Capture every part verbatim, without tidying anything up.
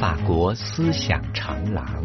法国思想长廊。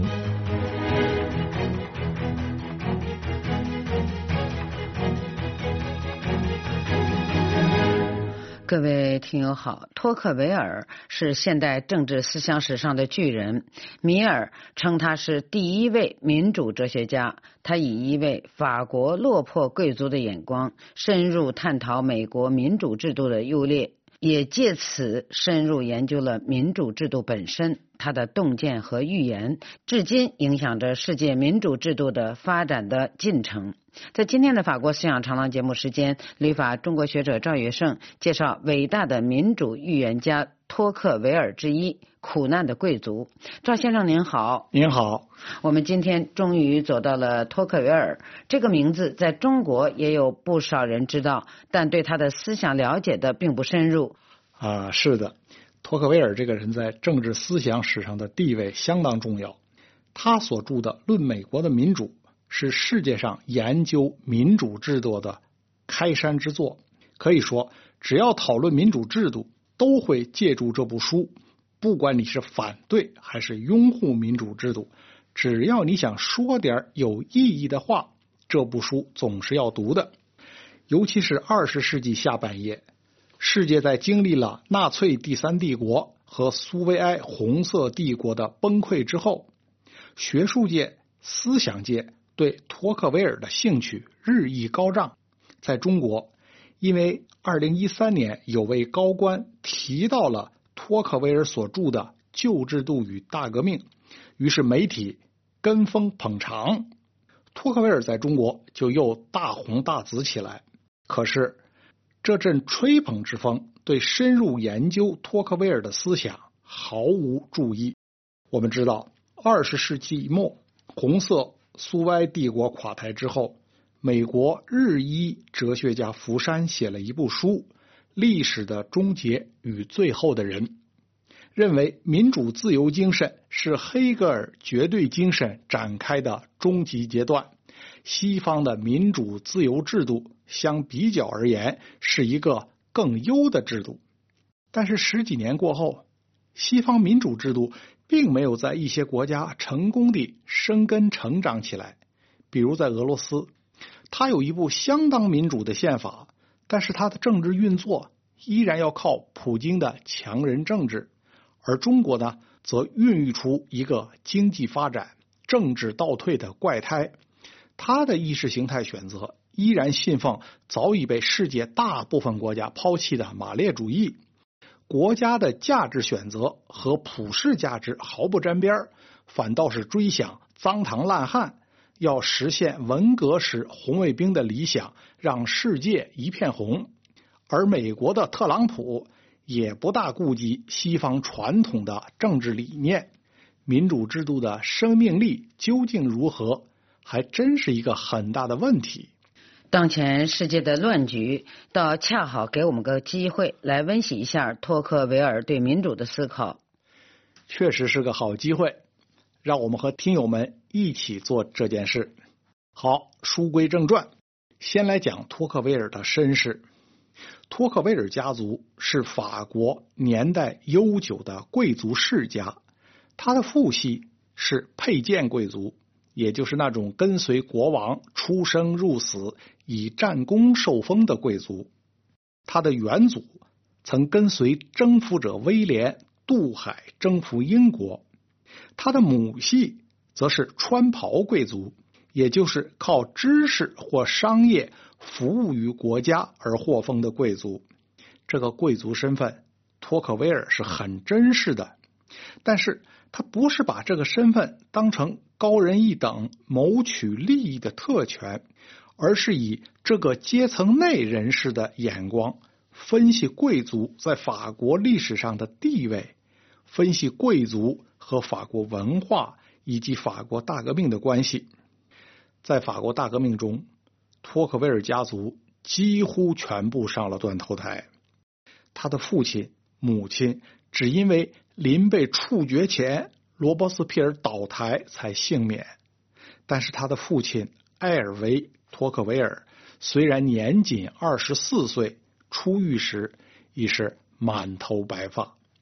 各位听友好，托克维尔是现代政治思想史上的巨人，米尔称他是第一位民主哲学家。他以一位法国落魄贵族的眼光，深入探讨美国民主制度的优劣，也借此深入研究了民主制度本身。他的洞见和预言至今影响着世界民主制度的发展的进程。在今天的法国思想长廊节目时间，旅法中国学者赵月胜介绍伟大的民主预言家托克维尔之一，苦难的贵族。赵先生您好。 您好。 我们今天终于走到了托克维尔，这个名字在中国也有不少人知道，但对他的思想了解的并不深入。 啊，是的，托克维尔这个人在政治思想史上的地位相当重要。他所著的《论美国的民主》是世界上研究民主制度的开山之作，可以说只要讨论民主制度都会借助这部书，不管你是反对还是拥护民主制度，只要你想说点有意义的话，这部书总是要读的。尤其是二十世纪下半叶，世界在经历了纳粹第三帝国和苏维埃红色帝国的崩溃之后，学术界、思想界对托克维尔的兴趣日益高涨。在中国，因为二零一三年有位高官提到了托克维尔所著的《旧制度与大革命》，于是媒体跟风捧场，托克维尔在中国就又大红大紫起来。可是这阵吹捧之风对深入研究托克维尔的思想毫无注意。我们知道二十世纪末红色苏维埃帝国垮台之后，美国日裔哲学家福山写了一部书《历史的终结与最后的人》，认为民主自由精神是黑格尔绝对精神展开的终极阶段，西方的民主自由制度相比较而言是一个更优的制度。但是十几年过后，西方民主制度并没有在一些国家成功地生根成长起来。比如在俄罗斯，它有一部相当民主的宪法，但是它的政治运作依然要靠普京的强人政治。而中国呢，则孕育出一个经济发展、政治倒退的怪胎。它的意识形态选择依然信奉早已被世界大部分国家抛弃的马列主义，国家的价值选择和普世价值毫不沾边，反倒是追想脏唐烂汉，要实现文革时红卫兵的理想，让世界一片红。而美国的特朗普也不大顾及西方传统的政治理念，民主制度的生命力究竟如何，还真是一个很大的问题。 当前世界的乱局倒恰好给我们个机会来温习一下托克维尔对民主的思考。 确实是个好机会，让我们和听友们一起做这件事。好，书归正传，先来讲托克维尔的身世。托克维尔家族是法国年代悠久的贵族世家，他的父系是佩剑贵族，也就是那种跟随国王出生入死以战功受封的贵族。他的远祖曾跟随征服者威廉渡海征服英国。他的母系则是穿袍贵族，也就是靠知识或商业服务于国家而获封的贵族。这个贵族身份托克维尔是很珍视的，但是他不是把这个身份当成高人一等谋取利益的特权，而是以这个阶层内人士的眼光分析贵族在法国历史上的地位，分析贵族和法国文化以及法国大革命的关系。在法国大革命中，托克维尔家族几乎全部上了断头台。他的父亲、母亲只因为临被处决前罗伯斯庇尔倒台才幸免，但是他的父亲埃尔维·托克维尔虽然年仅二十四岁，出狱时已是满头白发。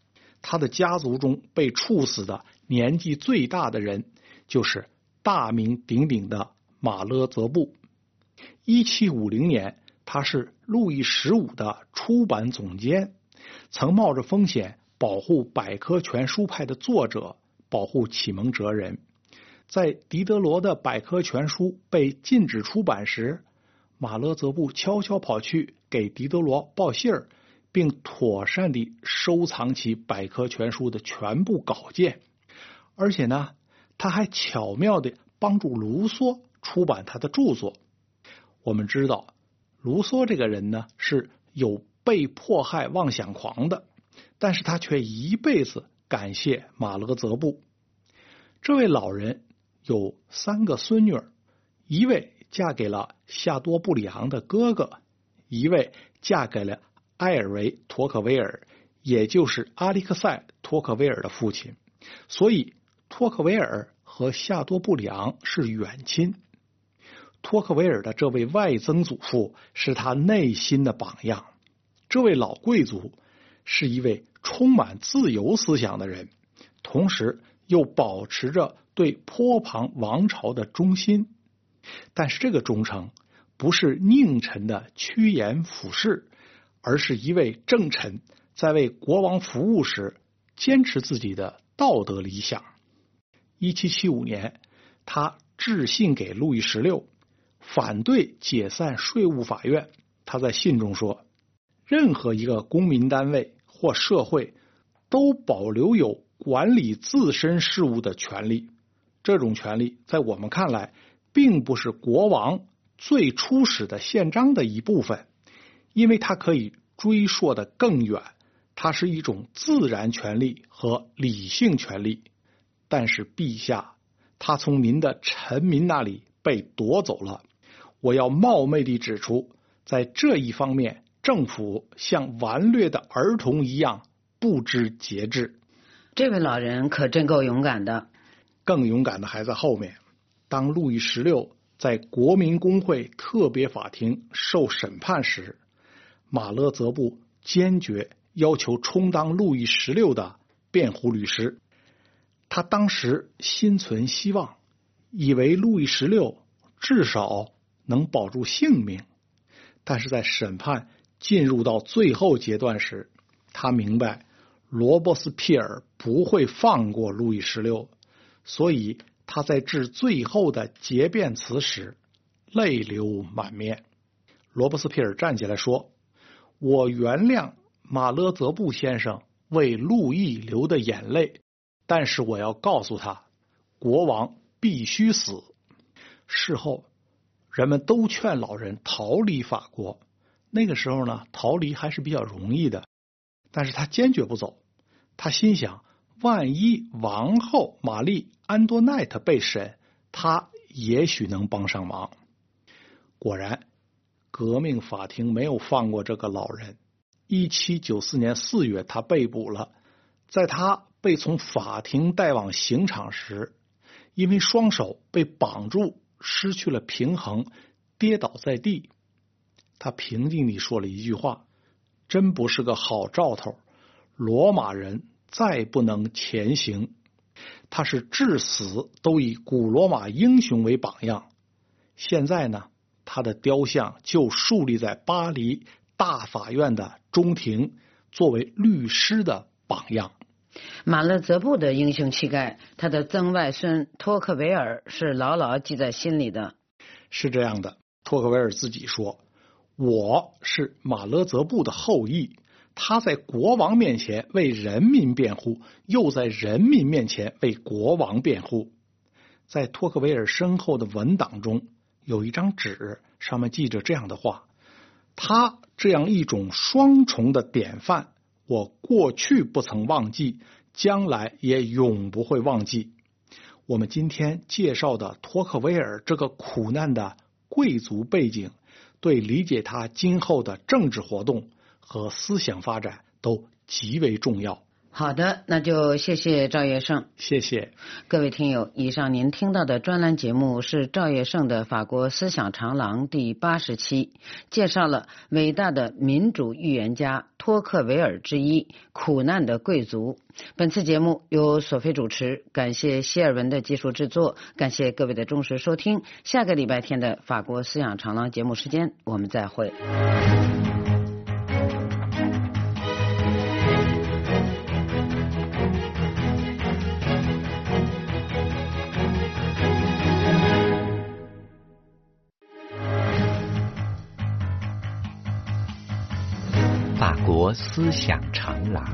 他的家族中被处死的年纪最大的人就是大名鼎鼎的马勒泽布。一七五零年，他是路易十五的出版总监，曾冒着风险保护百科全书派的作者，保护启蒙哲人。在狄德罗的百科全书被禁止出版时，马勒泽布悄悄跑去给狄德罗报信儿，并妥善地收藏起百科全书的全部稿件。而且呢，他还巧妙地帮助卢梭出版他的著作。我们知道卢梭这个人呢是有被迫害妄想狂的，但是他却一辈子感谢马勒泽布。这位老人有三个孙女，一位嫁给了夏多布里昂的哥哥，一位嫁给了埃尔维·托克维尔，也就是阿历克塞·托克维尔的父亲，所以托克维尔和夏多布里昂是远亲。托克维尔的这位外曾祖父是他内心的榜样。这位老贵族是一位充满自由思想的人，同时又保持着对波旁王朝的忠心。但是这个忠诚不是佞臣的趋炎附势，而是一位正臣在为国王服务时坚持自己的道德理想。一七七五年，他致信给路易十六，反对解散税务法院。他在信中说，任何一个公民单位或社会都保留有管理自身事务的权利。这种权利在我们看来并不是国王最初始的宪章的一部分，因为它可以追溯得更远，它是一种自然权利和理性权利。但是陛下，它从您的臣民那里被夺走了。我要冒昧地指出，在这一方面，政府像顽劣的儿童一样不知节制。 这位老人可真够勇敢的。 更勇敢的还在后面。当路易十六在国民公会特别法庭受审判时，马勒泽布坚决要求充当路易十六的辩护律师。他当时心存希望，以为路易十六至少能保住性命。但是在审判进入到最后阶段时，他明白罗伯斯庇尔不会放过路易十六，所以他在致最后的结辩词时泪流满面。罗伯斯庇尔站起来说，我原谅马勒泽布先生为路易流的眼泪，但是我要告诉他，国王必须死。事后人们都劝老人逃离法国，那个时候呢，逃离还是比较容易的，但是他坚决不走。他心想，万一王后玛丽安多奈特被审，他也许能帮上忙。果然，革命法庭没有放过这个老人。一七九四年四月，他被捕了。在他被从法庭带往刑场时，因为双手被绑住，失去了平衡，跌倒在地。他平静地说了一句话，真不是个好兆头，罗马人再不能前行。他是至死都以古罗马英雄为榜样。现在呢，他的雕像就树立在巴黎大法院的中庭，作为律师的榜样。 马勒泽布的英雄气概，他的曾外孙托克维尔是牢牢记在心里的。 是这样的，托克维尔自己说，我是马勒泽布的后裔，他在国王面前为人民辩护，又在人民面前为国王辩护。在托克维尔身后的文档中有一张纸，上面记着这样的话，他这样一种双重的典范，我过去不曾忘记，将来也永不会忘记。我们今天介绍的托克维尔这个苦难的贵族背景，对理解他今后的政治活动和思想发展都极为重要。 好的，那就谢谢赵月胜。 谢谢各位听友，以上您听到的专栏节目是赵月胜的法国思想长廊第八十期，介绍了伟大的民主预言家托克维尔之一苦难的贵族。本次节目由索菲主持，感谢希尔文的技术制作，感谢各位的忠实收听。下个礼拜天的法国思想长廊节目时间，我们再会。 法国思想长廊。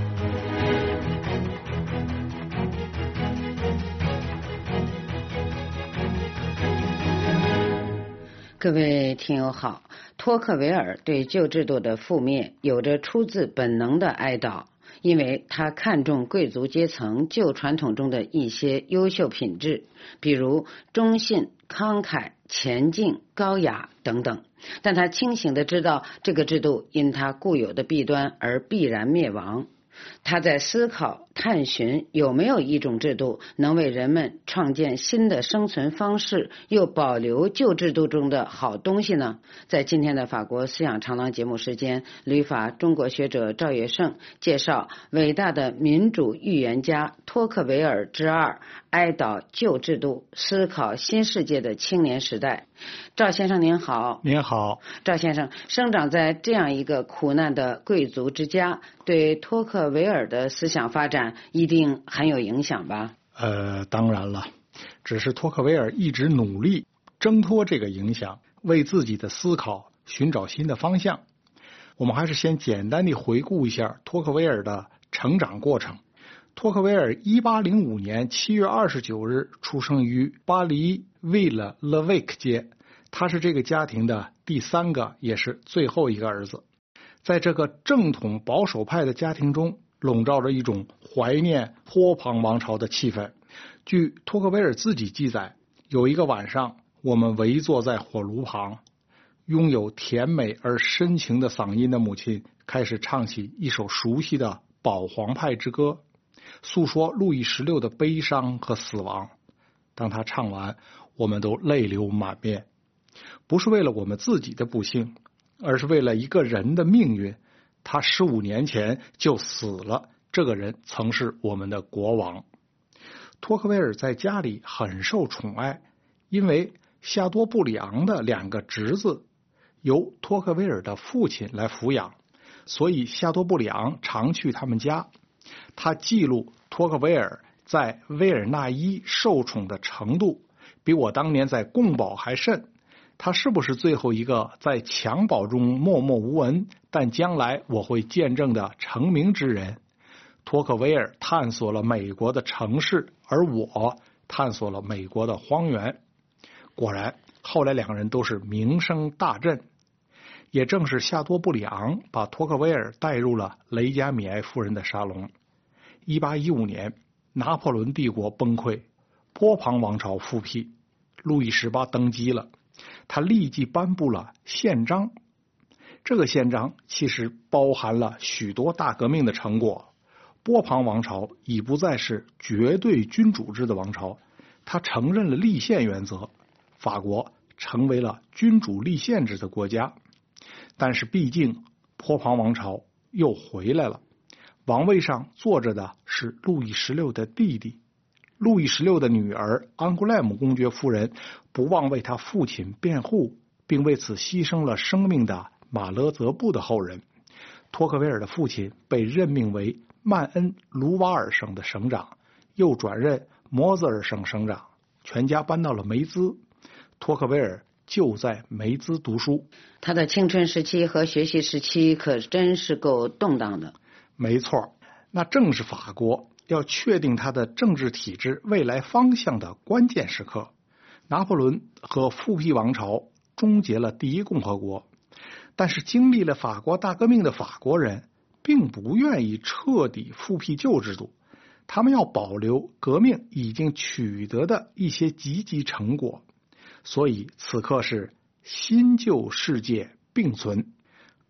各位听友好，托克维尔对旧制度的覆灭有着出自本能的哀悼，因为他看重贵族阶层旧传统中的一些优秀品质，比如忠信、慷慨、前进、高雅等等。但他清醒地知道这个制度因他固有的弊端而必然灭亡。他在思考探寻有没有一种制度能为人们创建新的生存方式，又保留旧制度中的好东西呢？在今天的法国思想长廊节目时间，旅法中国学者赵月胜介绍伟大的民主预言家托克维尔之二，哀悼旧制度，思考新世界的青年时代。赵先生您好。 您好。 赵先生，生长在这样一个苦难的贵族之家，对托克维尔的思想发展一定很有影响吧？ 呃，当然了，只是托克维尔一直努力挣脱这个影响，为自己的思考寻找新的方向。我们还是先简单地回顾一下托克维尔的成长过程。托克维尔一八零五年七月二十九日出生于巴黎维勒勒维克街，他是这个家庭的第三个也是最后一个儿子。在这个正统保守派的家庭中，笼罩着一种怀念波旁王朝的气氛。据托克维尔自己记载，有一个晚上，我们围坐在火炉旁，拥有甜美而深情的嗓音的母亲开始唱起一首熟悉的保皇派之歌，诉说路易十六的悲伤和死亡。当他唱完，我们都泪流满面，不是为了我们自己的不幸，而是为了一个人的命运。他十五年前就死了，这个人曾是我们的国王。托克维尔在家里很受宠爱，因为夏多布里昂的两个侄子由托克维尔的父亲来抚养，所以夏多布里昂常去他们家。他记录托克维尔在维尔纳伊受宠的程度，比我当年在贡堡还甚。他是不是最后一个在襁褓中默默无闻，但将来我会见证的成名之人？托克维尔探索了美国的城市，而我探索了美国的荒原。果然，后来两个人都是名声大振。也正是夏多布里昂把托克维尔带入了雷加米埃夫人的沙龙。一八一五年，拿破仑帝国崩溃，波旁王朝复辟，路易十八登基了。他立即颁布了宪章，这个宪章其实包含了许多大革命的成果。波旁王朝已不再是绝对君主制的王朝，他承认了立宪原则，法国成为了君主立宪制的国家。但是毕竟波旁王朝又回来了，王位上坐着的是路易十六的弟弟。路易十六的女儿安古莱姆公爵夫人不忘为他父亲辩护，并为此牺牲了生命的马勒泽布的后人。托克维尔的父亲被任命为曼恩卢瓦尔省的省长，又转任摩泽尔省省长，全家搬到了梅兹。托克维尔就在梅兹读书。 他的青春时期和学习时期可真是够动荡的。 没错，那正是法国要确定他的政治体制未来方向的关键时刻。拿破仑和复辟王朝终结了第一共和国，但是经历了法国大革命的法国人并不愿意彻底复辟旧制度，他们要保留革命已经取得的一些积极成果。所以此刻是新旧世界并存，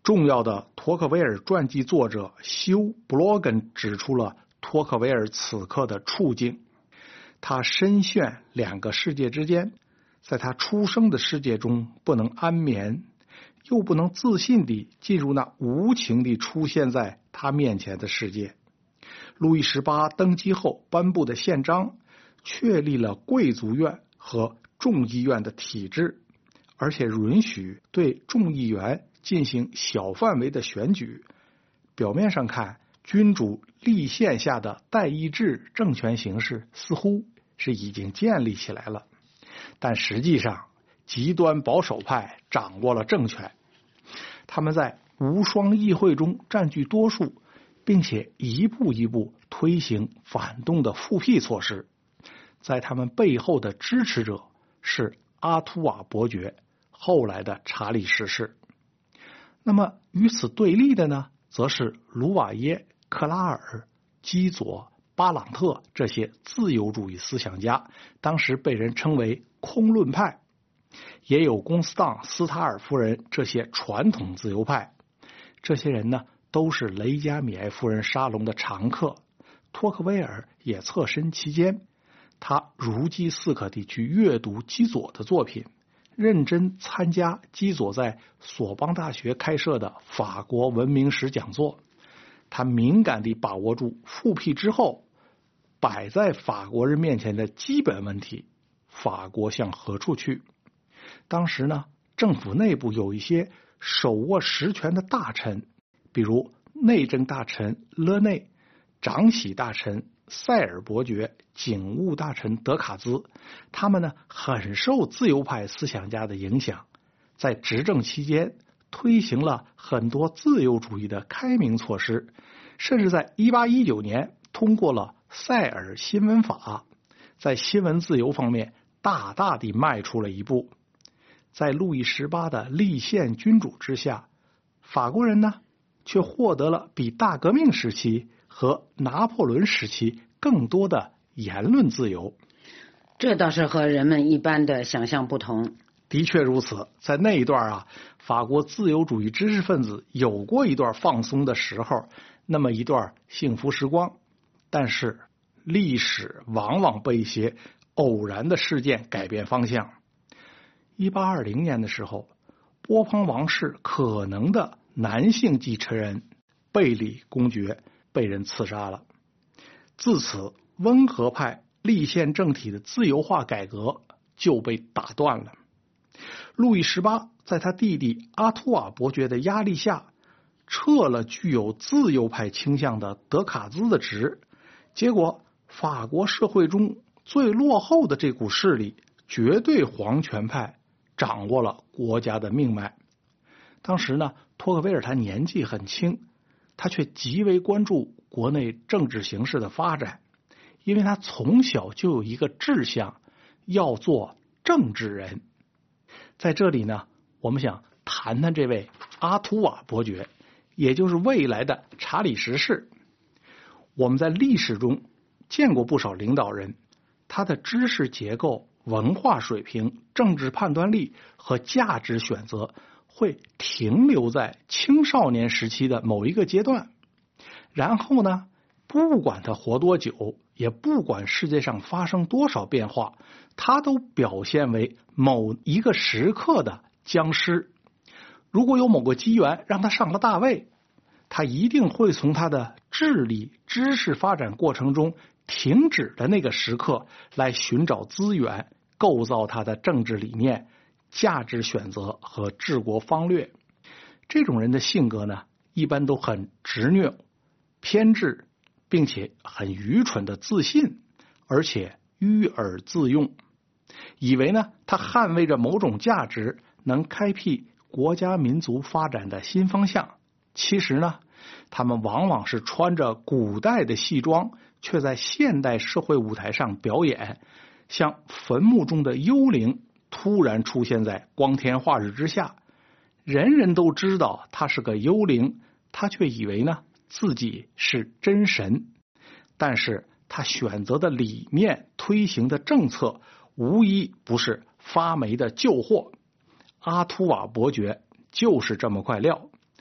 重要的托克维尔传记作者休·布罗根指出了托克维尔此刻的处境。他深陷两个世界之间，在他出生的世界中不能安眠，又不能自信地进入那无情地出现在他面前的世界。路易十八登基后颁布的宪章确立了贵族院和众议院的体制，而且允许对众议员进行小范围的选举。表面上看，君主立宪下的代议制政权形式似乎是已经建立起来了，但实际上极端保守派掌握了政权，他们在无双议会中占据多数，并且一步一步推行反动的复辟措施。在他们背后的支持者是阿图瓦伯爵，后来的查理十世。那么与此对立的呢，则是卢瓦耶、克拉尔、基佐、巴朗特这些自由主义思想家，当时被人称为空论派。也有公斯当斯塔尔夫人这些传统自由派。这些人呢，都是雷加米埃夫人沙龙的常客，托克维尔也侧身其间。他如饥似渴地去阅读基佐的作品，认真参加基佐在索邦大学开设的法国文明史讲座。他敏感地把握住复辟之后摆在法国人面前的基本问题：法国向何处去？当时呢，政府内部有一些手握实权的大臣，比如内政大臣勒内、长喜大臣塞尔伯爵、警务大臣德卡兹，他们呢很受自由派思想家的影响，在执政期间推行了很多自由主义的开明措施，甚至在一八一九年通过了塞尔新闻法，在新闻自由方面大大地迈出了一步。在路易十八的立宪君主之下，法国人呢却获得了比大革命时期和拿破仑时期更多的言论自由。 这倒是和人们一般的想象不同。 的确如此，在那一段啊，法国自由主义知识分子有过一段放松的时候，那么一段幸福时光。但是历史往往被一些偶然的事件改变方向。一八二零年的时候，波旁王室可能的男性继承人贝里公爵被人刺杀了。自此，温和派立宪政体的自由化改革就被打断了。路易十八在他弟弟阿图瓦伯爵的压力下，撤了具有自由派倾向的德卡兹的职，结果法国社会中最落后的这股势力绝对皇权派掌握了国家的命脉。当时呢，托克维尔他年纪很轻，他却极为关注国内政治形势的发展，因为他从小就有一个志向，要做政治人。在这里呢，我们想谈谈这位阿图瓦伯爵，也就是未来的查理十世。我们在历史中见过不少领导人，他的知识结构、文化水平、政治判断力和价值选择会停留在青少年时期的某一个阶段，然后呢，不管他活多久，也不管世界上发生多少变化，他都表现为某一个时刻的僵尸。如果有某个机缘让他上了大位，他一定会从他的智力、知识发展过程中停止的那个时刻来寻找资源，构造他的政治理念、价值选择和治国方略。这种人的性格呢，一般都很执拗、偏执，并且很愚蠢的自信，而且愚耳自用，以为呢他捍卫着某种价值，能开辟国家民族发展的新方向。其实呢，他们往往是穿着古代的戏装，却在现代社会舞台上表演，像坟墓中的幽灵突然出现在光天化日之下，人人都知道他是个幽灵，他却以为呢自己是真神。但是他选择的理念、推行的政策无一不是发霉的旧货。阿图瓦伯爵就是这么块料。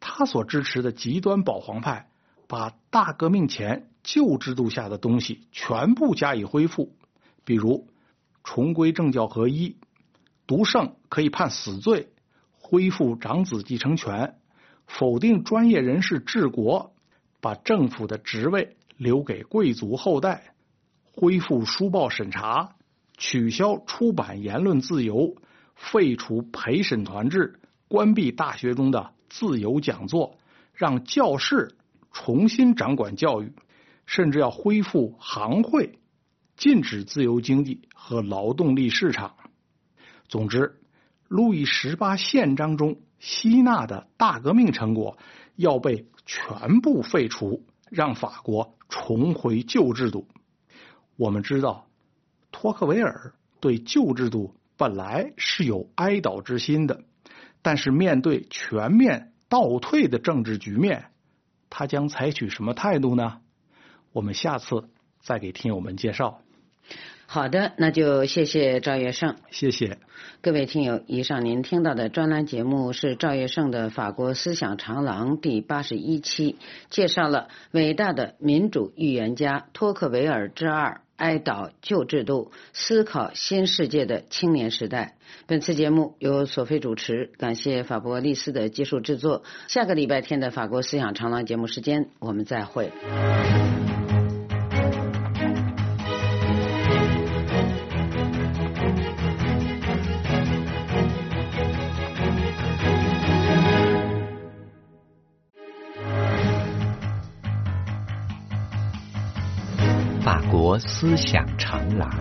他所支持的极端保皇派把大革命前旧制度下的东西全部加以恢复，比如重归政教合一，读圣可以判死罪，恢复长子继承权，否定专业人士治国，把政府的职位留给贵族后代，恢复书报审查，取消出版言论自由，废除陪审团制，关闭大学中的自由讲座，让教士重新掌管教育，甚至要恢复行会，禁止自由经济和劳动力市场。总之，路易十八宪章中吸纳的大革命成果要被全部废除，让法国重回旧制度。我们知道，托克维尔对旧制度本来是有哀悼之心的，但是面对全面倒退的政治局面，他将采取什么态度呢？我们下次再给听友们介绍。 好的，那就谢谢赵月胜。 谢谢各位听友，以上您听到的专栏节目是赵月胜的《法国思想长廊》第八十一期，介绍了伟大的民主预言家托克维尔之二，哀悼旧制度，思考新世界的青年时代。本次节目由索菲主持，感谢法博利斯的技术制作。下个礼拜天的法国思想长廊节目时间，我们再会。 法国思想长廊。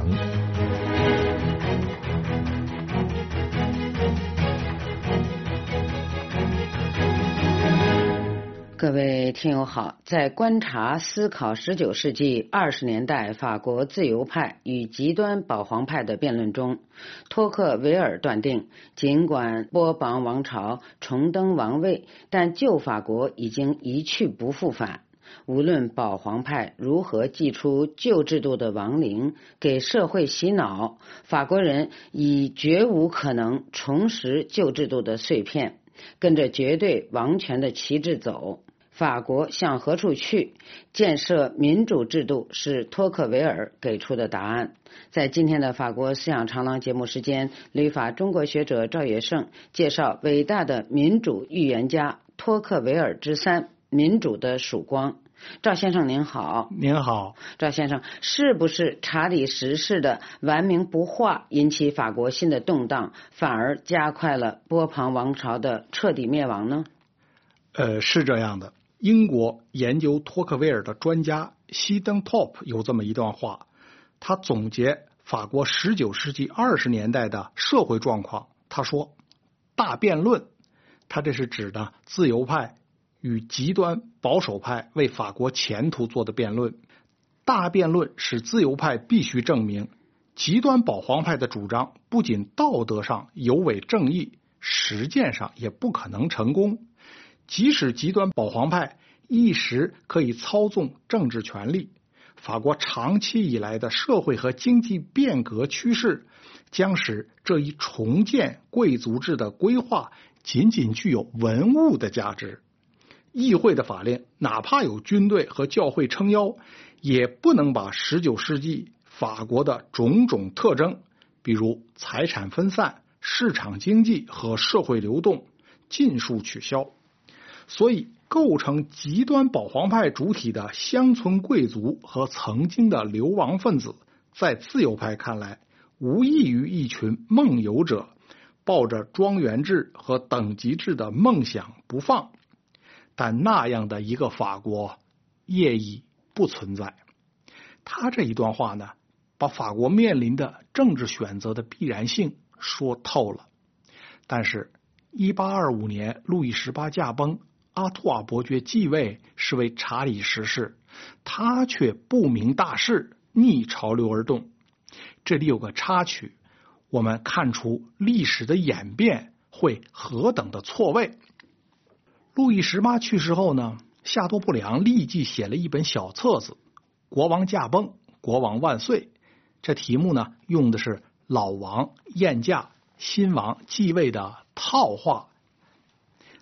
各位听友好，在观察思考十九世纪二十年代法国自由派与极端保皇派的辩论中，托克维尔断定，尽管波旁王朝重登王位，但旧法国已经一去不复返。无论保皇派如何祭出旧制度的亡灵，给社会洗脑，法国人已绝无可能重拾旧制度的碎片，跟着绝对王权的旗帜走。法国向何处去？建设民主制度是托克维尔给出的答案。在今天的法国思想长廊节目时间，旅法中国学者赵月胜介绍伟大的民主预言家托克维尔之三，民主的曙光。赵先生您好。 您好。 赵先生，是不是查理十世的顽名不化引起法国新的动荡，反而加快了波旁王朝的彻底灭亡呢？ 呃，是这样的。英国研究托克维尔的专家希登托普有这么一段话，他总结法国十九世纪二十年代的社会状况。他说，大辩论，他这是指的自由派与极端保守派为法国前途做的辩论。大辩论使自由派必须证明，极端保皇派的主张不仅道德上有违正义，实践上也不可能成功。即使极端保皇派一时可以操纵政治权力，法国长期以来的社会和经济变革趋势将使这一重建贵族制的规划仅仅具有文物的价值。议会的法令哪怕有军队和教会撑腰，也不能把十九世纪法国的种种特征，比如财产分散、市场经济和社会流动尽数取消。所以构成极端保皇派主体的乡村贵族和曾经的流亡分子，在自由派看来无异于一群梦游者，抱着庄园制和等级制的梦想不放。但那样的一个法国业已不存在。他这一段话呢，把法国面临的政治选择的必然性说透了。但是一八二五年路易十八驾崩，阿图瓦伯爵继位是为查理十世，他却不明大势，逆潮流而动。这里有个插曲，我们看出历史的演变会何等的错位。路易十八去世后呢，夏多布良立即写了一本小册子《国王驾崩，国王万岁》。这题目呢，用的是老王晏驾、新王继位的套话。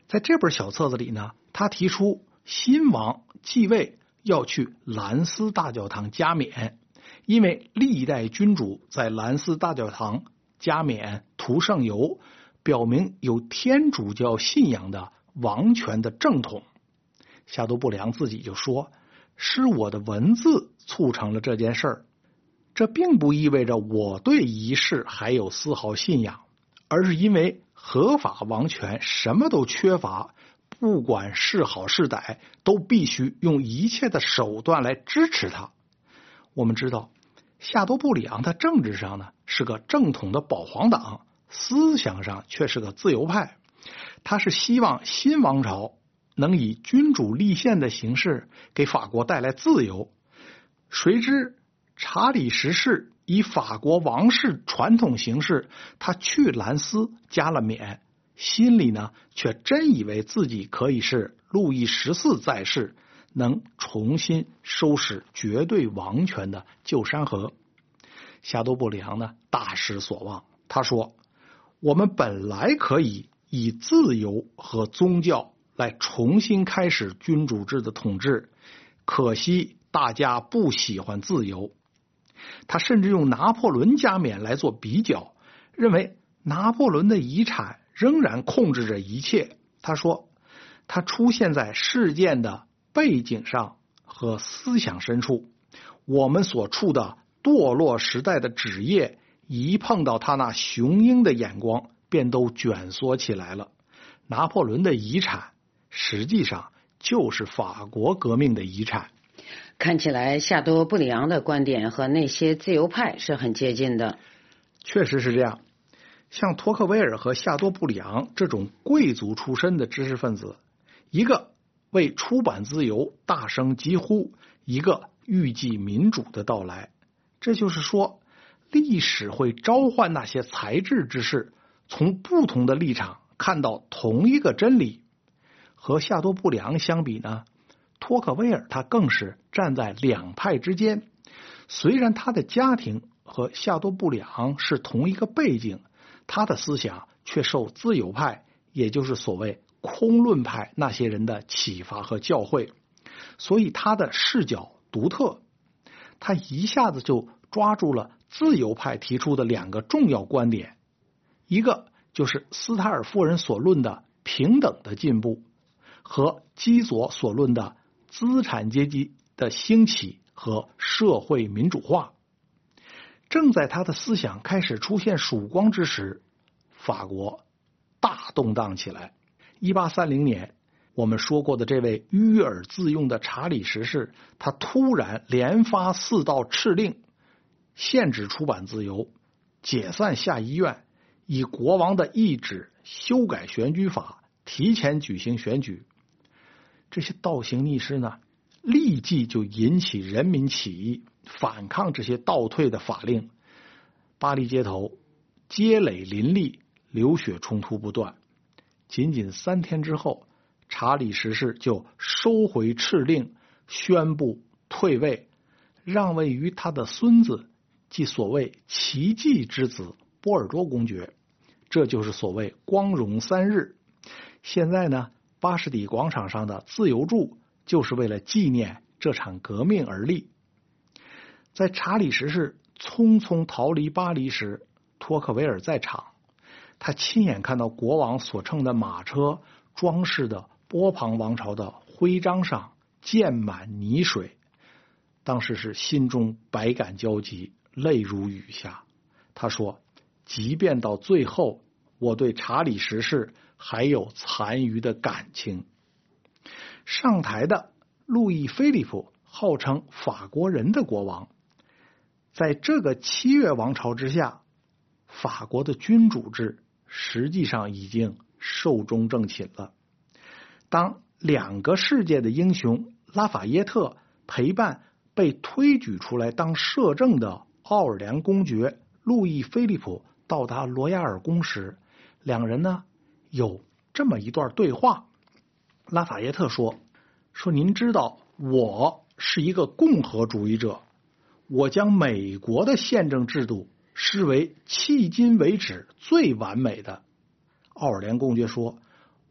在这本小册子里呢，他提出新王继位要去兰斯大教堂加冕，因为历代君主在兰斯大教堂加冕涂圣油，表明有天主教信仰的王权的正统。夏多布良自己就说，是我的文字促成了这件事儿，这并不意味着我对仪式还有丝毫信仰，而是因为合法王权什么都缺乏，不管是好是歹，都必须用一切的手段来支持它。我们知道夏多布里昂他政治上呢是个正统的保皇党，思想上却是个自由派，他是希望新王朝能以君主立宪的形式给法国带来自由。谁知查理十世以法国王室传统形式，他去兰斯加了冕，心里呢却真以为自己可以是路易十四在世能重新收拾绝对王权的旧山河。夏多布里昂呢大失所望，他说，我们本来可以以自由和宗教来重新开始君主制的统治，可惜大家不喜欢自由。他甚至用拿破仑加冕来做比较，认为拿破仑的遗产仍然控制着一切。他说，他出现在事件的背景上和思想深处，我们所处的堕落时代的纸页一碰到他那雄鹰的眼光，便都卷缩起来了。拿破仑的遗产实际上就是法国革命的遗产。 看起来夏多布里昂的观点和那些自由派是很接近的。 确实是这样，像托克维尔和夏多布里昂这种贵族出身的知识分子，一个为出版自由大声疾呼，一个预计民主的到来。这就是说，历史会召唤那些才智之士从不同的立场看到同一个真理。和夏多布里昂相比呢，托克维尔他更是站在两派之间。虽然他的家庭和夏多布里昂是同一个背景，他的思想却受自由派，也就是所谓空论派那些人的启发和教诲，所以他的视角独特。他一下子就抓住了自由派提出的两个重要观点，一个就是斯塔尔夫人所论的平等的进步，和基佐所论的资产阶级的兴起和社会民主化。正在他的思想开始出现曙光之时，法国大动荡起来。一八三零年，我们说过的这位迂耳自用的查理十世，他突然连发四道敕令，限制出版自由，解散下议院，以国王的懿旨修改选举法，提前举行选举。这些倒行逆施呢，立即就引起人民起义，反抗这些倒退的法令。巴黎街头街垒林立，流血冲突不断。仅仅三天之后，查理十世就收回敕令，宣布退位，让位于他的孙子，即所谓奇迹之子波尔多公爵。这就是所谓光荣三日。现在呢，巴士底广场上的自由柱就是为了纪念这场革命而立。在查理十世匆匆逃离巴黎时，托克维尔在场，他亲眼看到国王所乘的马车装饰的波旁王朝的徽章上溅满泥水，当时是心中百感交集，泪如雨下。他说，即便到最后，我对查理十世还有残余的感情。上台的路易菲利普号称法国人的国王，在这个七月王朝之下，法国的君主制实际上已经寿终正寝了。当两个世界的英雄拉法耶特陪伴被推举出来当摄政的奥尔良公爵路易菲利普到达罗亚尔宫时，两人呢有这么一段对话。拉法耶特说说您知道我是一个共和主义者，我将美国的宪政制度视为迄今为止最完美的。奥尔良公爵说，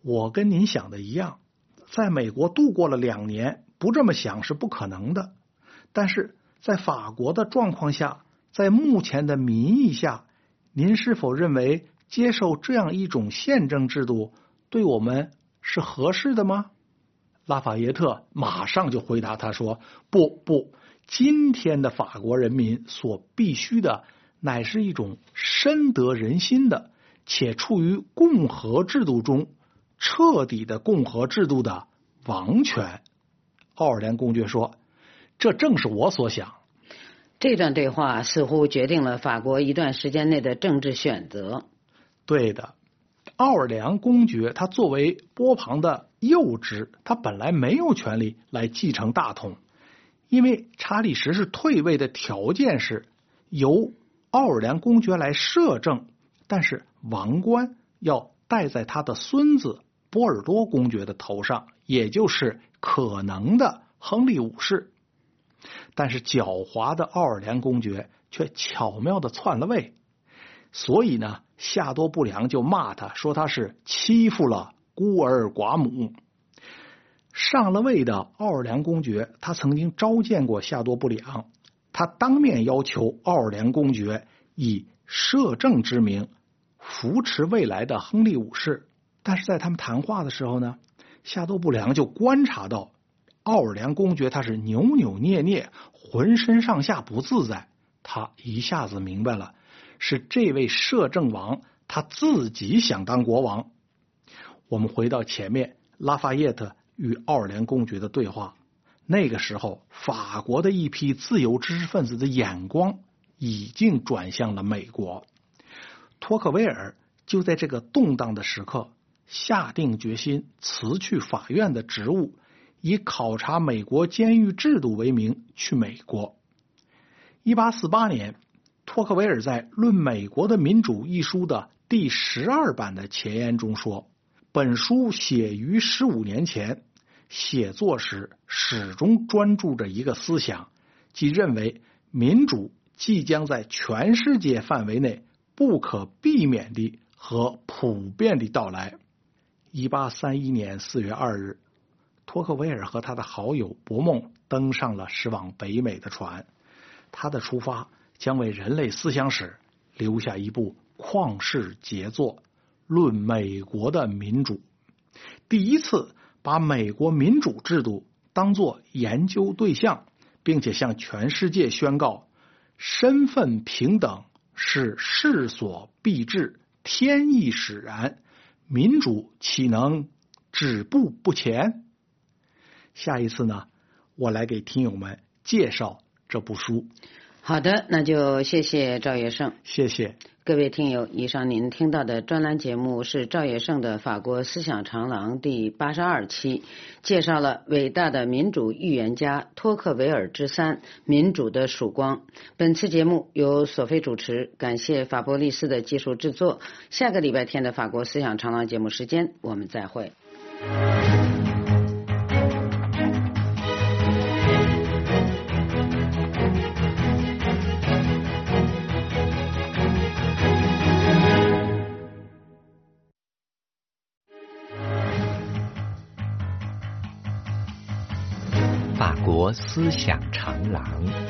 我跟您想的一样，在美国度过了两年，不这么想是不可能的。但是在法国的状况下，在目前的民意下，您是否认为接受这样一种宪政制度对我们是合适的吗？拉法耶特马上就回答他说，不不，今天的法国人民所必须的乃是一种深得人心的且处于共和制度中彻底的共和制度的王权。奥尔良公爵说，这正是我所想。 这段对话似乎决定了法国一段时间内的政治选择。 对的，奥尔良公爵他作为波旁的幼侄，他本来没有权利来继承大统，因为查理十世退位的条件是由奥尔良公爵来摄政，但是王冠要戴在他的孙子波尔多公爵的头上，也就是可能的亨利五世。但是狡猾的奥尔良公爵却巧妙地篡了位，所以呢，夏多布良就骂他，说他是欺负了孤儿寡母。上了位的奥尔良公爵，他曾经召见过夏多布良，他当面要求奥尔良公爵以摄政之名扶持未来的亨利五世。但是在他们谈话的时候呢，夏多布良就观察到奥尔良公爵他是扭扭捏捏，浑身上下不自在。他一下子明白了，是这位摄政王他自己想当国王。我们回到前面拉法叶特与奥尔良公爵的对话，那个时候法国的一批自由知识分子的眼光已经转向了美国。托克维尔就在这个动荡的时刻下定决心辞去法院的职务，以考察美国监狱制度为名去美国。一八四八年，托克维尔在《论美国的民主》一书的第十二版的前言中说，本书写于十五年前，写作时始终专注着一个思想，即认为民主即将在全世界范围内不可避免地和普遍地到来。一八三一年四月二日，托克维尔和他的好友伯梦登上了驶往北美的船，他的出发将为人类思想史留下一部旷世杰作《论美国的民主》，第一次把美国民主制度当作研究对象，并且向全世界宣告身份平等是势所必至，天意使然，民主岂能止步不前？下一次呢，我来给听友们介绍这部书。 好的，那就谢谢赵业胜。 谢谢各位听友，以上您听到的专栏节目是赵业胜的法国思想长廊第八十二期，介绍了伟大的民主预言家托克维尔之三，民主的曙光。本次节目由索菲主持，感谢法波利斯的技术制作。下个礼拜天的法国思想长廊节目时间，我们再会。 法国思想长廊。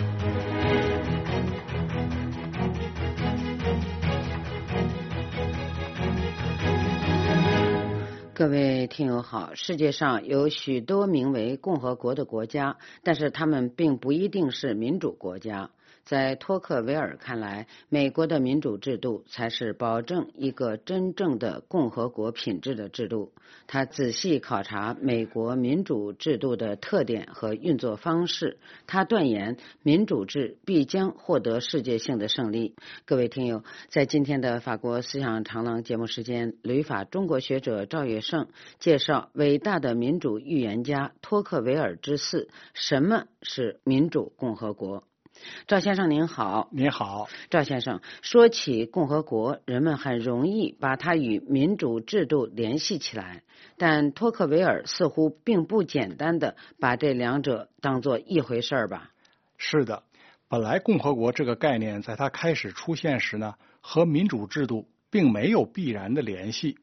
各位听友好，世界上有许多名为共和国的国家，但是他们并不一定是民主国家。在托克维尔看来，美国的民主制度才是保证一个真正的共和国品质的制度。他仔细考察美国民主制度的特点和运作方式，他断言民主制必将获得世界性的胜利。各位听友，在今天的法国思想长廊节目时间，旅法中国学者赵业胜介绍伟大的民主预言家托克维尔之四，什么是民主共和国。赵先生您好。 您好。 赵先生，说起共和国，人们很容易把它与民主制度联系起来，但托克维尔似乎并不简单的把这两者当作一回事儿吧？ 是的，本来共和国这个概念在它开始出现时呢，和民主制度并没有必然的联系。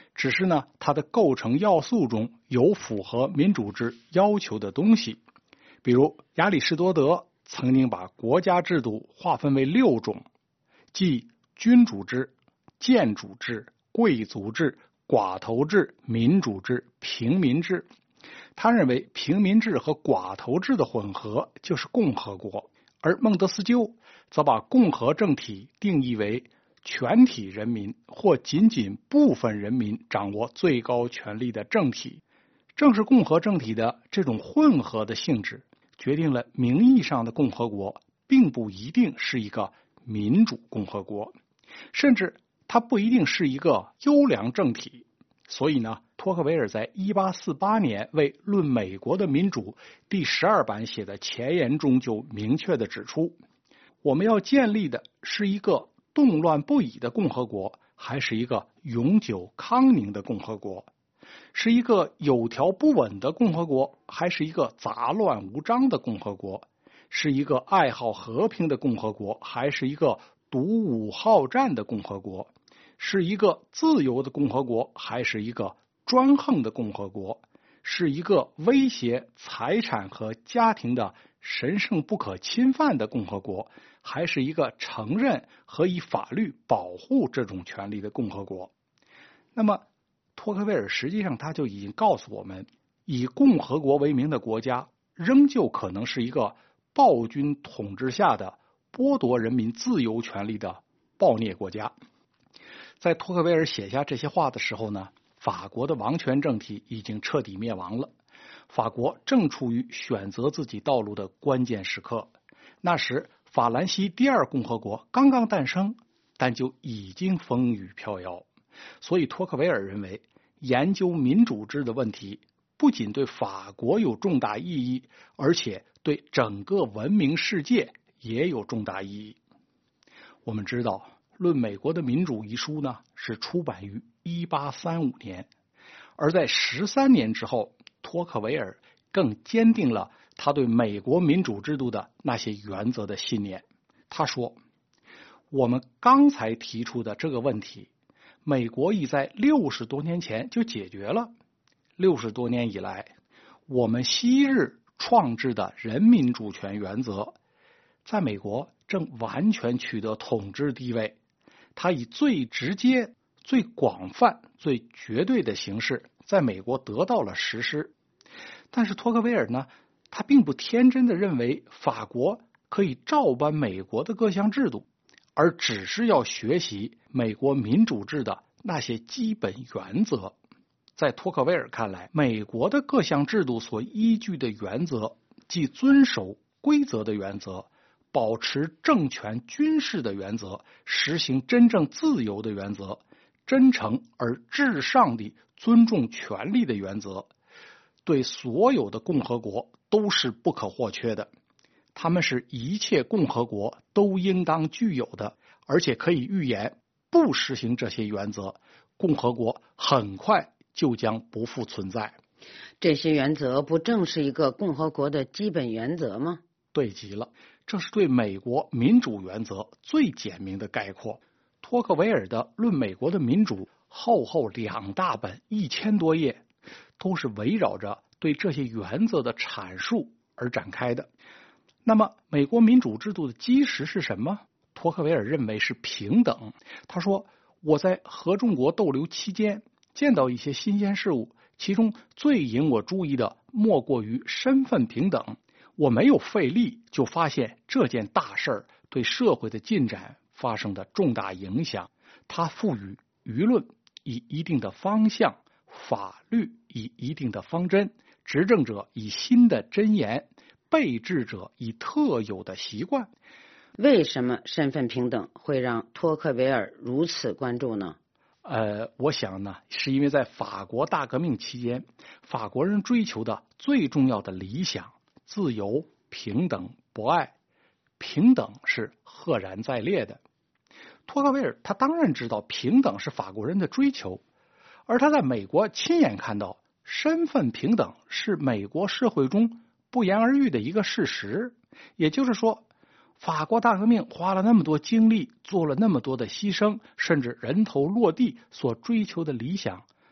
只是呢，它的构成要素中有符合民主制要求的东西。比如亚里士多德曾经把国家制度划分为六种，即君主制、贱主制、贵族制、寡头制、民主制、平民制。他认为平民制和寡头制的混合就是共和国，而孟德斯鸠则把共和政体定义为全体人民或仅仅部分人民掌握最高权力的政体。正是共和政体的这种混合的性质，决定了名义上的共和国并不一定是一个民主共和国，甚至它不一定是一个优良政体。所以呢，托克维尔在一八四八年为《论美国的民主》第十二版写的前言中就明确地指出，我们要建立的是一个动乱不已的共和国，还是一个永久康宁的共和国？是一个有条不紊的共和国，还是一个杂乱无章的共和国？是一个爱好和平的共和国，还是一个独武好战的共和国？是一个自由的共和国，还是一个专横的共和国？是一个威胁财产和家庭的神圣不可侵犯的共和国，还是一个承认和以法律保护这种权利的共和国？那么托克维尔实际上他就已经告诉我们，以共和国为名的国家仍旧可能是一个暴君统治下的剥夺人民自由权利的暴虐国家。在托克维尔写下这些话的时候呢，法国的王权政体已经彻底灭亡了，法国正处于选择自己道路的关键时刻。那时法兰西第二共和国刚刚诞生，但就已经风雨飘摇。所以托克维尔认为，研究民主制的问题不仅对法国有重大意义，而且对整个文明世界也有重大意义。我们知道《论美国的民主》一书呢，是出版于一八三五年，而在十三年之后，托克维尔更坚定了他对美国民主制度的那些原则的信念。他说，我们刚才提出的这个问题，美国已在六十多年前就解决了。六十多年以来，我们昔日创制的人民主权原则，在美国正完全取得统治地位。它以最直接、最广泛、最绝对的形式在美国得到了实施。但是托克维尔呢，他并不天真的认为法国可以照搬美国的各项制度，而只是要学习美国民主制的那些基本原则。在托克维尔看来，美国的各项制度所依据的原则，即遵守规则的原则，保持政权军事的原则，实行真正自由的原则，真诚而至上地尊重权利的原则，对所有的共和国都是不可或缺的。他们是一切共和国都应当具有的，而且可以预言，不实行这些原则，共和国很快就将不复存在。 这些原则不正是一个共和国的基本原则吗？ 对极了，这是对美国民主原则最简明的概括。托克维尔的《论美国的民主》厚厚两大本，一千多页，都是围绕着对这些原则的阐述而展开的。那么美国民主制度的基石是什么？托克维尔认为是平等。他说，我在合众国逗留期间见到一些新鲜事物，其中最引我注意的莫过于身份平等。我没有费力就发现这件大事对社会的进展发生的重大影响。它赋予舆论以一定的方向，法律以一定的方针，执政者以新的箴言，被治者以特有的习惯。 为什么身份平等会让托克维尔如此关注呢？ 呃，我想呢，是因为在法国大革命期间，法国人追求的最重要的理想，自由、平等、博爱，平等是赫然在列的。托克维尔他当然知道平等是法国人的追求，而他在美国亲眼看到身份平等是美国社会中不言而喻的一个事实。也就是说，法国大革命花了那么多精力，做了那么多的牺牲，甚至人头落地所追求的理想，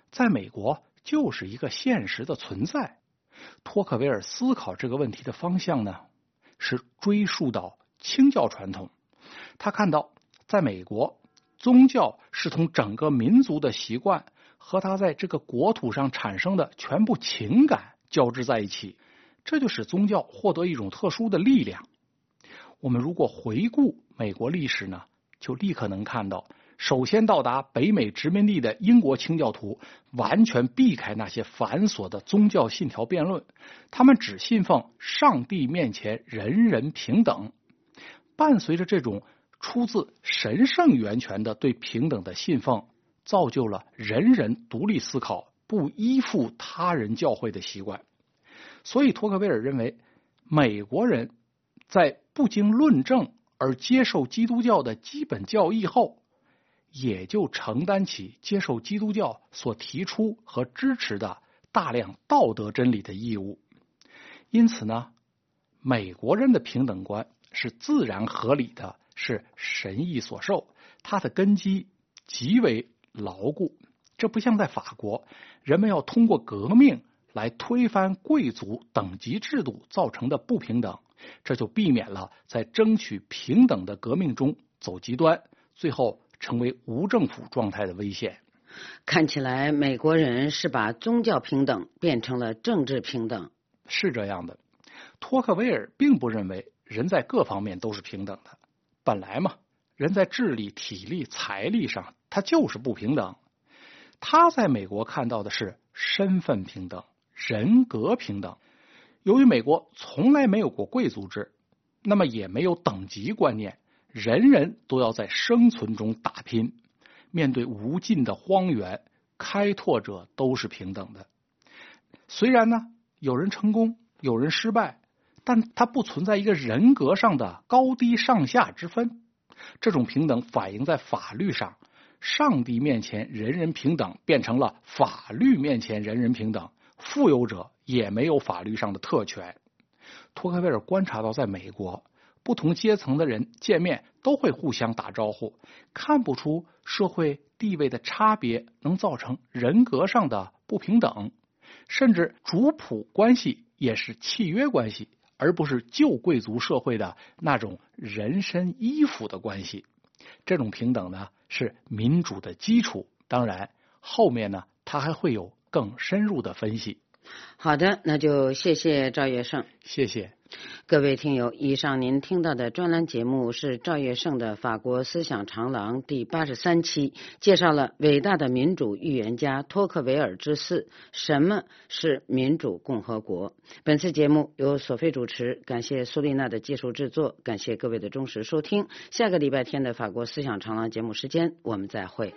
在美国就是一个现实的存在。托克维尔思考这个问题的方向呢，是追溯到清教传统。他看到在美国，宗教是同整个民族的习惯和他在这个国土上产生的全部情感交织在一起，这就使宗教获得一种特殊的力量。我们如果回顾美国历史呢，就立刻能看到，首先到达北美殖民地的英国清教徒完全避开那些繁琐的宗教信条辩论，他们只信奉上帝面前人人平等。伴随着这种出自神圣源泉的对平等的信奉，造就了人人独立思考、不依附他人教诲的习惯。所以托克维尔认为，美国人在不经论证而接受基督教的基本教义后，也就承担起接受基督教所提出和支持的大量道德真理的义务。因此呢，美国人的平等观是自然合理的，是神意所受，它的根基极为牢固。这不像在法国，人们要通过革命来推翻贵族等级制度造成的不平等，这就避免了在争取平等的革命中走极端，最后成为无政府状态的危险。 看起来美国人是把宗教平等变成了政治平等。 是这样的，托克维尔并不认为人在各方面都是平等的。本来嘛，人在智力、体力、财力上他就是不平等。他在美国看到的是身份平等、人格平等。由于美国从来没有过贵族制，那么也没有等级观念，人人都要在生存中打拼。面对无尽的荒原，开拓者都是平等的。虽然呢，有人成功，有人失败，但它不存在一个人格上的高低上下之分。这种平等反映在法律上，上帝面前人人平等变成了法律面前人人平等，富有者也没有法律上的特权。托克维尔观察到，在美国不同阶层的人见面都会互相打招呼，看不出社会地位的差别能造成人格上的不平等，甚至主仆关系也是契约关系，而不是旧贵族社会的那种人身依附的关系。这种平等呢，是民主的基础。当然，后面呢，他还会有更深入的分析。 好的，那就谢谢赵月胜。 谢谢各位听友，以上您听到的专栏节目是赵月胜的《法国思想长廊》第八十三期，介绍了伟大的民主预言家托克维尔之四：什么是民主共和国？本次节目由索菲主持，感谢苏丽娜的技术制作，感谢各位的忠实收听。下个礼拜天的《法国思想长廊》节目时间，我们再会。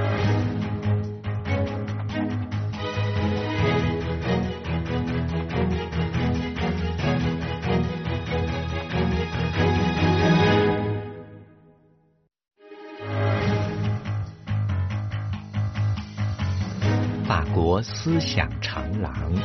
法国思想长廊。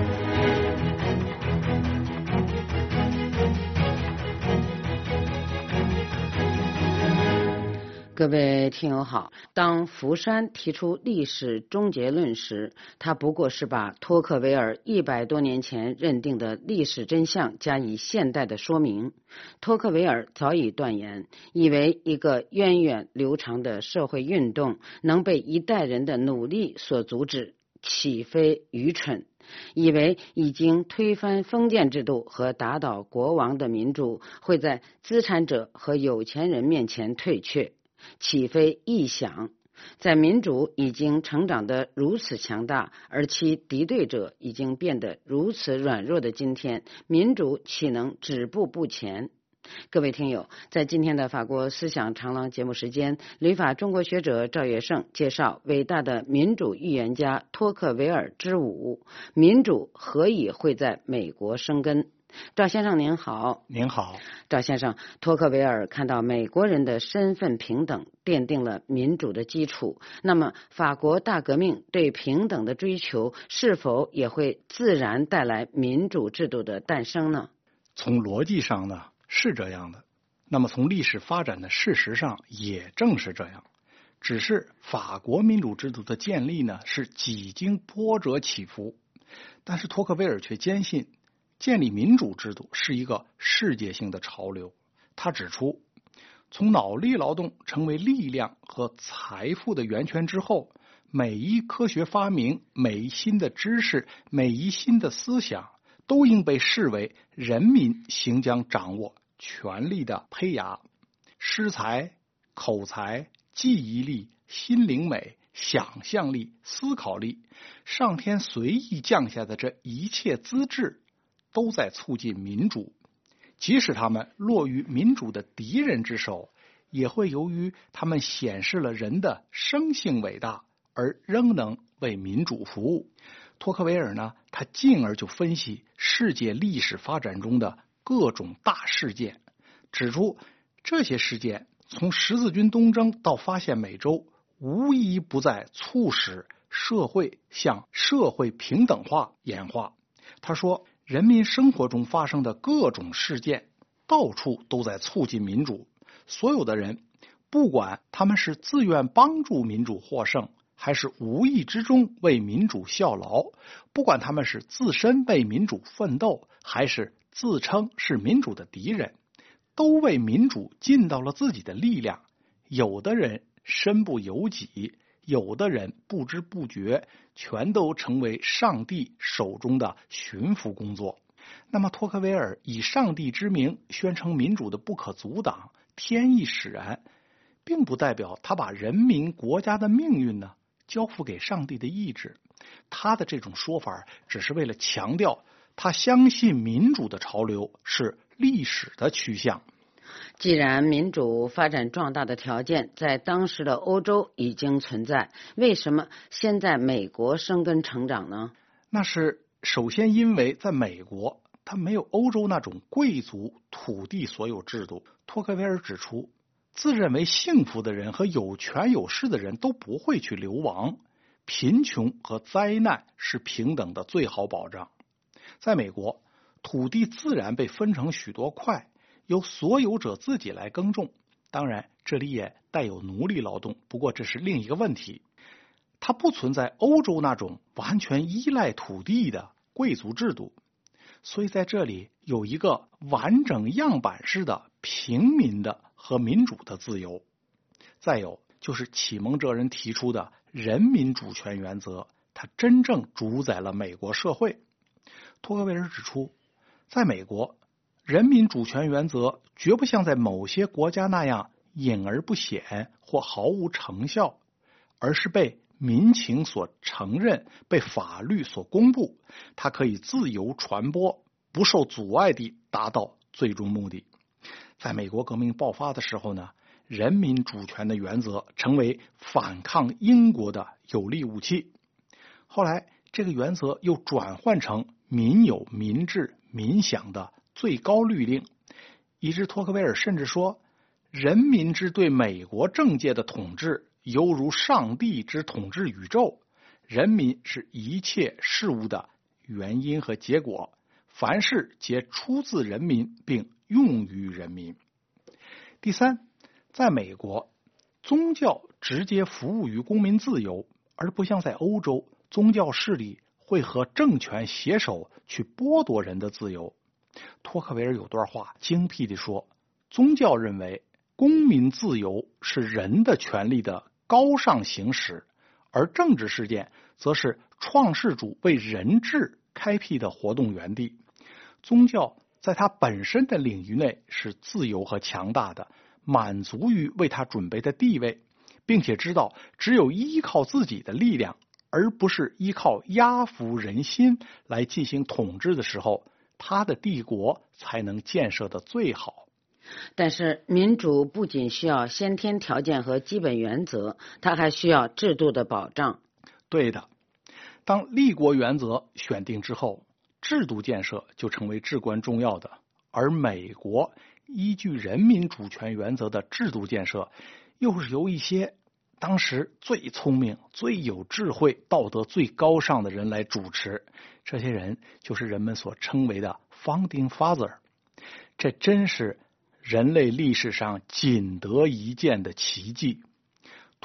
各位听友好，当福山提出历史终结论时，他不过是把托克维尔一百多年前认定的历史真相加以现代的说明。托克维尔早已断言，以为一个源远流长的社会运动能被一代人的努力所阻止，岂非愚蠢？以为已经推翻封建制度和打倒国王的民主会在资产者和有钱人面前退却，岂非臆想？在民主已经成长得如此强大，而其敌对者已经变得如此软弱的今天，民主岂能止步不前？各位听友，在今天的法国思想长廊节目时间，旅法中国学者赵月胜介绍伟大的民主预言家托克维尔之五：民主何以会在美国生根？赵先生您好。 您好。 赵先生，托克维尔看到美国人的身份平等奠定了民主的基础，那么法国大革命对平等的追求是否也会自然带来民主制度的诞生呢？ 从逻辑上呢，是这样的。那么从历史发展的事实上也正是这样。 只是法国民主制度的建立呢，是几经波折起伏。但是托克维尔却坚信，建立民主制度是一个世界性的潮流。他指出，从脑力劳动成为力量和财富的源泉之后，每一科学发明、每一新的知识、每一新的思想，都应被视为人民行将掌握权力的胚芽。诗才、口才、记忆力、心灵美、想象力、思考力，上天随意降下的这一切资质，都在促进民主。即使他们落于民主的敌人之手，也会由于他们显示了人的生性伟大，而仍能为民主服务。托克维尔呢，他进而就分析世界历史发展中的各种大事件，指出这些事件从十字军东征到发现美洲，无一不在促使社会向社会平等化演化。他说，人民生活中发生的各种事件，到处都在促进民主。所有的人，不管他们是自愿帮助民主获胜，还是无意之中为民主效劳，不管他们是自身为民主奋斗，还是自称是民主的敌人，都为民主尽到了自己的力量。有的人身不由己，有的人不知不觉，全都成为上帝手中的驯服工作。那么托克维尔以上帝之名宣称民主的不可阻挡，天意使然，并不代表他把人民国家的命运呢交付给上帝的意志。他的这种说法只是为了强调他相信民主的潮流是历史的趋向。 既然民主发展壮大的条件在当时的欧洲已经存在，为什么先在美国生根成长呢？ 那是首先因为在美国，它没有欧洲那种贵族土地所有制度。托克维尔指出，自认为幸福的人和有权有势的人都不会去流亡，贫穷和灾难是平等的最好保障。在美国，土地自然被分成许多块，由所有者自己来耕种。当然，这里也带有奴隶劳动，不过这是另一个问题。它不存在欧洲那种完全依赖土地的贵族制度，所以在这里有一个完整样板式的平民的和民主的自由。再有就是启蒙者人提出的人民主权原则，它真正主宰了美国社会。托克维尔指出，在美国，人民主权原则绝不像在某些国家那样隐而不显或毫无成效，而是被民情所承认，被法律所公布，它可以自由传播，不受阻碍地达到最终目的。在美国革命爆发的时候呢，人民主权的原则成为反抗英国的有力武器。后来这个原则又转换成民有、民治、民享的最高律令，以致托克维尔甚至说，人民之对美国政界的统治犹如上帝之统治宇宙，人民是一切事物的原因和结果，凡事皆出自人民并用于人民。第三，在美国，宗教直接服务于公民自由，而不像在欧洲，宗教势力会和政权携手去剥夺人的自由。托克维尔有段话精辟地说，宗教认为公民自由是人的权利的高尚行使，而政治事件则是创世主为人治开辟的活动园地。宗教在它本身的领域内是自由和强大的，满足于为它准备的地位，并且知道只有依靠自己的力量，而不是依靠压服人心来进行统治的时候，他的帝国才能建设得最好。 但是民主不仅需要先天条件和基本原则，它还需要制度的保障。 对的，当立国原则选定之后，制度建设就成为至关重要的。而美国依据人民主权原则的制度建设，又是由一些当时最聪明、最有智慧、道德最高尚的人来主持。这些人就是人们所称为的 Founding Father。 这真是人类历史上仅得一见的奇迹。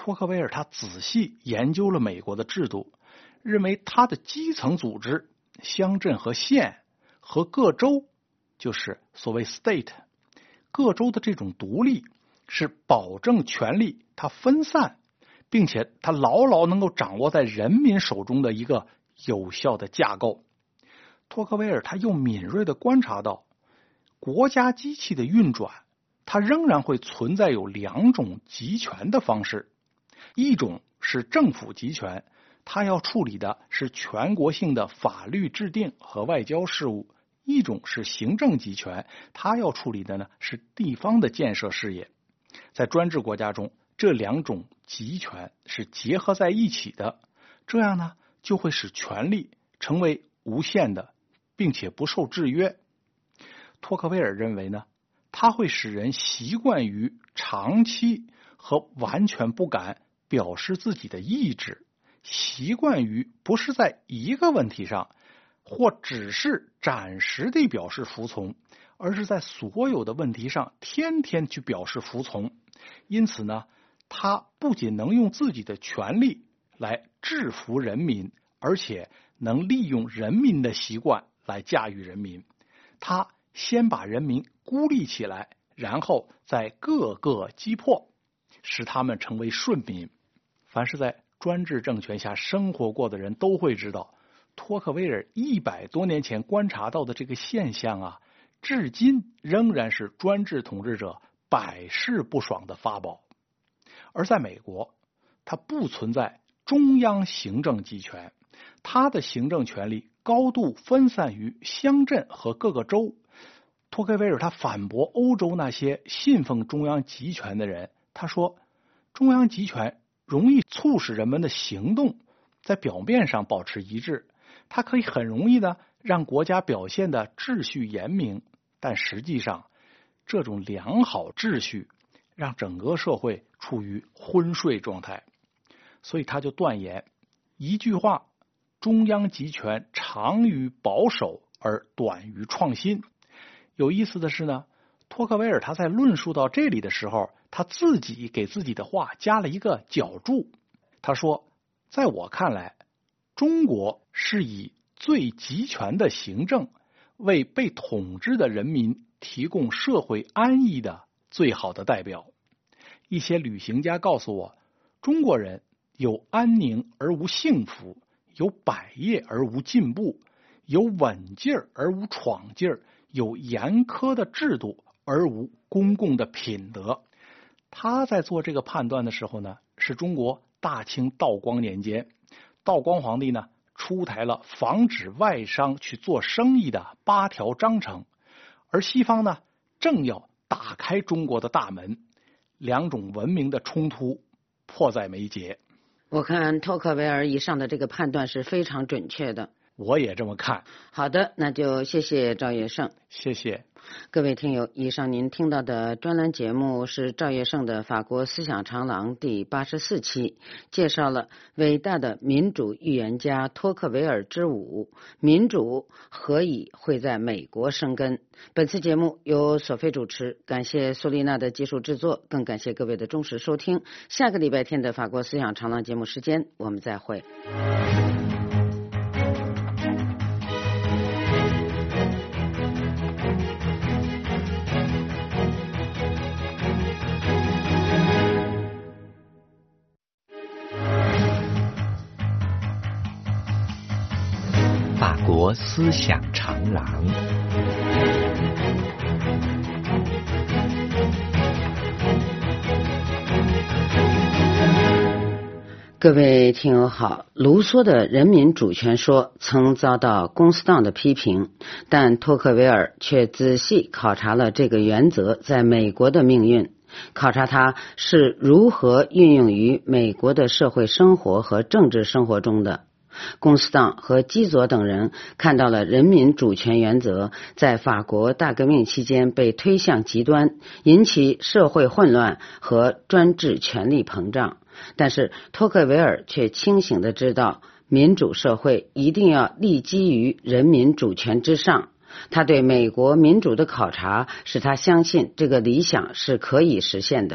托克维尔他仔细研究了美国的制度，认为他的基层组织乡镇和县和各州，就是所谓 state， 各州的这种独立是保证权力它分散，并且它牢牢能够掌握在人民手中的一个有效的架构。托克维尔他又敏锐地观察到，国家机器的运转它仍然会存在有两种集权的方式，一种是政府集权，它要处理的是全国性的法律制定和外交事务；一种是行政集权，它要处理的呢是地方的建设事业。在专制国家中，这两种集权是结合在一起的，这样呢就会使权力成为无限的，并且不受制约。托克维尔认为呢，它会使人习惯于长期和完全不敢表示自己的意志，习惯于不是在一个问题上或只是暂时地表示服从，而是在所有的问题上天天去表示服从。因此呢，他不仅能用自己的权力来制服人民，而且能利用人民的习惯来驾驭人民。他先把人民孤立起来，然后再各个击破，使他们成为顺民。凡是在专制政权下生活过的人都会知道，托克维尔一百多年前观察到的这个现象啊，至今仍然是专制统治者百试不爽的法宝。而在美国，它不存在中央行政集权，它的行政权力高度分散于乡镇和各个州。托克维尔他反驳欧洲那些信奉中央集权的人，他说，中央集权容易促使人们的行动在表面上保持一致，它可以很容易的让国家表现的秩序严明，但实际上这种良好秩序让整个社会处于昏睡状态。所以他就断言一句话，中央集权长于保守而短于创新。有意思的是呢，托克维尔他在论述到这里的时候，他自己给自己的话加了一个脚注。他说，在我看来，中国是以最集权的行政为被统治的人民提供社会安逸的最好的代表。一些旅行家告诉我，中国人有安宁而无幸福，有百业而无进步，有稳劲儿而无闯劲儿，有严苛的制度而无公共的品德。他在做这个判断的时候呢，是中国大清道光年间，道光皇帝呢出台了防止外商去做生意的八条章程，而西方呢正要打开中国的大门，两种文明的冲突迫在眉睫。 我看托克维尔以上的这个判断是非常准确的。 我也这么看。 好的，那就谢谢赵业胜。 谢谢各位听友，以上您听到的专栏节目是赵业胜的法国思想长廊第八十四期，介绍了伟大的民主预言家托克维尔之舞，民主何以会在美国生根。本次节目由索菲主持，感谢苏丽娜的技术制作，更感谢各位的忠实收听。下个礼拜天的法国思想长廊节目时间我们再会。 法国思想长廊。 各位听友好，卢梭的人民主权说曾遭到公斯当的批评，但托克维尔却仔细考察了这个原则在美国的命运，考察它是如何运用于美国的社会生活和政治生活中的。公斯当和基佐等人看到了人民主权原则在法国大革命期间被推向极端，引起社会混乱和专制权力膨胀。但是托克维尔却清醒地知道，民主社会一定要立基于人民主权之上。他对美国民主的考察使他相信这个理想是可以实现的。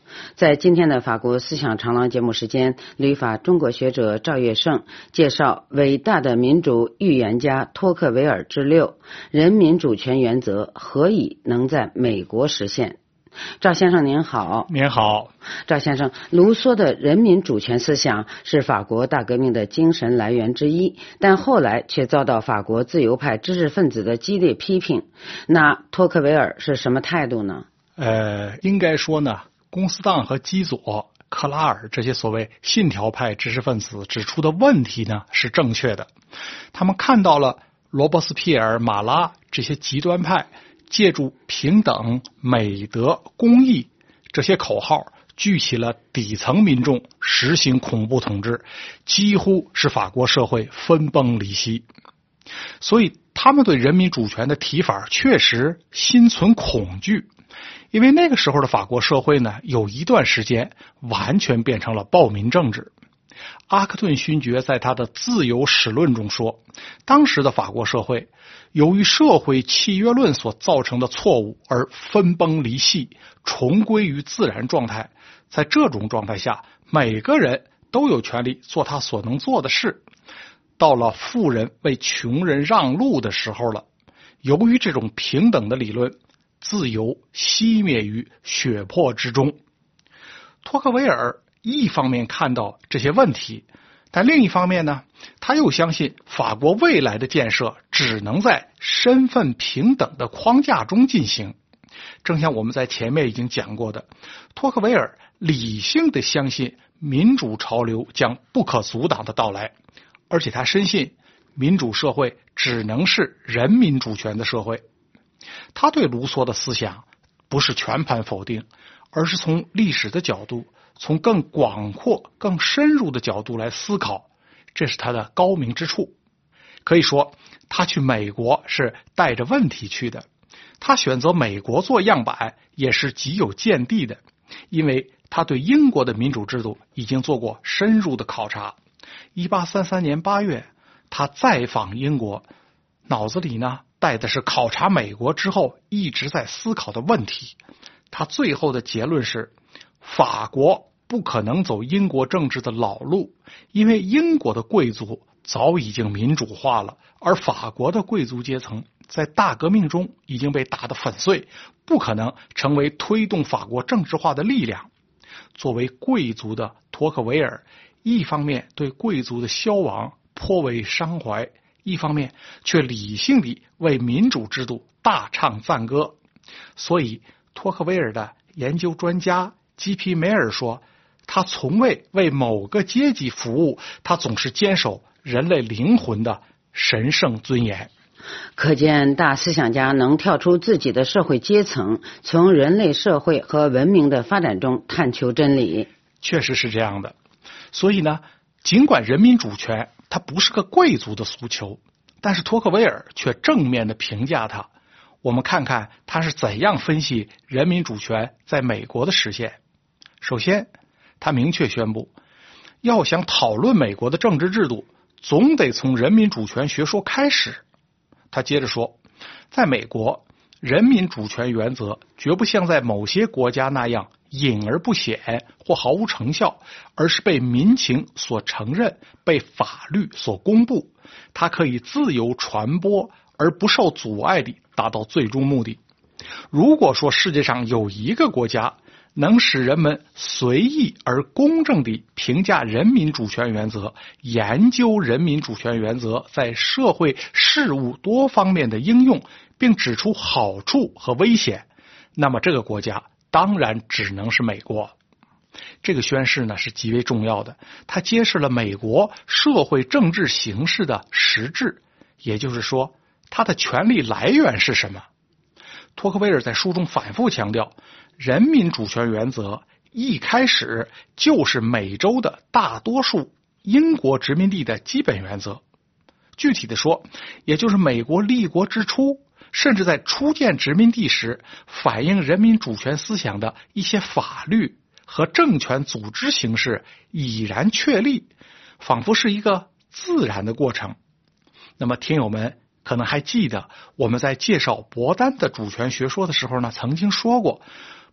在今天的法国思想长廊节目时间，旅法中国学者赵月胜介绍伟大的民主预言家托克维尔之六：人民主权原则何以能在美国实现？赵先生您好。 您好。 赵先生，卢梭的人民主权思想是法国大革命的精神来源之一，但后来却遭到法国自由派知识分子的激烈批评。那托克维尔是什么态度呢？ 呃，应该说呢，公司党和基佐、克拉尔这些所谓信条派知识分子指出的问题呢是正确的。他们看到了罗伯斯庇尔、马拉这些极端派借助平等、美德、公义这些口号，聚起了底层民众，实行恐怖统治，几乎使法国社会分崩离析。所以他们对人民主权的提法确实心存恐惧，因为那个时候的法国社会呢，有一段时间完全变成了暴民政治。阿克顿勋爵在他的自由史论中说，当时的法国社会由于社会契约论所造成的错误而分崩离析，重归于自然状态。在这种状态下，每个人都有权利做他所能做的事。到了富人为穷人让路的时候了，由于这种平等的理论，自由熄灭于血泊之中。托克维尔一方面看到这些问题，但另一方面呢，他又相信法国未来的建设只能在身份平等的框架中进行。正像我们在前面已经讲过的，托克维尔理性的相信民主潮流将不可阻挡的到来，而且他深信民主社会只能是人民主权的社会。他对卢梭的思想不是全盘否定，而是从历史的角度，从更广阔、更深入的角度来思考，这是他的高明之处。可以说，他去美国是带着问题去的，他选择美国做样板也是极有见地的，因为他对英国的民主制度已经做过深入的考察。一八三三年八月，他再访英国，脑子里呢带的是考察美国之后一直在思考的问题。他最后的结论是，法国不可能走英国政治的老路，因为英国的贵族早已经民主化了，而法国的贵族阶层在大革命中已经被打得粉碎，不可能成为推动法国政治化的力量。作为贵族的托克维尔，一方面对贵族的消亡颇为伤怀，一方面却理性地为民主制度大唱赞歌。所以托克维尔的研究专家基皮梅尔说，他从未为某个阶级服务，他总是坚守人类灵魂的神圣尊严。 可见大思想家能跳出自己的社会阶层，从人类社会和文明的发展中探求真理。 确实是这样的。所以呢，尽管人民主权它不是个贵族的诉求，但是托克维尔却正面的评价它。我们看看他是怎样分析人民主权在美国的实现。首先，他明确宣布，要想讨论美国的政治制度，总得从人民主权学说开始。他接着说，在美国，人民主权原则绝不像在某些国家那样隐而不显或毫无成效，而是被民情所承认，被法律所公布。它可以自由传播，而不受阻碍地达到最终目的。如果说世界上有一个国家能使人们随意而公正地评价人民主权原则，研究人民主权原则在社会事务多方面的应用，并指出好处和危险，那么这个国家当然只能是美国。这个宣誓呢是极为重要的，它揭示了美国社会政治形势的实质，也就是说，它的权力来源是什么。托克维尔在书中反复强调，人民主权原则一开始就是美洲的大多数英国殖民地的基本原则。具体的说，也就是美国立国之初，甚至在初建殖民地时，反映人民主权思想的一些法律和政权组织形式已然确立，仿佛是一个自然的过程。那么听友们可能还记得，我们在介绍伯丹的主权学说的时候呢，曾经说过，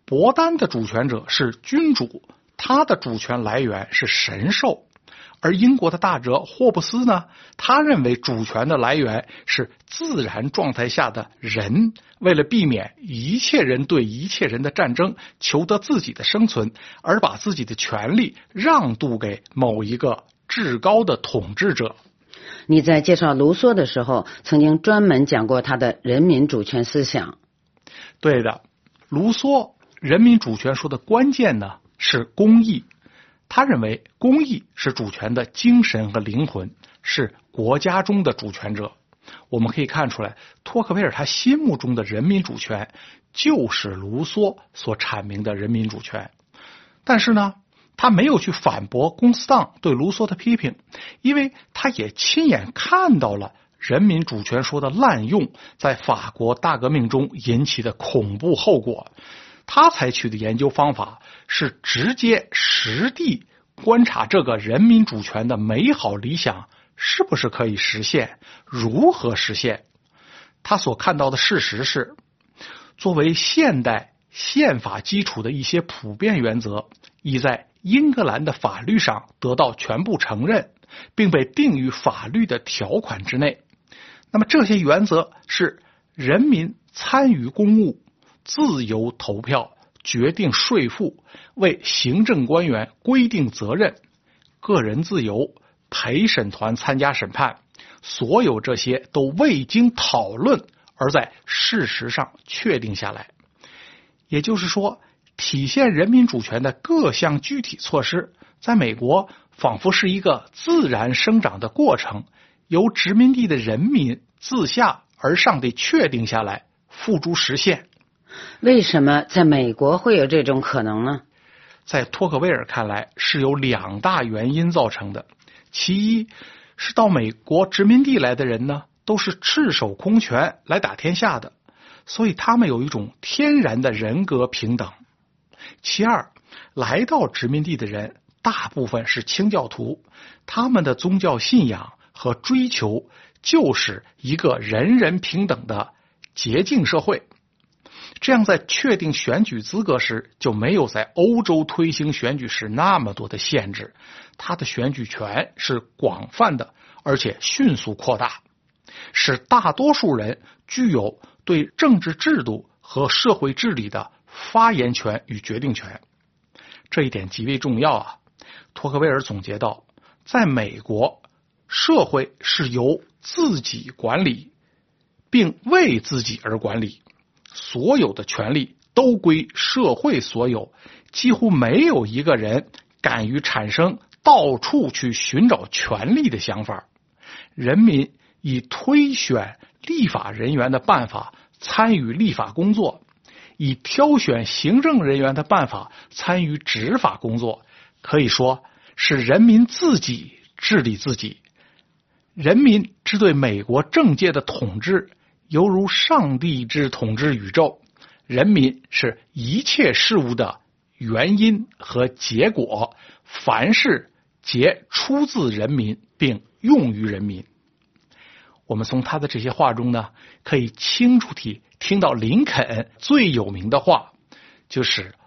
伯丹的主权者是君主，他的主权来源是神授。而英国的大哲霍布斯呢，他认为主权的来源是自然状态下的人，为了避免一切人对一切人的战争，求得自己的生存，而把自己的权利让渡给某一个至高的统治者。 你在介绍卢梭的时候，曾经专门讲过他的人民主权思想。 对的，卢梭人民主权说的关键呢是公义。他认为公义是主权的精神和灵魂，是国家中的主权者。我们可以看出来，托克维尔他心目中的人民主权就是卢梭所阐明的人民主权。但是呢，他没有去反驳龚斯当对卢梭的批评，因为他也亲眼看到了人民主权说的滥用在法国大革命中引起的恐怖后果。他采取的研究方法是直接实地观察这个人民主权的美好理想是不是可以实现，如何实现。他所看到的事实是，作为现代宪法基础的一些普遍原则已在英格兰的法律上得到全部承认，并被定于法律的条款之内。那么这些原则是人民参与公务、自由投票、决定税负、为行政官员规定责任、个人自由、陪审团参加审判，所有这些都未经讨论而在事实上确定下来。也就是说，体现人民主权的各项具体措施，在美国仿佛是一个自然生长的过程，由殖民地的人民自下而上地确定下来，付诸实现。 为什么在美国会有这种可能呢？ 在托克维尔看来，是有两大原因造成的。其一是到美国殖民地来的人呢，都是赤手空拳来打天下的，所以他们有一种天然的人格平等。其二，来到殖民地的人大部分是清教徒，他们的宗教信仰和追求就是一个人人平等的洁净社会。这样在确定选举资格时，就没有在欧洲推行选举时那么多的限制，他的选举权是广泛的，而且迅速扩大，使大多数人具有对政治制度和社会治理的发言权与决定权。这一点极为重要啊！托克维尔总结到，在美国，社会是由自己管理，并为自己而管理，所有的权利都归社会所有，几乎没有一个人敢于产生到处去寻找权利的想法。人民以推选立法人员的办法参与立法工作，以挑选行政人员的办法参与执法工作，可以说是人民自己治理自己。人民之对美国政界的统治犹如上帝之统治宇宙，人民是一切事物的原因和结果，凡事皆出自人民并用于人民。我们从他的这些话中呢，可以清楚地听到林肯最有名的话，就是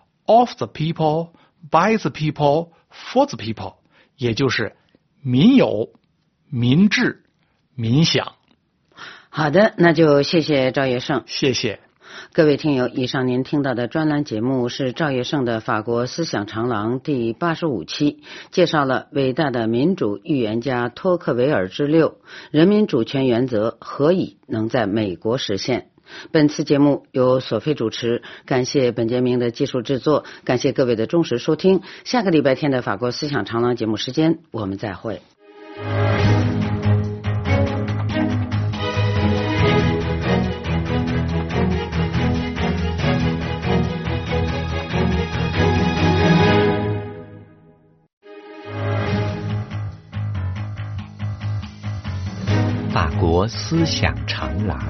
of the people, by the people, for the people， 也就是民有、民治、民享。 好的，那就谢谢赵业胜。 谢谢各位听友，以上您听到的专栏节目是赵业胜的法国思想长廊第八十五期，介绍了伟大的民主预言家托克维尔之六：人民主权原则何以能在美国实现？本次节目由索菲主持，感谢本节目的技术制作，感谢各位的忠实收听。下个礼拜天的法国思想长廊节目时间，我们再会。 法国思想长廊。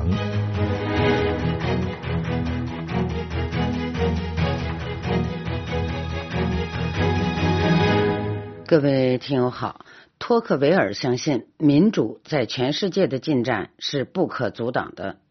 各位听友好，托克维尔相信民主在全世界的进展是不可阻挡的。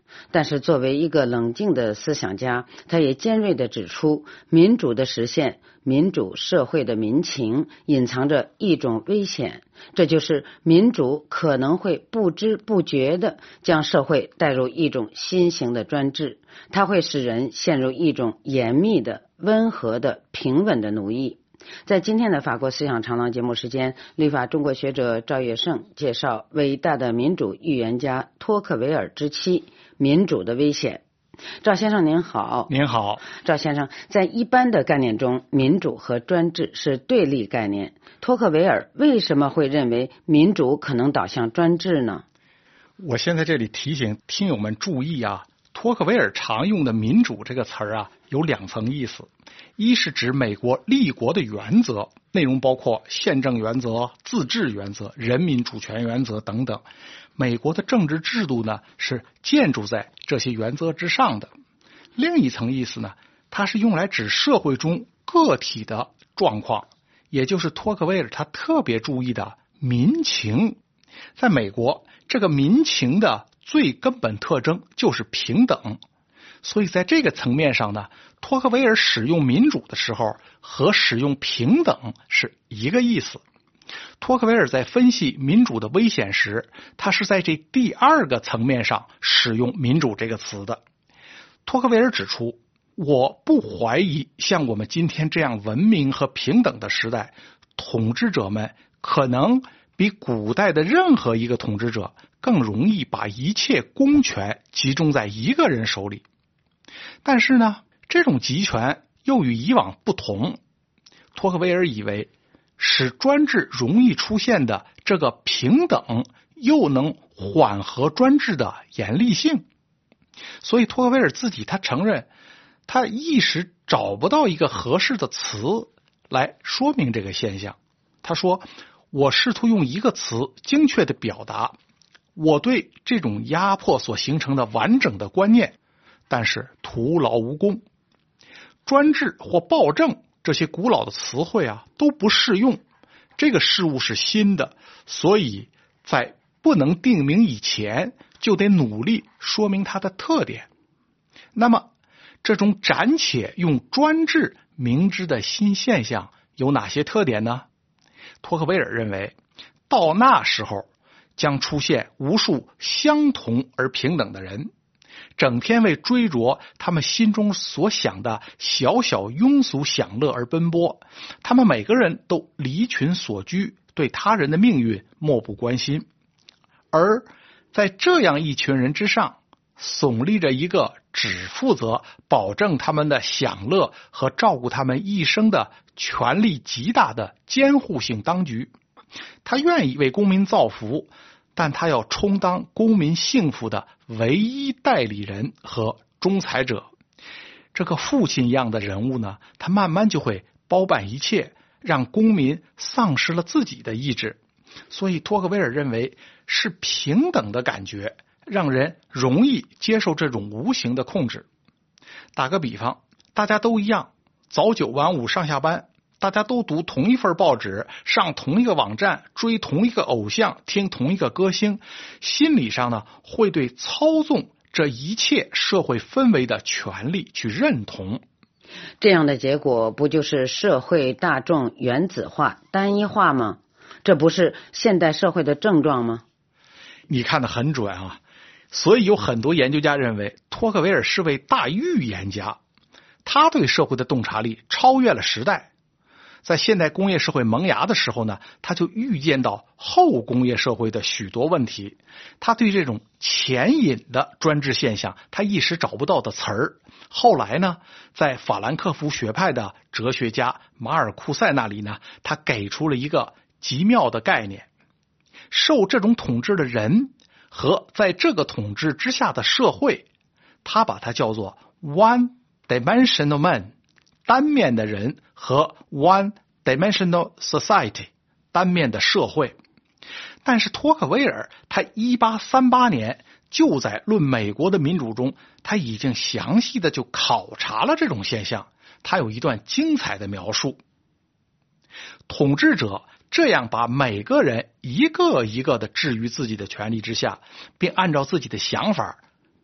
但是作为一个冷静的思想家，他也尖锐地指出，民主的实现，民主社会的民情隐藏着一种危险，这就是民主可能会不知不觉地将社会带入一种新型的专制，它会使人陷入一种严密的、温和的、平稳的奴役。在今天的法国思想长廊节目时间，立法中国学者赵月胜介绍伟大的民主预言家托克维尔之妻民主的危险。赵先生您好。 您好。 赵先生，在一般的概念中，民主和专制是对立概念，托克维尔为什么会认为民主可能导向专制呢？ 我先在这里提醒听友们注意啊，托克维尔常用的民主这个词儿啊有两层意思，一是指美国立国的原则，内容包括宪政原则、自治原则、人民主权原则等等。美国的政治制度呢是建筑在这些原则之上的。另一层意思呢，它是用来指社会中个体的状况，也就是托克维尔他特别注意的民情。在美国，这个民情的最根本特征就是平等，所以在这个层面上呢，托克维尔使用民主的时候和使用平等是一个意思。托克维尔在分析民主的危险时，他是在这第二个层面上使用民主这个词的。托克维尔指出，我不怀疑像我们今天这样文明和平等的时代，统治者们可能比古代的任何一个统治者更容易把一切公权集中在一个人手里。但是呢，这种集权又与以往不同。托克维尔以为，使专制容易出现的这个平等，又能缓和专制的严厉性。所以托克维尔自己他承认，他一时找不到一个合适的词来说明这个现象。他说，我试图用一个词精确地表达我对这种压迫所形成的完整的观念，但是徒劳无功。专制或暴政这些古老的词汇啊都不适用，这个事物是新的，所以在不能定名以前就得努力说明它的特点。那么这种暂且用专制明知的新现象有哪些特点呢？托克维尔认为，到那时候将出现无数相同而平等的人，整天为追逐他们心中所想的小小庸俗享乐而奔波，他们每个人都离群索居，对他人的命运漠不关心。而在这样一群人之上，耸立着一个只负责保证他们的享乐和照顾他们一生的权力极大的监护性当局。他愿意为公民造福，但他要充当公民幸福的唯一代理人和仲裁者。这个父亲一样的人物呢，他慢慢就会包办一切，让公民丧失了自己的意志。所以托克维尔认为，是平等的感觉让人容易接受这种无形的控制。打个比方，大家都一样，早九晚五上下班，大家都读同一份报纸，上同一个网站，追同一个偶像，听同一个歌星，心理上呢会对操纵这一切社会氛围的权利去认同。 这样的结果不就是社会大众原子化、单一化吗？这不是现代社会的症状吗？ 你看得很准啊！所以有很多研究家认为，托克维尔是位大预言家，他对社会的洞察力超越了时代。在现代工业社会萌芽的时候呢，他就预见到后工业社会的许多问题。他对这种潜隐的专制现象，他一时找不到的词儿，后来呢，在法兰克福学派的哲学家马尔库塞那里呢，他给出了一个极妙的概念：受这种统治的人和在这个统治之下的社会，他把它叫做 one-dimensional man， 单面的人和 one-dimensional society， 单面的社会。但是托克维尔他一八三八年就在《论美国的民主》中，他已经详细的就考察了这种现象。他有一段精彩的描述：统治者这样把每个人一个一个的置于自己的权利之下，并按照自己的想法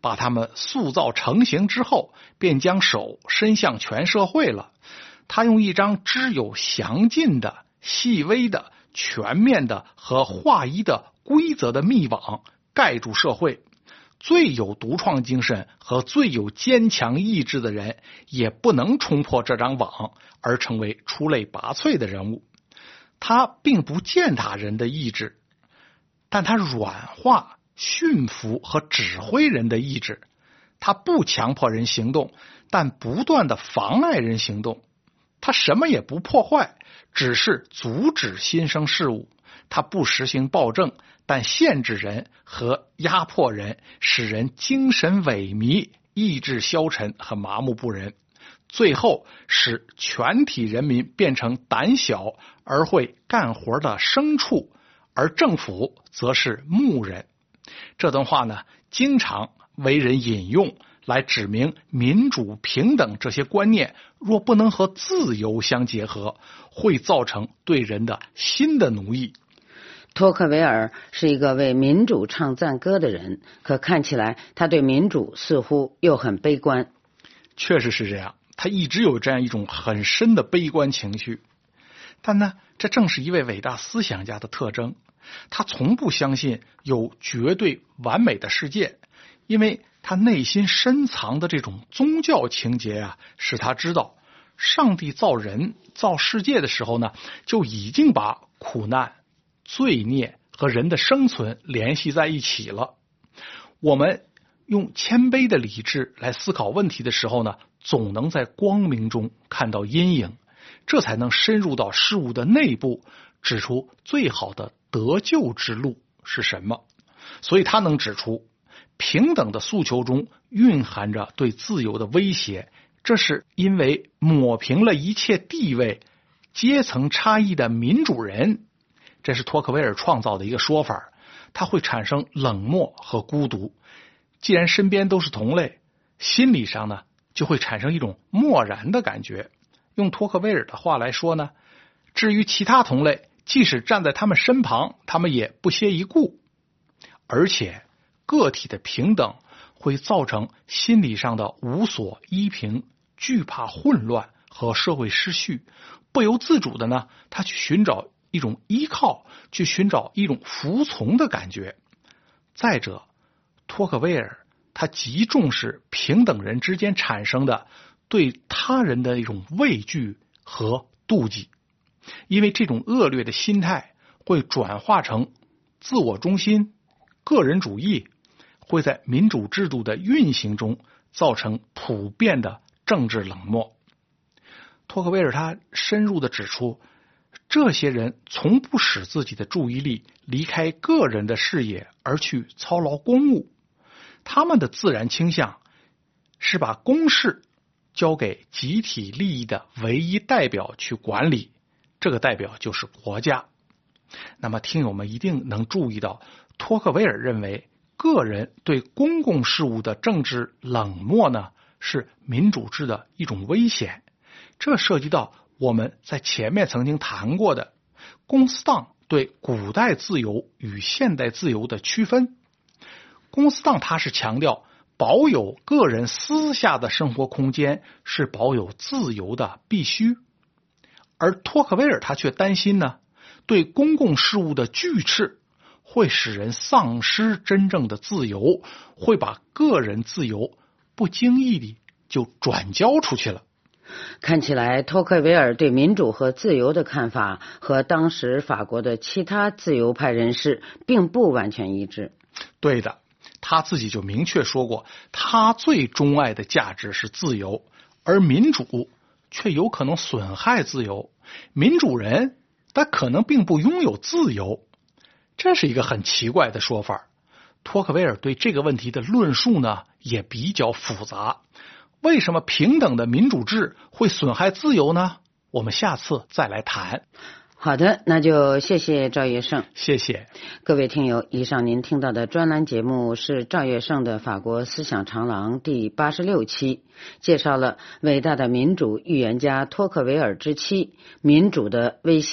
把他们塑造成型之后，便将手伸向全社会了。他用一张只有详尽的、细微的、全面的和划一的规则的密网盖住社会。最有独创精神和最有坚强意志的人也不能冲破这张网而成为出类拔萃的人物。他并不践踏人的意志，但他软化、驯服和指挥人的意志。他不强迫人行动，但不断的妨碍人行动。他什么也不破坏，只是阻止新生事物。他不实行暴政，但限制人和压迫人，使人精神萎靡、意志消沉和麻木不仁，最后使全体人民变成胆小而会干活的牲畜，而政府则是牧人。这段话呢，经常为人引用，来指明民主平等这些观念若不能和自由相结合，会造成对人的新的奴役。 托克维尔是一个为民主唱赞歌的人，可看起来他对民主似乎又很悲观。 确实是这样，他一直有这样一种很深的悲观情绪。但呢，这正是一位伟大思想家的特征。他从不相信有绝对完美的世界，因为他内心深藏的这种宗教情节啊，使他知道上帝造人造世界的时候呢，就已经把苦难、罪孽和人的生存联系在一起了。我们用谦卑的理智来思考问题的时候呢，总能在光明中看到阴影，这才能深入到事物的内部，指出最好的得救之路是什么。所以他能指出平等的诉求中蕴含着对自由的威胁，这是因为抹平了一切地位、阶层差异的民主人，这是托克维尔创造的一个说法，他会产生冷漠和孤独。既然身边都是同类，心理上呢就会产生一种漠然的感觉。用托克维尔的话来说呢，至于其他同类，即使站在他们身旁，他们也不屑一顾。而且个体的平等会造成心理上的无所依凭、惧怕混乱和社会失序，不由自主的呢，他去寻找一种依靠，去寻找一种服从的感觉。再者，托克维尔他极重视平等人之间产生的对他人的一种畏惧和妒忌，因为这种恶劣的心态会转化成自我中心、个人主义，会在民主制度的运行中造成普遍的政治冷漠。托克维尔他深入的指出，这些人从不使自己的注意力离开个人的视野而去操劳公务，他们的自然倾向是把公事交给集体利益的唯一代表去管理，这个代表就是国家。那么听友们一定能注意到，托克维尔认为个人对公共事务的政治冷漠呢，是民主制的一种危险。这涉及到我们在前面曾经谈过的公司党对古代自由与现代自由的区分。公司党它是强调保有个人私下的生活空间是保有自由的必须，而托克维尔他却担心呢，对公共事务的拒斥会使人丧失真正的自由，会把个人自由不经意地就转交出去了。 看起来托克维尔对民主和自由的看法和当时法国的其他自由派人士并不完全一致。 对的，他自己就明确说过，他最钟爱的价值是自由，而民主却有可能损害自由。民主人他可能并不拥有自由，这是一个很奇怪的说法。托克维尔对这个问题的论述呢也比较复杂。为什么平等的民主制会损害自由呢？我们下次再来谈。 好的，那就谢谢赵月胜。 谢谢各位听友，以上您听到的专栏节目是赵月胜的法国思想长廊第八十六期，介绍了伟大的民主预言家托克维尔之妻民主的危险。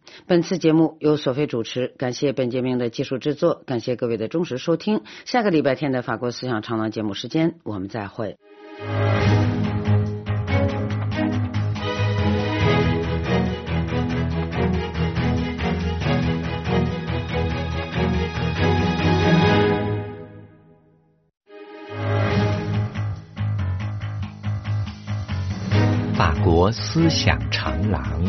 本次节目由索菲主持，感谢本节目的技术制作，感谢各位的忠实收听。下个礼拜天的法国思想长廊节目时间，我们再会。 法国思想长廊。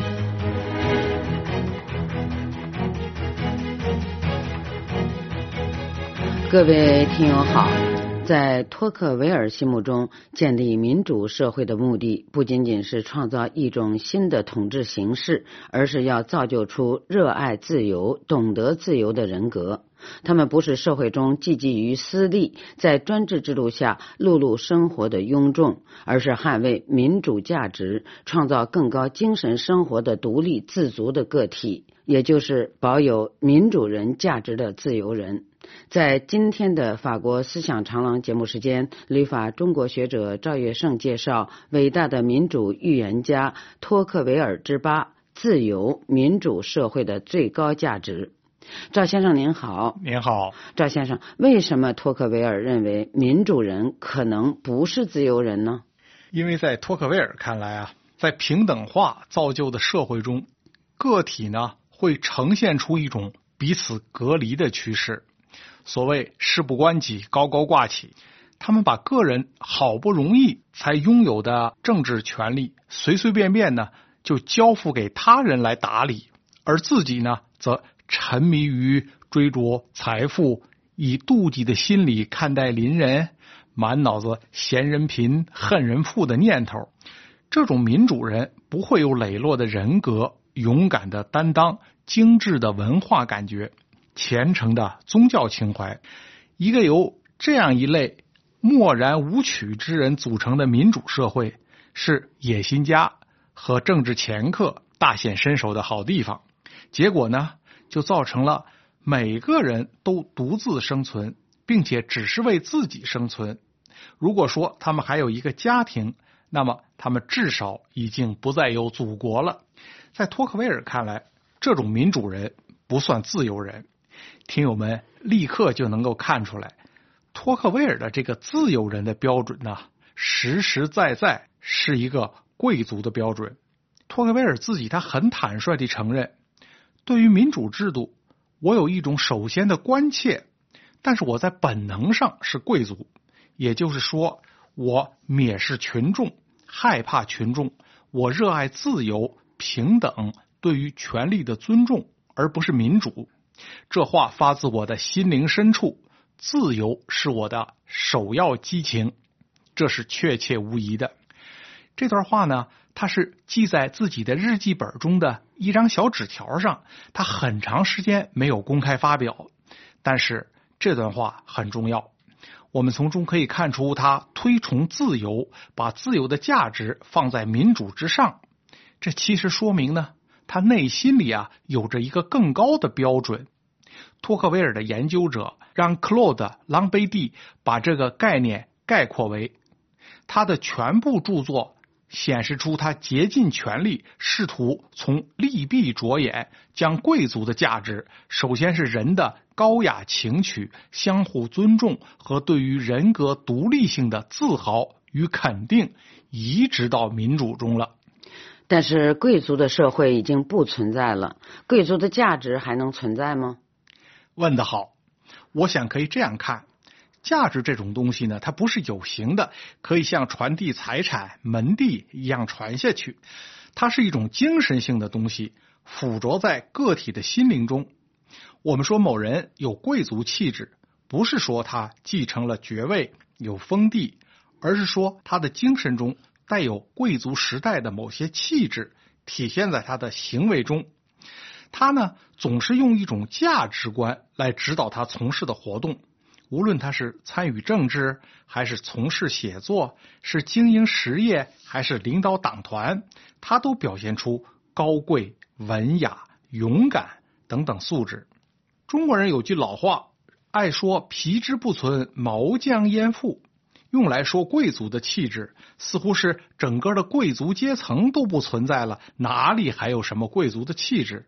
各位听友好，在托克维尔心目中，建立民主社会的目的不仅仅是创造一种新的统治形式，而是要造就出热爱自由、懂得自由的人格。他们不是社会中汲汲于私利，在专制制度下碌碌生活的庸众，而是捍卫民主价值，创造更高精神生活的独立自足的个体，也就是保有民主人价值的自由人。在今天的法国思想长廊节目时间，旅法中国学者赵月胜介绍伟大的民主预言家托克维尔之八：自由民主社会的最高价值。赵先生您好。 您好。 赵先生，为什么托克维尔认为民主人可能不是自由人呢？ 因为在托克维尔看来啊，在平等化造就的社会中，个体呢会呈现出一种彼此隔离的趋势。所谓事不关己，高高挂起，他们把个人好不容易才拥有的政治权利随随便便呢就交付给他人来打理，而自己呢则沉迷于追逐财富，以妒忌的心理看待邻人，满脑子嫌人贫恨人富的念头。这种民主人不会有磊落的人格、勇敢的担当、精致的文化感觉、虔诚的宗教情怀。一个由这样一类漠然无取之人组成的民主社会，是野心家和政治掮客大显身手的好地方。结果呢，就造成了每个人都独自生存，并且只是为自己生存。如果说他们还有一个家庭，那么他们至少已经不再有祖国了。在托克维尔看来，这种民主人不算自由人。听友们立刻就能够看出来，托克维尔的这个自由人的标准呢，实实在在是一个贵族的标准。托克维尔自己他很坦率地承认，对于民主制度，我有一种首先的关切，但是我在本能上是贵族，也就是说，我蔑视群众，害怕群众，我热爱自由、平等，对于权力的尊重，而不是民主。这话发自我的心灵深处，自由是我的首要激情，这是确切无疑的。这段话呢，他是记在自己的日记本中的一张小纸条上，他很长时间没有公开发表，但是这段话很重要。我们从中可以看出他推崇自由，把自由的价值放在民主之上。这其实说明呢，他内心里啊有着一个更高的标准。托克维尔的研究者让克洛德·朗贝蒂把这个概念概括为，他的全部著作显示出他竭尽全力，试图从利弊着眼，将贵族的价值，首先是人的高雅情趣、相互尊重和对于人格独立性的自豪与肯定，移植到民主中了。 但是贵族的社会已经不存在了，贵族的价值还能存在吗？ 问得好，我想可以这样看，价值这种东西呢，它不是有形的，可以像传递财产、门第一样传下去，它是一种精神性的东西，附着在个体的心灵中。我们说某人有贵族气质，不是说他继承了爵位、有封地，而是说他的精神中带有贵族时代的某些气质，体现在他的行为中。他呢，总是用一种价值观来指导他从事的活动，无论他是参与政治，还是从事写作，是经营实业，还是领导党团，他都表现出高贵、文雅、勇敢等等素质。中国人有句老话，爱说皮之不存，毛将焉附，用来说贵族的气质，似乎是整个的贵族阶层都不存在了，哪里还有什么贵族的气质？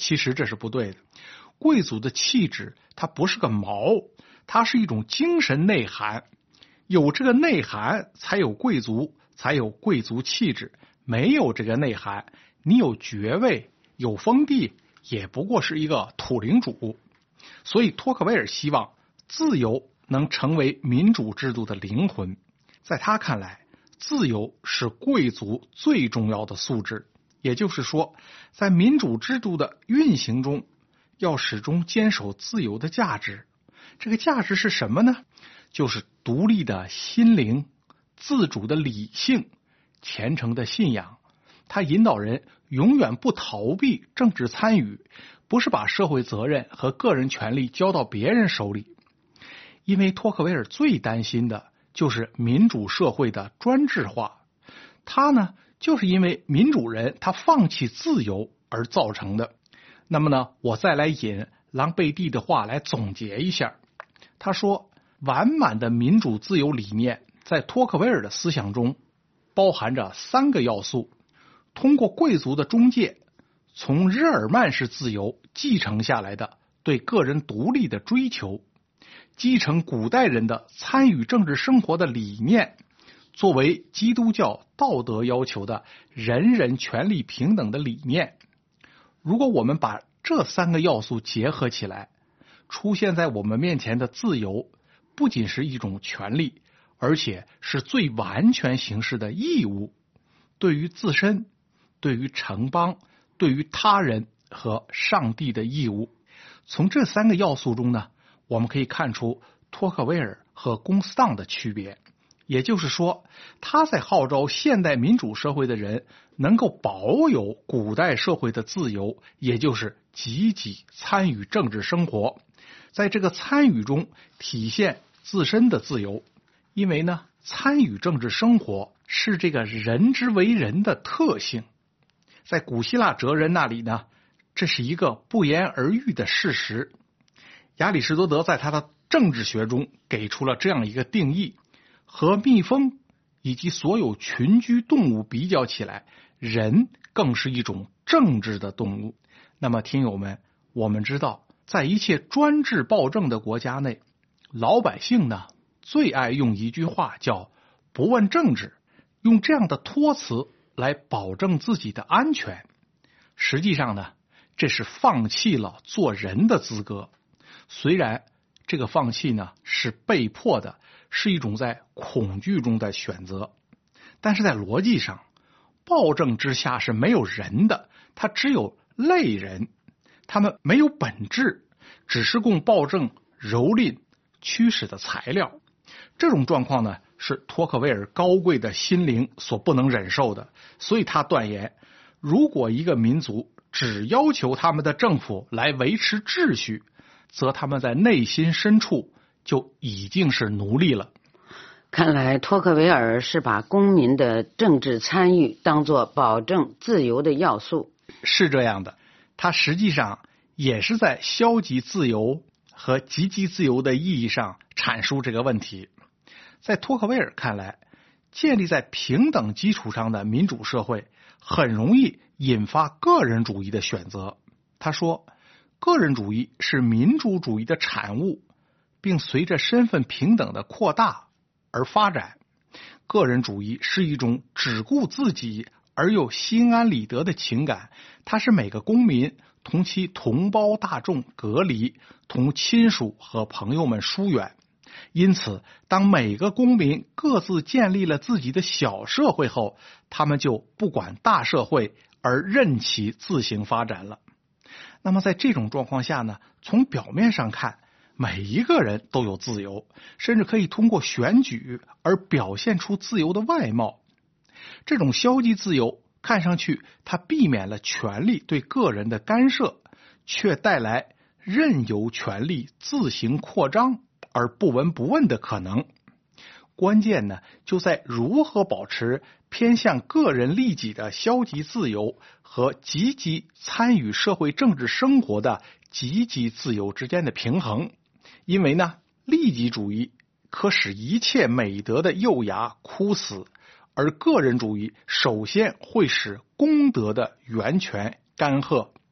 其实这是不对的。贵族的气质它不是个毛，它是一种精神内涵，有这个内涵才有贵族，才有贵族气质。没有这个内涵，你有爵位有封地，也不过是一个土领主。所以托克维尔希望自由能成为民主制度的灵魂。在他看来，自由是贵族最重要的素质，也就是说，在民主制度的运行中，要始终坚守自由的价值。这个价值是什么呢？就是独立的心灵、自主的理性、虔诚的信仰。它引导人永远不逃避政治参与，不是把社会责任和个人权利交到别人手里。因为托克维尔最担心的就是民主社会的专制化，他呢，就是因为民主人他放弃自由而造成的。那么呢，我再来引朗贝蒂的话来总结一下。他说，完满的民主自由理念在托克维尔的思想中包含着三个要素：通过贵族的中介，从日耳曼式自由继承下来的对个人独立的追求，继承古代人的参与政治生活的理念，作为基督教道德要求的人人权利平等的理念。如果我们把这三个要素结合起来，出现在我们面前的自由不仅是一种权利，而且是最完全形式的义务，对于自身，对于城邦，对于他人和上帝的义务。从这三个要素中呢，我们可以看出托克维尔和龚斯当的区别。也就是说，他在号召现代民主社会的人能够保有古代社会的自由，也就是积极参与政治生活，在这个参与中体现自身的自由。因为呢，参与政治生活是这个人之为人的特性。在古希腊哲人那里呢，这是一个不言而喻的事实。亚里士多德在他的政治学中给出了这样一个定义：和蜜蜂以及所有群居动物比较起来，人更是一种政治的动物。那么听友们，我们知道，在一切专制暴政的国家内，老百姓呢最爱用一句话叫不问政治，用这样的托词来保证自己的安全。实际上呢，这是放弃了做人的资格。虽然这个放弃呢是被迫的，是一种在恐惧中的选择，但是在逻辑上，暴政之下是没有人的，它只有类人，他们没有本质，只是供暴政蹂躏驱使的材料。这种状况呢，是托克维尔高贵的心灵所不能忍受的。所以他断言，如果一个民族只要求他们的政府来维持秩序，则他们在内心深处就已经是奴隶了。 看来托克维尔是把公民的政治参与当作保证自由的要素。 是这样的，他实际上也是在消极自由和积极自由的意义上阐述这个问题。在托克维尔看来，建立在平等基础上的民主社会很容易引发个人主义的选择。他说，个人主义是民主主义的产物，并随着身份平等的扩大而发展。个人主义是一种只顾自己而又心安理得的情感，它使每个公民同其同胞大众隔离，同亲属和朋友们疏远。因此，当每个公民各自建立了自己的小社会后，他们就不管大社会，而任其自行发展了。那么在这种状况下呢，从表面上看，每一个人都有自由，甚至可以通过选举而表现出自由的外貌。这种消极自由看上去它避免了权力对个人的干涉，却带来任由权力自行扩张而不闻不问的可能。关键呢，就在如何保持偏向个人利己的消极自由和积极参与社会政治生活的积极自由之间的平衡。因为呢，利己主义可使一切美德的幼芽枯死，而个人主义首先会使功德的源泉干涸。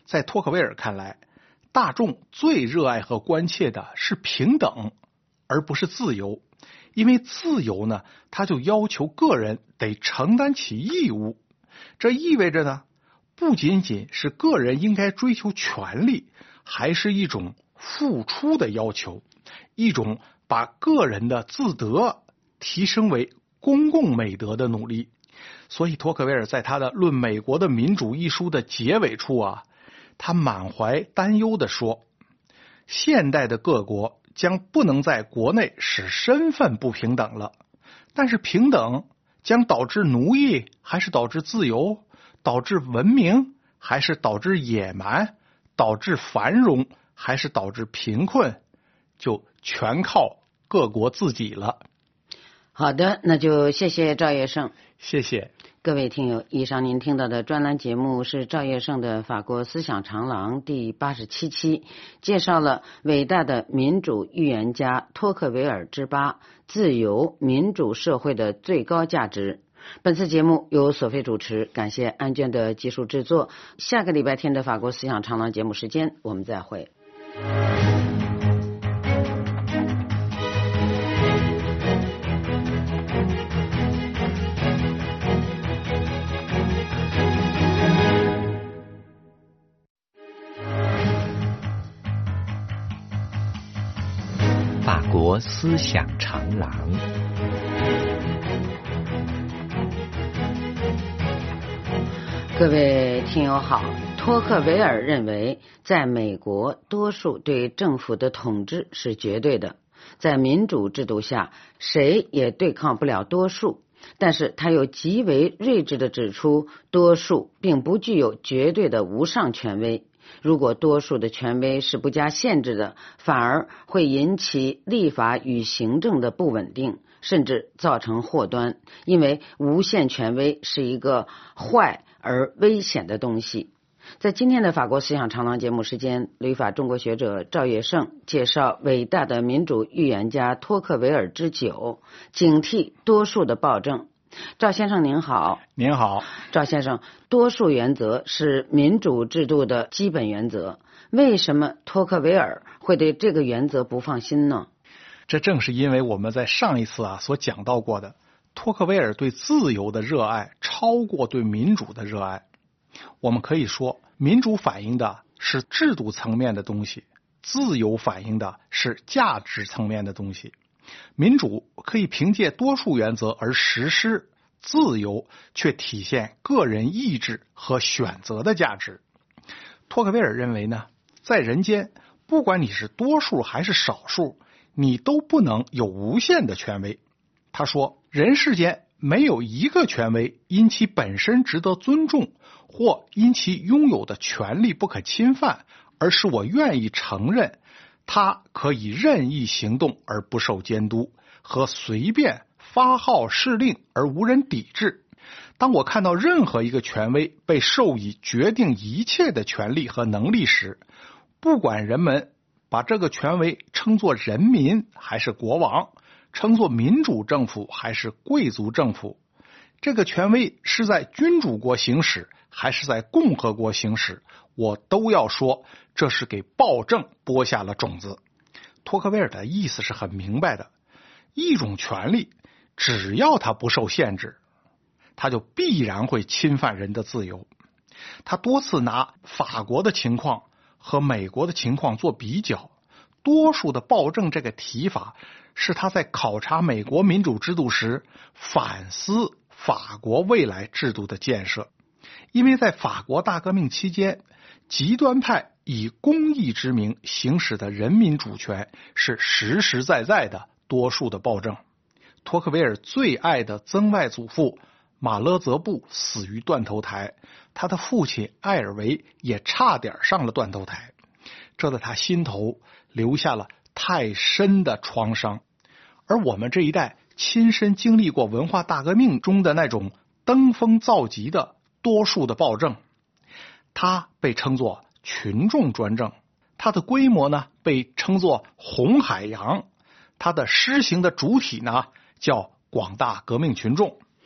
在托克维尔看来，大众最热爱和关切的是平等，而不是自由。因为自由呢，它就要求个人得承担起义务。这意味着呢，不仅仅是个人应该追求权利，还是一种付出的要求，一种把个人的自德提升为公共美德的努力。所以托克维尔在他的《论美国的民主》一书的结尾处啊，他满怀担忧地说，现代的各国将不能在国内使身份不平等了，但是平等将导致奴役，还是导致自由，导致文明，还是导致野蛮，导致繁荣，还是导致贫困，就全靠各国自己了。 好的，那就谢谢赵业胜。 谢谢各位听友，以上您听到的专栏节目是赵业胜的《法国思想长廊》第八十七期，介绍了伟大的民主预言家托克维尔之八：自由民主社会的最高价值。本次节目由索菲主持，感谢安娟的技术制作。下个礼拜天的《法国思想长廊》节目时间，我们再会。 法国思想长廊。 各位听友好，托克维尔认为，在美国，多数对政府的统治是绝对的，在民主制度下，谁也对抗不了多数。但是他又极为睿智地指出，多数并不具有绝对的无上权威。如果多数的权威是不加限制的，反而会引起立法与行政的不稳定，甚至造成祸端，因为无限权威是一个坏而危险的东西。在今天的法国思想长廊节目时间，旅法中国学者赵业胜介绍伟大的民主预言家托克维尔之九：警惕多数的暴政。赵先生您好。 您好。 赵先生，多数原则是民主制度的基本原则，为什么托克维尔会对这个原则不放心呢？ 这正是因为我们在上一次啊所讲到过的，托克维尔对自由的热爱超过对民主的热爱。我们可以说，民主反映的是制度层面的东西，自由反映的是价值层面的东西。民主可以凭借多数原则而实施，自由却体现个人意志和选择的价值。托克维尔认为呢，在人间，不管你是多数还是少数，你都不能有无限的权威。他说，人世间没有一个权威因其本身值得尊重，或因其拥有的权利不可侵犯，而是我愿意承认他可以任意行动而不受监督，和随便发号施令而无人抵制。当我看到任何一个权威被授予决定一切的权利和能力时，不管人们把这个权威称作人民还是国王，称作民主政府还是贵族政府，这个权威是在君主国行使还是在共和国行使，我都要说这是给暴政播下了种子。托克维尔的意思是很明白的，一种权利只要它不受限制，它就必然会侵犯人的自由。他多次拿法国的情况和美国的情况做比较，多数的暴政这个提法是他在考察美国民主制度时反思法国未来制度的建设。因为在法国大革命期间，极端派以公义之名行使的人民主权是实实在在的多数的暴政。托克维尔最爱的曾外祖父马勒泽布死于断头台，他的父亲埃尔维也差点上了断头台，这在他心头留下了太深的创伤。而我们这一代亲身经历过文化大革命中的那种登峰造极的多数的暴政，它被称作群众专政，它的规模呢被称作红海洋，它的施行的主体呢叫广大革命群众。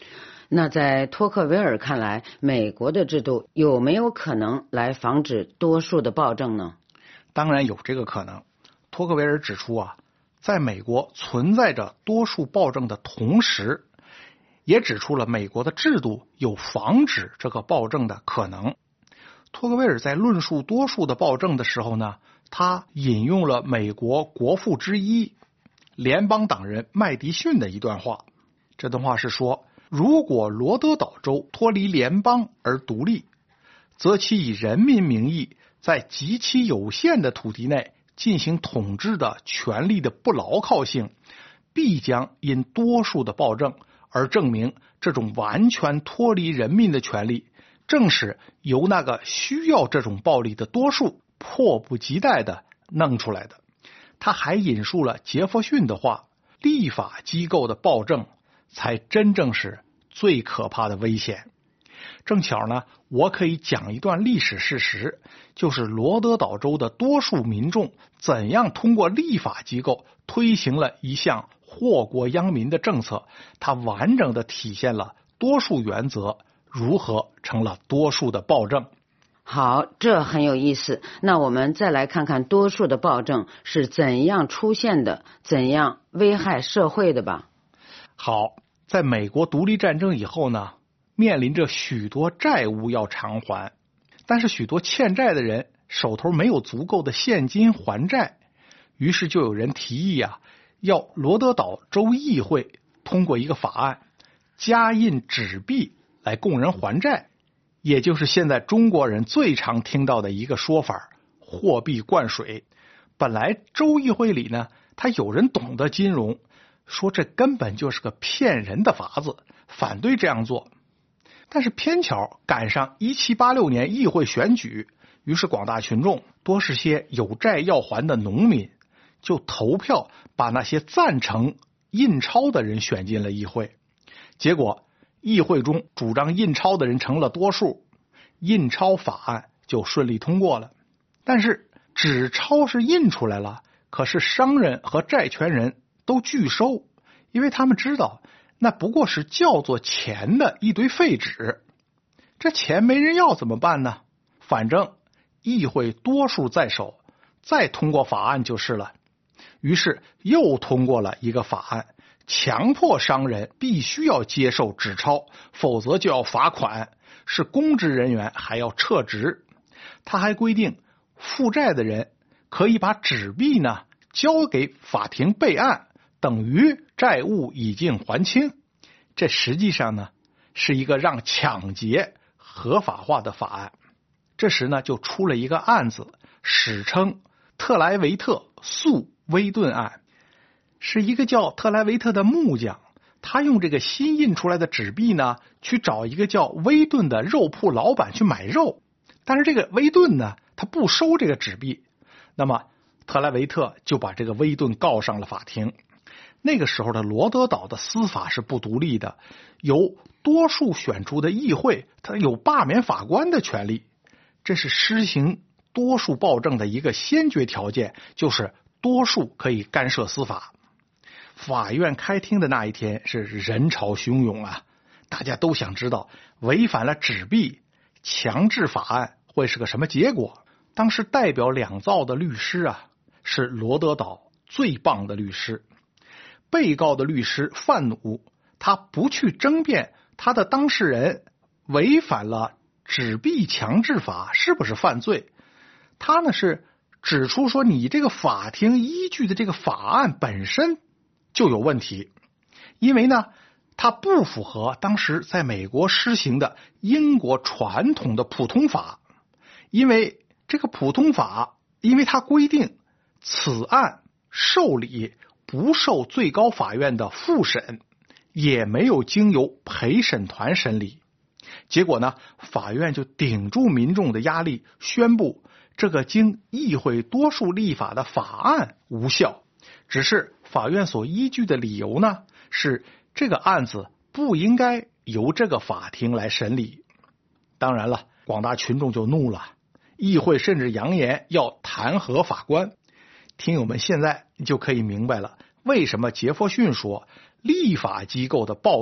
那在托克维尔看来，美国的制度有没有可能来防止多数的暴政呢？ 当然有这个可能。托克维尔指出啊，在美国存在着多数暴政的同时，也指出了美国的制度有防止这个暴政的可能。托克维尔在论述多数的暴政的时候呢，他引用了美国国父之一联邦党人麦迪逊的一段话。这段话是说，如果罗德岛州脱离联邦而独立，则其以人民名义在极其有限的土地内进行统治的权力的不牢靠性，必将因多数的暴政而证明这种完全脱离人民的权利，正是由那个需要这种暴力的多数迫不及待地弄出来的。他还引述了杰弗逊的话，立法机构的暴政才真正是最可怕的危险。正巧呢，我可以讲一段历史事实，就是罗德岛州的多数民众怎样通过立法机构推行了一项祸国殃民的政策，它完整的体现了多数原则如何成了多数的暴政。 好，这很有意思。那我们再来看看多数的暴政是怎样出现的，怎样危害社会的吧。 好，在美国独立战争以后呢，面临着许多债务要偿还，但是许多欠债的人手头没有足够的现金还债，于是就有人提议啊，要罗德岛州议会通过一个法案，加印纸币来供人还债，也就是现在中国人最常听到的一个说法，货币灌水。本来州议会里呢，他有人懂得金融，说这根本就是个骗人的法子，反对这样做。但是偏巧赶上一七八六年议会选举，于是广大群众，多是些有债要还的农民，就投票把那些赞成印钞的人选进了议会。结果议会中主张印钞的人成了多数，印钞法案就顺利通过了。但是纸钞是印出来了，可是商人和债权人都拒收，因为他们知道那不过是叫做钱的一堆废纸，这钱没人要怎么办呢？反正议会多数在手，再通过法案就是了。于是又通过了一个法案，强迫商人必须要接受纸钞，否则就要罚款，是公职人员还要撤职。他还规定负债的人可以把纸币呢交给法庭备案，等于债务已经还清。这实际上呢是一个让抢劫合法化的法案。这时呢就出了一个案子，史称特莱维特诉威顿案。是一个叫特莱维特的木匠，他用这个新印出来的纸币呢去找一个叫威顿的肉铺老板去买肉，但是这个威顿呢他不收这个纸币，那么特莱维特就把这个威顿告上了法庭。那个时候的罗德岛的司法是不独立的，由多数选出的议会，它有罢免法官的权利。这是施行多数暴政的一个先决条件，就是多数可以干涉司法。法院开庭的那一天是人潮汹涌啊，大家都想知道违反了纸币强制法案会是个什么结果。当时代表两造的律师啊，是罗德岛最棒的律师。被告的律师范努，他不去争辩他的当事人违反了纸币强制法是不是犯罪，他呢是指出说你这个法庭依据的这个法案本身就有问题，因为呢它不符合当时在美国施行的英国传统的普通法。因为这个普通法，因为它规定此案受理不受最高法院的复审，也没有经由陪审团审理。结果呢，法院就顶住民众的压力，宣布这个经议会多数立法的法案无效。只是法院所依据的理由呢，是这个案子不应该由这个法庭来审理。当然了，广大群众就怒了，议会甚至扬言要弹劾法官。听友们现在就可以明白了，为什么杰弗逊说立法机构的暴政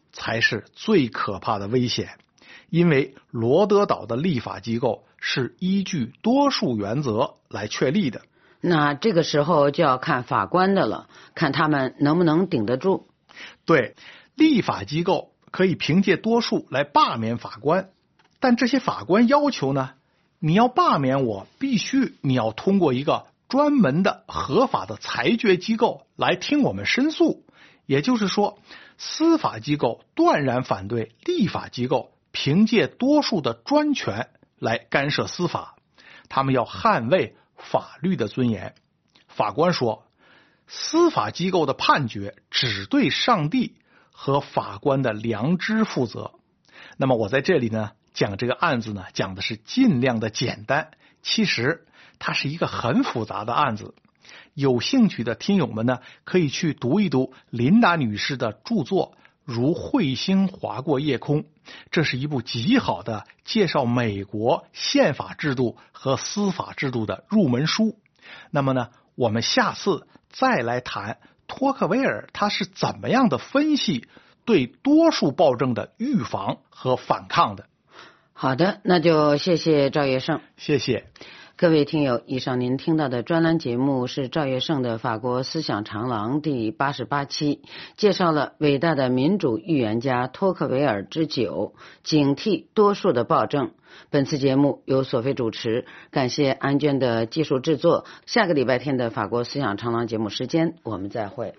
才是最可怕的危险，因为罗德岛的立法机构是依据多数原则来确立的。 那这个时候就要看法官的了，看他们能不能顶得住。 对，立法机构可以凭借多数来罢免法官，但这些法官要求呢，你要罢免我，必须你要通过一个专门的合法的裁决机构来听我们申诉。也就是说，司法机构断然反对立法机构凭借多数的专权来干涉司法，他们要捍卫法律的尊严。法官说，司法机构的判决只对上帝和法官的良知负责。那么我在这里呢，讲这个案子呢，讲的是尽量的简单，其实它是一个很复杂的案子。有兴趣的听友们呢，可以去读一读琳达女士的著作《如彗星划过夜空》，这是一部极好的介绍美国宪法制度和司法制度的入门书。那么呢，我们下次再来谈托克维尔他是怎么样的分析对多数暴政的预防和反抗的。 好的，那就谢谢赵月胜。 谢谢。 各位听友，以上您听到的专栏节目是赵月胜的法国思想长廊第八十八期，介绍了伟大的民主预言家托克维尔之九，警惕多数的暴政。本次节目由索菲主持，感谢安娟的技术制作。下个礼拜天的法国思想长廊节目时间，我们再会。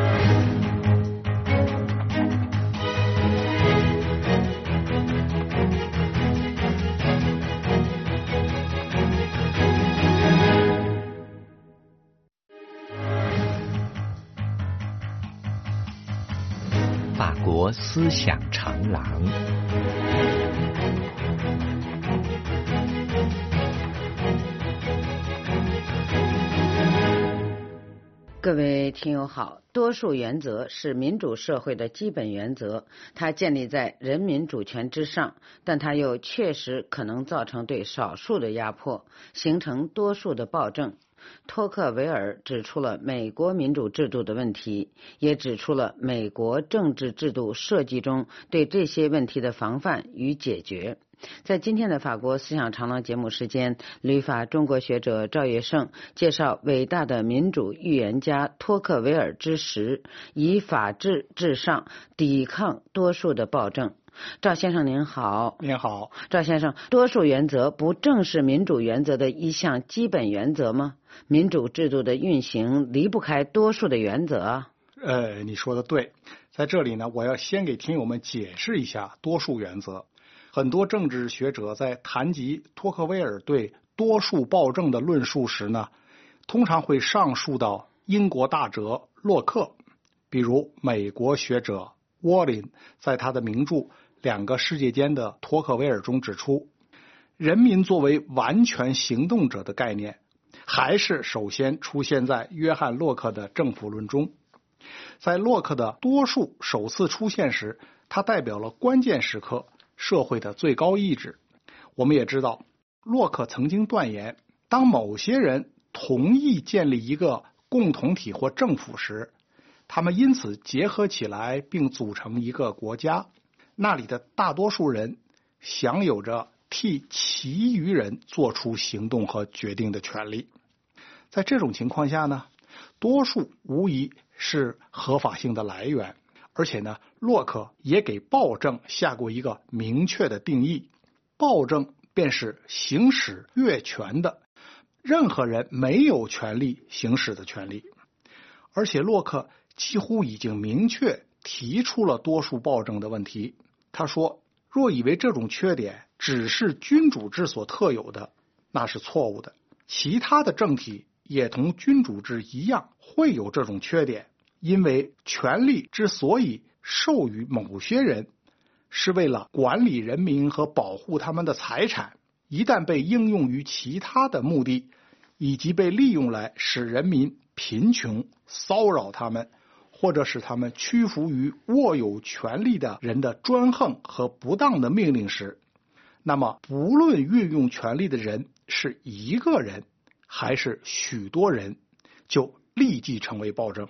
法国思想长廊。 各位听友好，多数原则是民主社会的基本原则，它建立在人民主权之上，但它又确实可能造成对少数的压迫，形成多数的暴政。托克维尔指出了美国民主制度的问题，也指出了美国政治制度设计中对这些问题的防范与解决。在今天的法国思想长廊节目时间，旅法中国学者赵月胜介绍伟大的民主预言家托克维尔之十，以法治至上，抵抗多数的暴政。赵先生您好。 您好。 赵先生，多数原则不正是民主原则的一项基本原则吗？民主制度的运行离不开多数的原则啊。 呃，你说的对。在这里呢，我要先给听友们解释一下多数原则。很多政治学者在谈及托克维尔对多数暴政的论述时呢，通常会上溯到英国大哲洛克，比如美国学者沃林在他的名著《两个世界间的托克维尔》中指出，人民作为完全行动者的概念还是首先出现在约翰洛克的政府论中。在洛克的多数首次出现时，它代表了关键时刻社会的最高意志。我们也知道，洛克曾经断言，当某些人同意建立一个共同体或政府时，他们因此结合起来并组成一个国家，那里的大多数人享有着替其余人做出行动和决定的权利。在这种情况下呢，多数无疑是合法性的来源，而且呢，洛克也给暴政下过一个明确的定义，暴政便是行使越权的，任何人没有权利行使的权利。而且洛克几乎已经明确提出了多数暴政的问题。他说，若以为这种缺点只是君主制所特有的，那是错误的。其他的政体也同君主制一样会有这种缺点，因为权力之所以授予某些人，是为了管理人民和保护他们的财产，一旦被应用于其他的目的，以及被利用来使人民贫穷、骚扰他们，或者使他们屈服于握有权力的人的专横和不当的命令时，那么不论运用权力的人是一个人还是许多人，就立即成为暴政。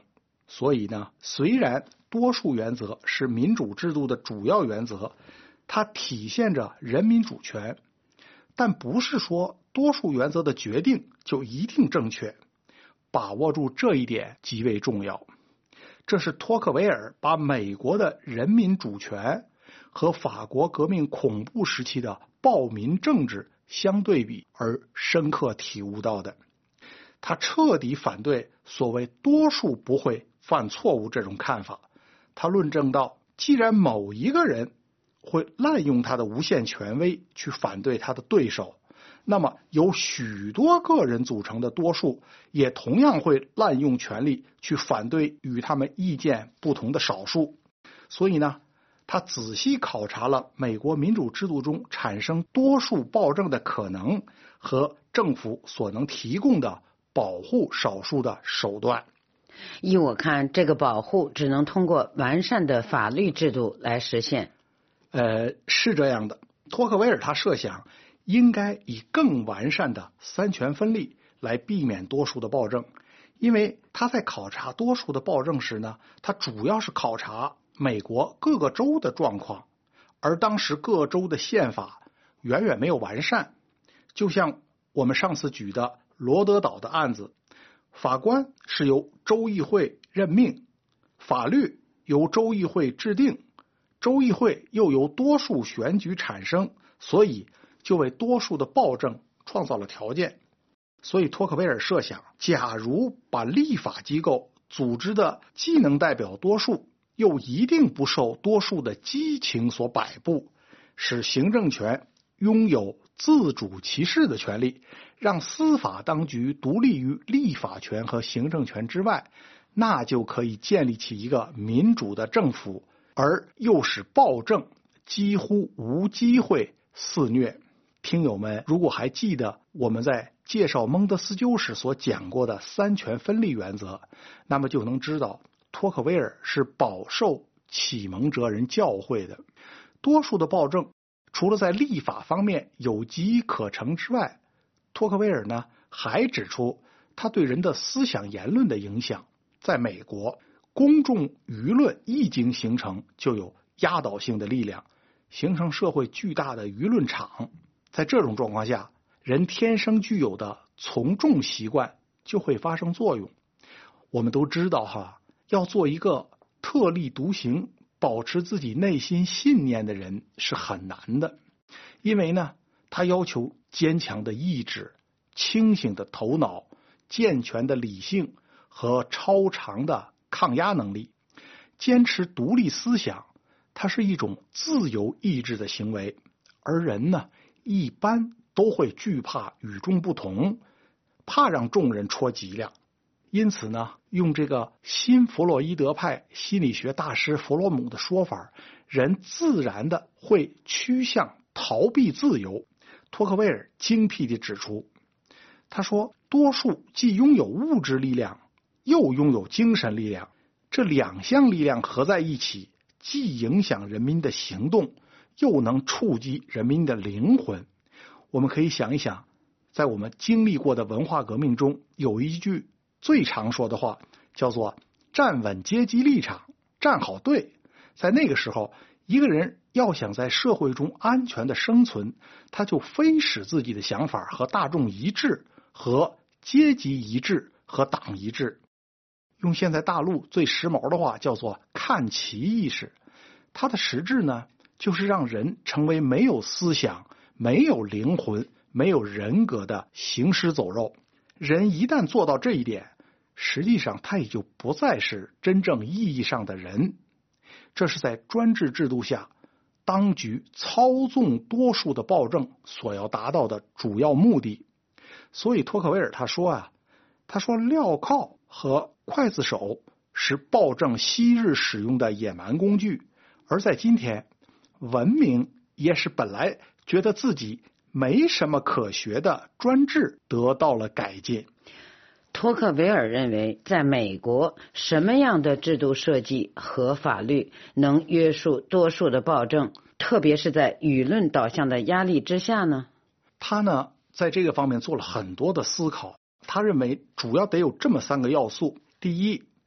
所以呢，虽然多数原则是民主制度的主要原则，它体现着人民主权，但不是说多数原则的决定就一定正确。把握住这一点极为重要。这是托克维尔把美国的人民主权和法国革命恐怖时期的暴民政治相对比而深刻体悟到的。他彻底反对所谓多数不会犯错误这种看法。他论证到，既然某一个人会滥用他的无限权威去反对他的对手，那么由许多个人组成的多数也同样会滥用权力去反对与他们意见不同的少数。所以呢，他仔细考察了美国民主制度中产生多数暴政的可能和政府所能提供的保护少数的手段。 依我看，这个保护只能通过完善的法律制度来实现。 呃，是这样的，托克维尔他设想应该以更完善的三权分立来避免多数的暴政。因为他在考察多数的暴政时呢，他主要是考察美国各个州的状况，而当时各州的宪法远远没有完善。就像我们上次举的罗德岛的案子，法官是由州议会任命，法律由州议会制定，州议会又由多数选举产生，所以就为多数的暴政创造了条件。所以托克维尔设想，假如把立法机构组织的既能代表多数，又一定不受多数的激情所摆布，使行政权拥有自主其事的权利，让司法当局独立于立法权和行政权之外，那就可以建立起一个民主的政府，而又使暴政几乎无机会肆虐。听友们如果还记得我们在介绍蒙德斯鸠时所讲过的三权分立原则，那么就能知道托克维尔是饱受启蒙哲人教诲的。多数的暴政除了在立法方面有机可乘之外，托克维尔呢还指出他对人的思想言论的影响。在美国，公众舆论一经形成就有压倒性的力量，形成社会巨大的舆论场。在这种状况下，人天生具有的从众习惯就会发生作用。我们都知道哈，要做一个特立独行、保持自己内心信念的人是很难的，因为呢，他要求坚强的意志、清醒的头脑、健全的理性和超长的抗压能力。坚持独立思想，它是一种自由意志的行为，而人呢，一般都会惧怕与众不同，怕让众人戳脊梁。因此呢，用这个新弗洛伊德派心理学大师弗洛姆的说法，人自然的会趋向逃避自由。托克维尔精辟地指出，他说，多数既拥有物质力量，又拥有精神力量，这两项力量合在一起，既影响人民的行动，又能触及人民的灵魂。我们可以想一想，在我们经历过的文化革命中，有一句最常说的话，叫做站稳阶级立场，站好队。在那个时候，一个人要想在社会中安全的生存，他就非使自己的想法和大众一致，和阶级一致，和党一致。用现在大陆最时髦的话叫做看齐意识。它的实质呢，就是让人成为没有思想、没有灵魂、没有人格的行尸走肉。人一旦做到这一点，实际上他也就不再是真正意义上的人。这是在专制制度下，当局操纵多数的暴政所要达到的主要目的。所以托克维尔他说啊，他说镣铐和刽子手是暴政昔日使用的野蛮工具，而在今天，文明也使本来觉得自己没什么可学的专制得到了改进。 托克维尔认为，在美国，什么样的制度设计和法律能约束多数的暴政，特别是在舆论导向的压力之下呢？ 他呢，在这个方面做了很多的思考。他认为主要得有这么三个要素。第一，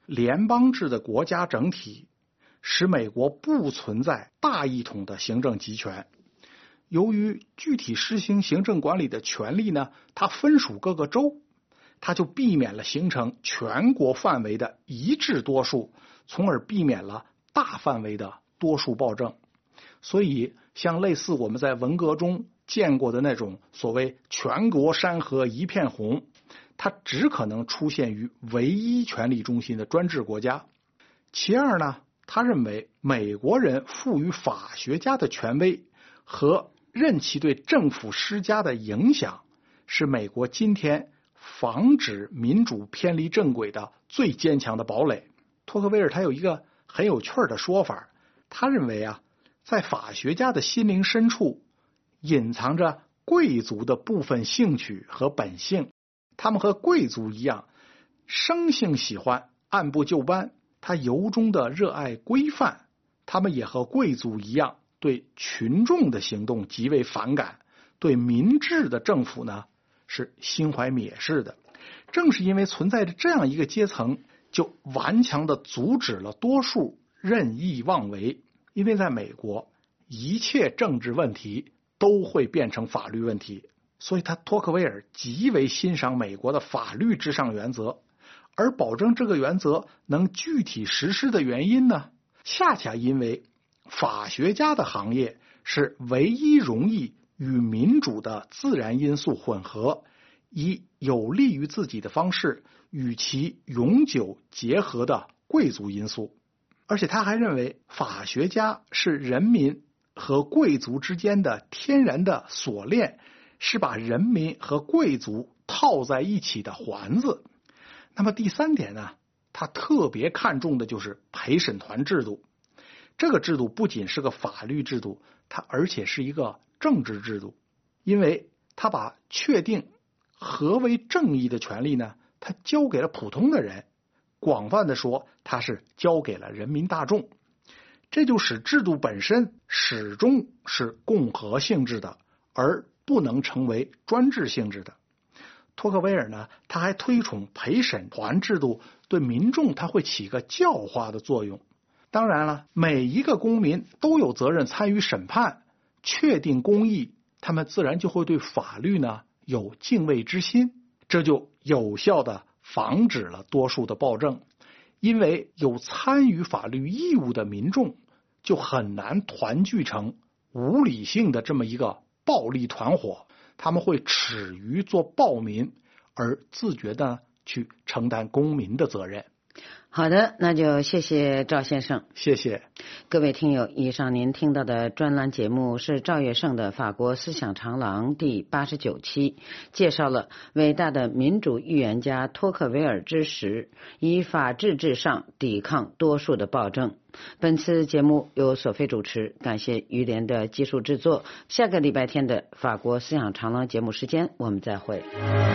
联邦制的国家整体使美国不存在大一统的行政集权。由于具体实行行政管理的权力呢，它分属各个州，它就避免了形成全国范围的一致多数，从而避免了大范围的多数暴政。所以像类似我们在文革中见过的那种所谓全国山河一片红，它只可能出现于唯一权力中心的专制国家。其二呢，他认为美国人赋予法学家的权威和任其对政府施加的影响，是美国今天防止民主偏离正轨的最坚强的堡垒。托克维尔他有一个很有趣的说法，他认为啊，在法学家的心灵深处隐藏着贵族的部分兴趣和本性，他们和贵族一样生性喜欢按部就班，他由衷的热爱规范，他们也和贵族一样对群众的行动极为反感，对民治的政府呢是心怀蔑视的。正是因为存在着这样一个阶层，就顽强地阻止了多数任意妄为。因为在美国，一切政治问题都会变成法律问题，所以他托克维尔极为欣赏美国的法律至上原则。而保证这个原则能具体实施的原因呢，恰恰因为法学家的行业是唯一容易与民主的自然因素混合，以有利于自己的方式与其永久结合的贵族因素。而且他还认为法学家是人民和贵族之间的天然的锁链，是把人民和贵族套在一起的环子。那么第三点呢，他特别看重的就是陪审团制度。这个制度不仅是个法律制度，它而且是一个政治制度，因为他把确定何为正义的权利呢，他交给了普通的人，广泛的说，他是交给了人民大众。这就使制度本身始终是共和性质的，而不能成为专制性质的。托克维尔呢，他还推崇陪审团制度对民众他会起个教化的作用。当然了，每一个公民都有责任参与审判，确定公义，他们自然就会对法律呢有敬畏之心，这就有效的防止了多数的暴政。因为有参与法律义务的民众就很难团聚成无理性的这么一个暴力团伙，他们会耻于做暴民，而自觉的去承担公民的责任。 好的，那就谢谢赵先生。 谢谢各位听友，以上您听到的专栏节目是赵月胜的《法国思想长廊》第八十九期，介绍了伟大的民主预言家托克维尔之时，以法治至上抵抗多数的暴政。本次节目由索菲主持，感谢于连的技术制作。下个礼拜天的法国思想长廊节目时间，我们再会。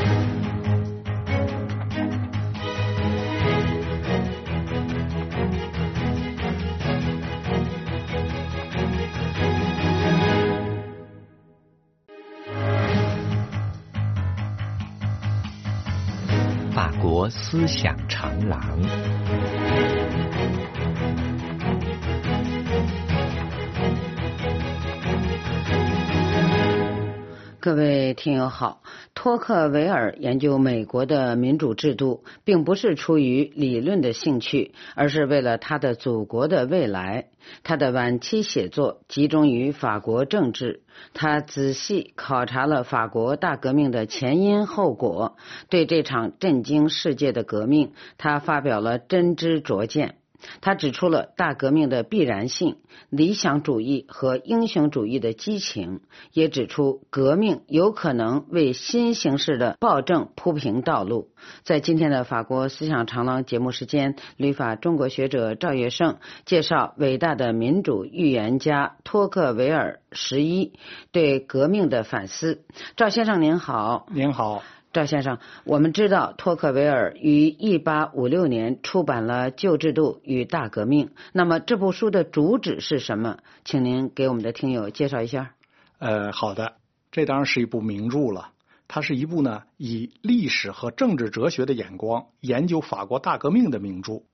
法国思想长廊。 各位听友好，托克维尔研究美国的民主制度，并不是出于理论的兴趣，而是为了他的祖国的未来。他的晚期写作集中于法国政治，他仔细考察了法国大革命的前因后果，对这场震惊世界的革命，他发表了真知灼见。他指出了大革命的必然性、理想主义和英雄主义的激情，也指出革命有可能为新形式的暴政铺平道路。在今天的法国思想长廊节目时间，旅法中国学者赵月胜介绍伟大的民主预言家托克维尔十一对革命的反思。赵先生您好。 您好。 赵先生，我们知道托克维尔于一八五六年出版了《旧制度与大革命》，那么这部书的主旨是什么？请您给我们的听友介绍一下。 呃，好的，这当然是一部名著了。它是一部呢以历史和政治哲学的眼光研究法国大革命的名著。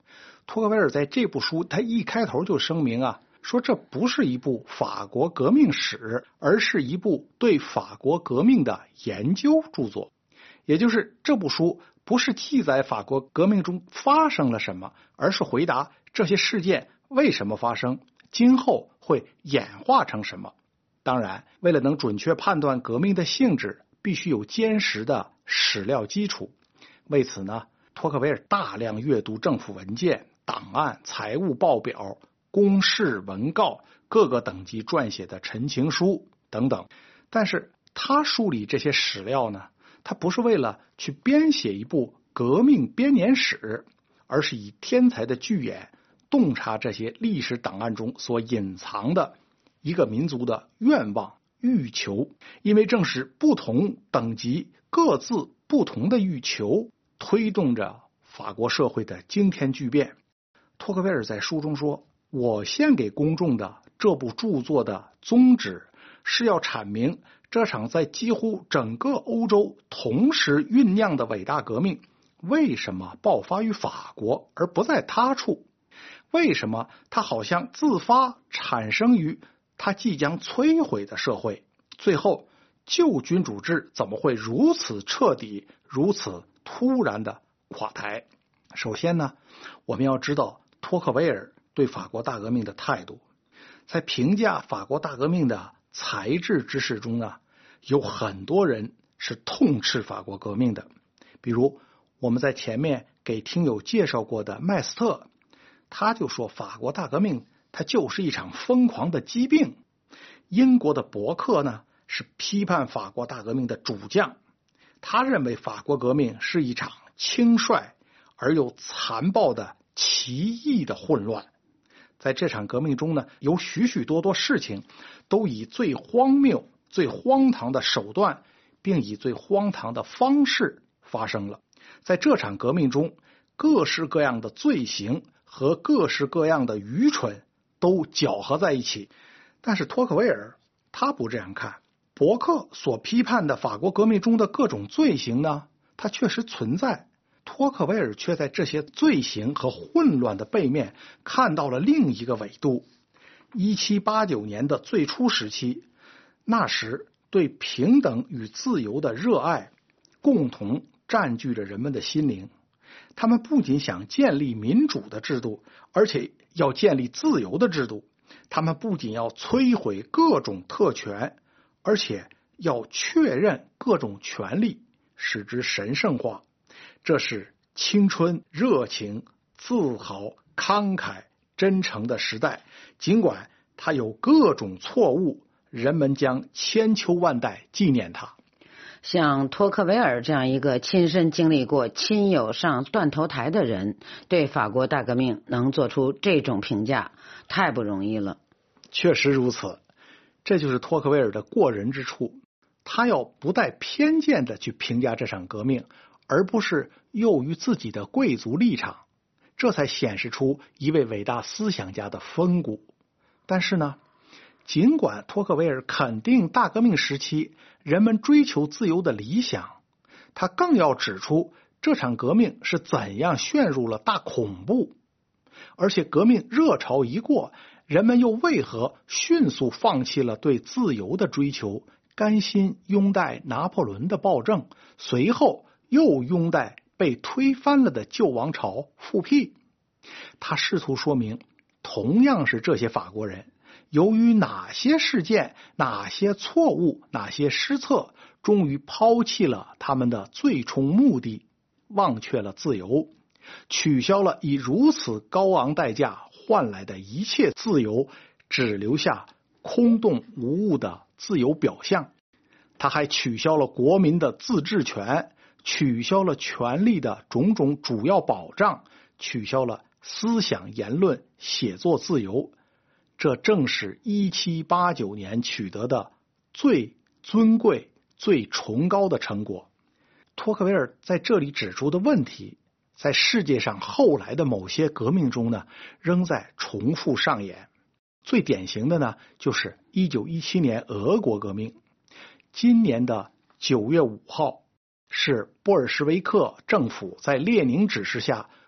托克维尔在这部书他一开头就声明啊，说这不是一部法国革命史，而是一部对法国革命的研究著作。也就是这部书不是记载法国革命中发生了什么，而是回答这些事件为什么发生，今后会演化成什么。当然，为了能准确判断革命的性质，必须有坚实的史料基础。为此呢，托克维尔大量阅读政府文件、档案、财务报表、公示文告、各个等级撰写的陈情书等等。但是他梳理这些史料呢，他不是为了去编写一部革命编年史，而是以天才的巨眼洞察这些历史档案中所隐藏的一个民族的愿望、欲求。因为正是不同等级各自不同的欲求，推动着法国社会的惊天巨变。托克维尔在书中说，我献给公众的这部著作的宗旨是要阐明这场在几乎整个欧洲同时酝酿的伟大革命为什么爆发于法国而不在他处，为什么它好像自发产生于它即将摧毁的社会，最后旧君主制怎么会如此彻底、如此突然的垮台。首先呢，我们要知道托克维尔对法国大革命的态度。在评价法国大革命的才智之士中呢，有很多人是痛斥法国革命的。比如我们在前面给听友介绍过的麦斯特，他就说法国大革命它就是一场疯狂的疾病。英国的伯克呢，是批判法国大革命的主将，他认为法国革命是一场轻率而又残暴的奇异的混乱。在这场革命中呢，有许许多多事情都以最荒谬、最荒唐的手段，并以最荒唐的方式发生了。在这场革命中，各式各样的罪行和各式各样的愚蠢都搅合在一起。但是托克维尔他不这样看，伯克所批判的法国革命中的各种罪行呢，它确实存在。托克维尔却在这些罪行和混乱的背面看到了另一个纬度。一七八九年的最初时期，那时对平等与自由的热爱共同占据着人们的心灵。他们不仅想建立民主的制度，而且要建立自由的制度。他们不仅要摧毁各种特权，而且要确认各种权利，使之神圣化。这是青春、热情、自豪、慷慨、真诚的时代。尽管它有各种错误，人们将千秋万代纪念它。 像托克维尔这样一个亲身经历过亲友上断头台的人，对法国大革命能做出这种评价，太不容易了。 确实如此，这就是托克维尔的过人之处。他要不带偏见的去评价这场革命，而不是囿于自己的贵族立场，这才显示出一位伟大思想家的风骨。但是呢，尽管托克维尔肯定大革命时期人们追求自由的理想，他更要指出这场革命是怎样陷入了大恐怖，而且革命热潮一过，人们又为何迅速放弃了对自由的追求，甘心拥戴拿破仑的暴政，随后又拥戴被推翻了的旧王朝复辟。他试图说明，同样是这些法国人，由于哪些事件、哪些错误、哪些失策，终于抛弃了他们的最终目的，忘却了自由，取消了以如此高昂代价换来的一切自由，只留下空洞无物的自由表象。他还取消了国民的自治权，取消了权利的种种主要保障，取消了思想言论写作自由。这正是一七八九年取得的最尊贵、最崇高的成果。托克维尔在这里指出的问题，在世界上后来的某些革命中呢，仍在重复上演。最典型的呢，就是一九一七年俄国革命。今年的九月五号，是波尔什维克政府在列宁指示下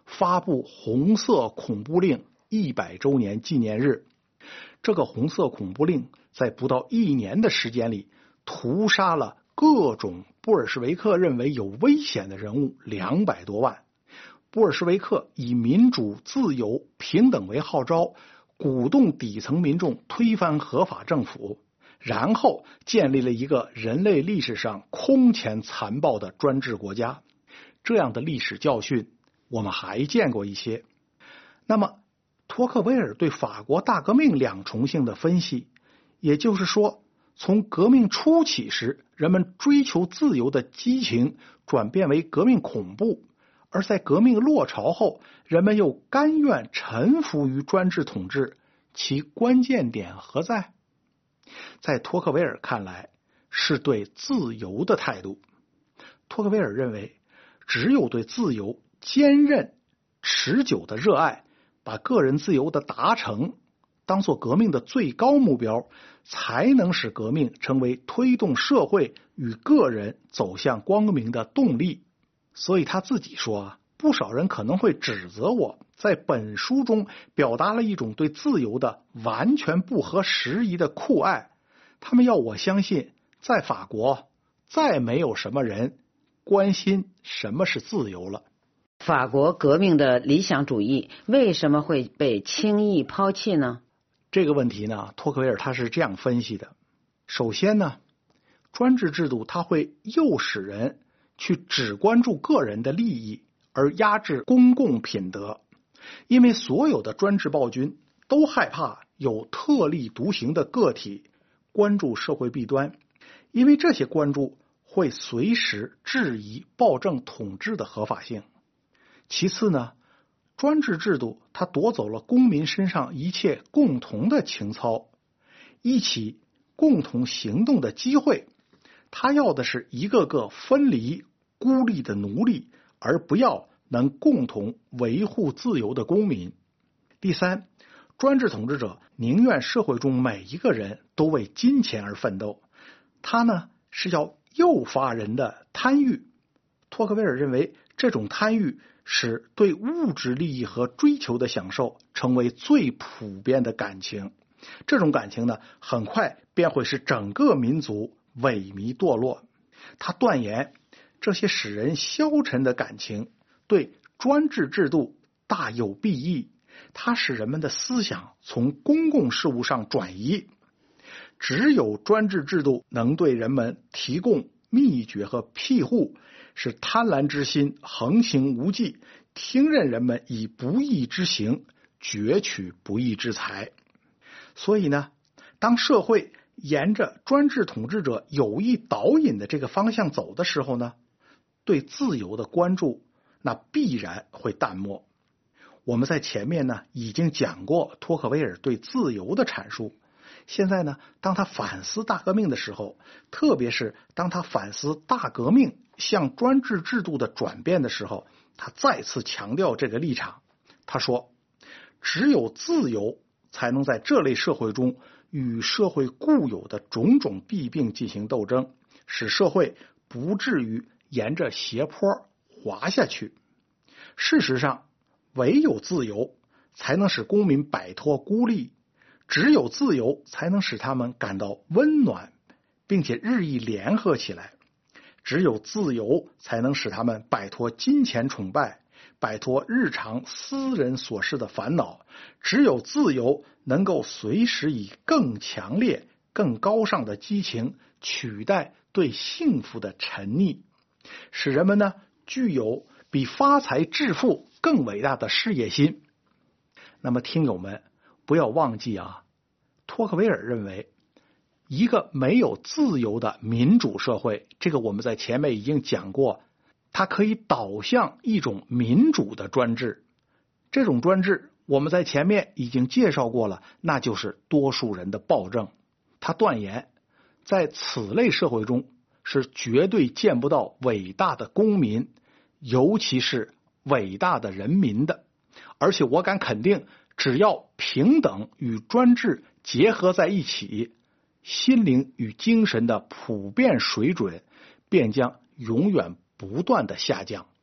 发布红色恐怖令一百周年纪念日。这个红色恐怖令在不到一年的时间里，屠杀了各种布尔什维克认为有危险的人物两百多万。布尔什维克以民主、自由、平等为号召，鼓动底层民众推翻合法政府，然后建立了一个人类历史上空前残暴的专制国家。这样的历史教训我们还见过一些。那么托克维尔对法国大革命两重性的分析，也就是说，从革命初起时人们追求自由的激情转变为革命恐怖，而在革命落潮后人们又甘愿臣服于专制统治，其关键点何在？在托克维尔看来，是对自由的态度。托克维尔认为，只有对自由坚韧持久的热爱，把个人自由的达成当作革命的最高目标，才能使革命成为推动社会与个人走向光明的动力。所以他自己说啊，不少人可能会指责我在本书中表达了一种对自由的完全不合时宜的酷爱，他们要我相信，在法国再没有什么人关心什么是自由了。 法国革命的理想主义为什么会被轻易抛弃呢？ 这个问题呢，托克维尔他是这样分析的。首先呢，专制制度它会诱使人去只关注个人的利益，而压制公共品德。因为所有的专制暴君都害怕有特立独行的个体关注社会弊端，因为这些关注会随时质疑暴政统治的合法性。其次呢，专制制度它夺走了公民身上一切共同的情操，一起共同行动的机会。他要的是一个个分离孤立的奴隶，而不要能共同维护自由的公民。第三，专制统治者宁愿社会中每一个人都为金钱而奋斗，他呢是要诱发人的贪欲。托克维尔认为，这种贪欲使对物质利益和追求的享受成为最普遍的感情，这种感情呢，很快便会使整个民族萎靡堕落。他断言，这些使人消沉的感情对专制制度大有裨益，它使人们的思想从公共事务上转移。只有专制制度能对人们提供秘诀和庇护，使贪婪之心横行无忌，听任人们以不义之行攫取不义之财。所以呢，当社会沿着专制统治者有意导引的这个方向走的时候呢，对自由的关注那必然会淡漠。我们在前面呢已经讲过托克维尔对自由的阐述。现在呢，当他反思大革命的时候，特别是当他反思大革命向专制制度的转变的时候，他再次强调这个立场。他说，只有自由才能在这类社会中与社会固有的种种弊病进行斗争，使社会不至于沿着斜坡滑下去。事实上，唯有自由才能使公民摆脱孤立，只有自由才能使他们感到温暖，并且日益联合起来。只有自由才能使他们摆脱金钱崇拜，摆脱日常私人琐事的烦恼。只有自由能够随时以更强烈、更高尚的激情取代对幸福的沉溺，使人们呢具有比发财致富更伟大的事业心。那么听友们不要忘记啊，托克维尔认为，一个没有自由的民主社会，这个我们在前面已经讲过，它可以导向一种民主的专制。这种专制我们在前面已经介绍过了，那就是多数人的暴政。他断言，在此类社会中是绝对见不到伟大的公民，尤其是伟大的人民的。而且我敢肯定，只要平等与专制结合在一起，心灵与精神的普遍水准便将永远不断的下降。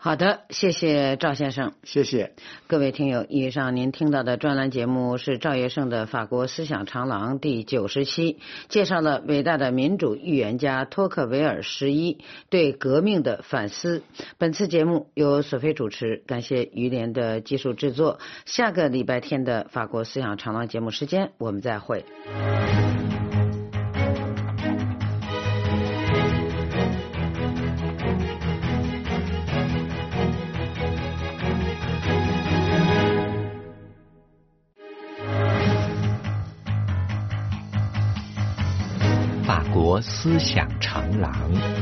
好的，谢谢赵先生。 谢谢各位听友，以上您听到的专栏节目是赵业胜的《法国思想长廊》第九十期，介绍了伟大的民主预言家托克维尔十一对革命的反思。本次节目由索菲主持，感谢于连的技术制作。下个礼拜天的《法国思想长廊》节目时间，我们再会。 法国思想长廊。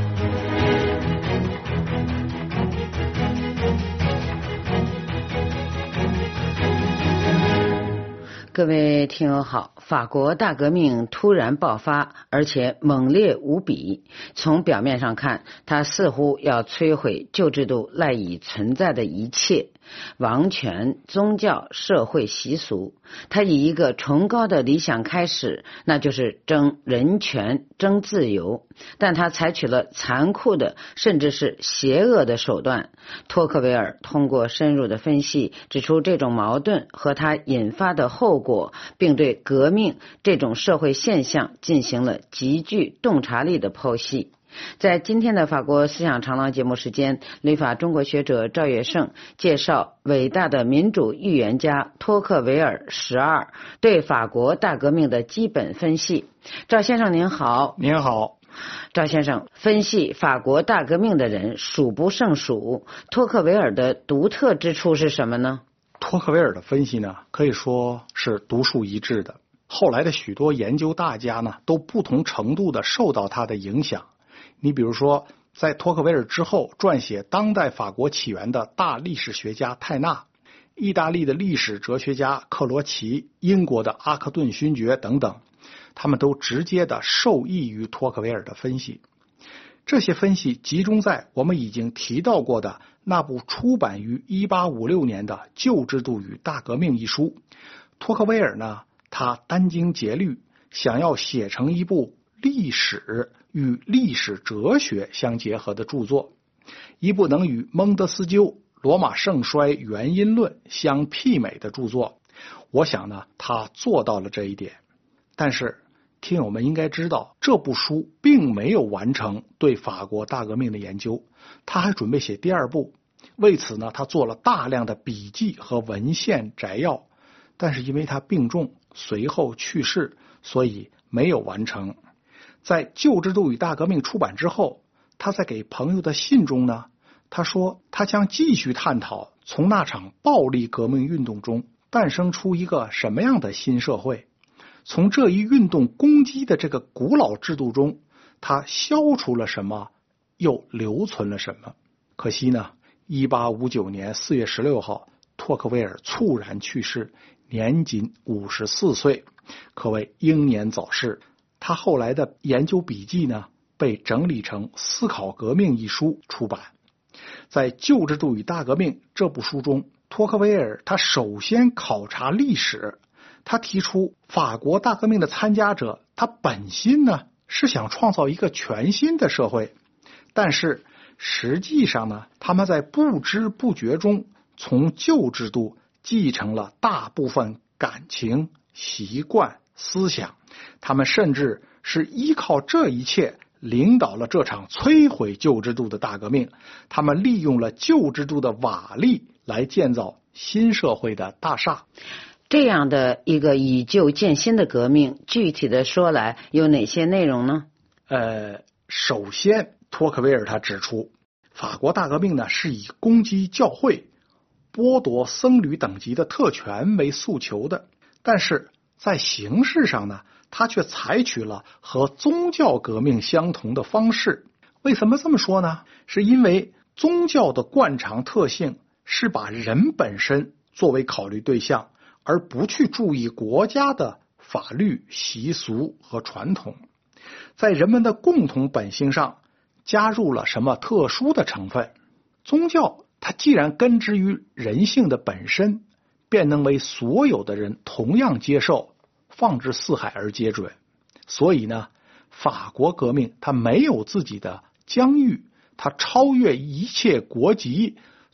各位听友好，法国大革命突然爆发，而且猛烈无比。从表面上看，它似乎要摧毁旧制度赖以存在的一切，王权、宗教、社会习俗。它以一个崇高的理想开始，那就是争人权、争自由，但它采取了残酷的甚至是邪恶的手段。托克维尔通过深入的分析，指出这种矛盾和它引发的后果，并对革命这种社会现象进行了极具洞察力的剖析。在今天的法国思想长廊节目时间，旅法中国学者赵业胜介绍伟大的民主预言家托克维尔十二对法国大革命的基本分析。赵先生您好。 您好。 赵先生，分析法国大革命的人数不胜数，托克维尔的独特之处是什么呢？ 托克维尔的分析呢，可以说是独树一帜的。后来的许多研究大家呢，都不同程度的受到他的影响。你比如说，在托克维尔之后撰写当代法国起源的大历史学家泰纳，意大利的历史哲学家克罗齐，英国的阿克顿勋爵等等，他们都直接的受益于托克维尔的分析。这些分析集中在我们已经提到过的那部出版于一八五六年的《旧制度与大革命》一书。托克维尔呢，他殚精竭虑，想要写成一部历史与历史哲学相结合的著作，一部能与孟德斯鸠、罗马盛衰原因论相媲美的著作。我想呢，他做到了这一点。但是听友们应该知道，这部书并没有完成对法国大革命的研究，他还准备写第二部。为此呢，他做了大量的笔记和文献摘要，但是因为他病重，随后去世，所以没有完成。在《旧制度与大革命》出版之后，他在给朋友的信中呢，他说他将继续探讨从那场暴力革命运动中诞生出一个什么样的新社会，从这一运动攻击的这个古老制度中，他消除了什么，又留存了什么。可惜呢，一八五九年四月十六号，托克维尔猝然去世，年仅五十四岁，可谓英年早逝。他后来的研究笔记呢，被整理成《思考革命》一书出版。在《旧制度与大革命》这部书中，托克维尔他首先考察历史，他提出法国大革命的参加者，他本心呢是想创造一个全新的社会，但是实际上呢，他们在不知不觉中从旧制度继承了大部分感情、习惯、思想，他们甚至是依靠这一切领导了这场摧毁旧制度的大革命。他们利用了旧制度的瓦砾来建造新社会的大厦。 这样的一个以旧建新的革命，具体的说来有哪些内容呢？ 呃，首先托克维尔他指出，法国大革命呢是以攻击教会、剥夺僧侣等级的特权为诉求的，但是在形式上呢，他却采取了和宗教革命相同的方式。为什么这么说呢？是因为宗教的惯常特性是把人本身作为考虑对象，而不去注意国家的法律、习俗和传统，在人们的共同本性上加入了什么特殊的成分。宗教它既然根植于人性的本身，便能为所有的人同样接受，放之四海而皆准。所以呢，法国革命它没有自己的疆域，它超越一切国籍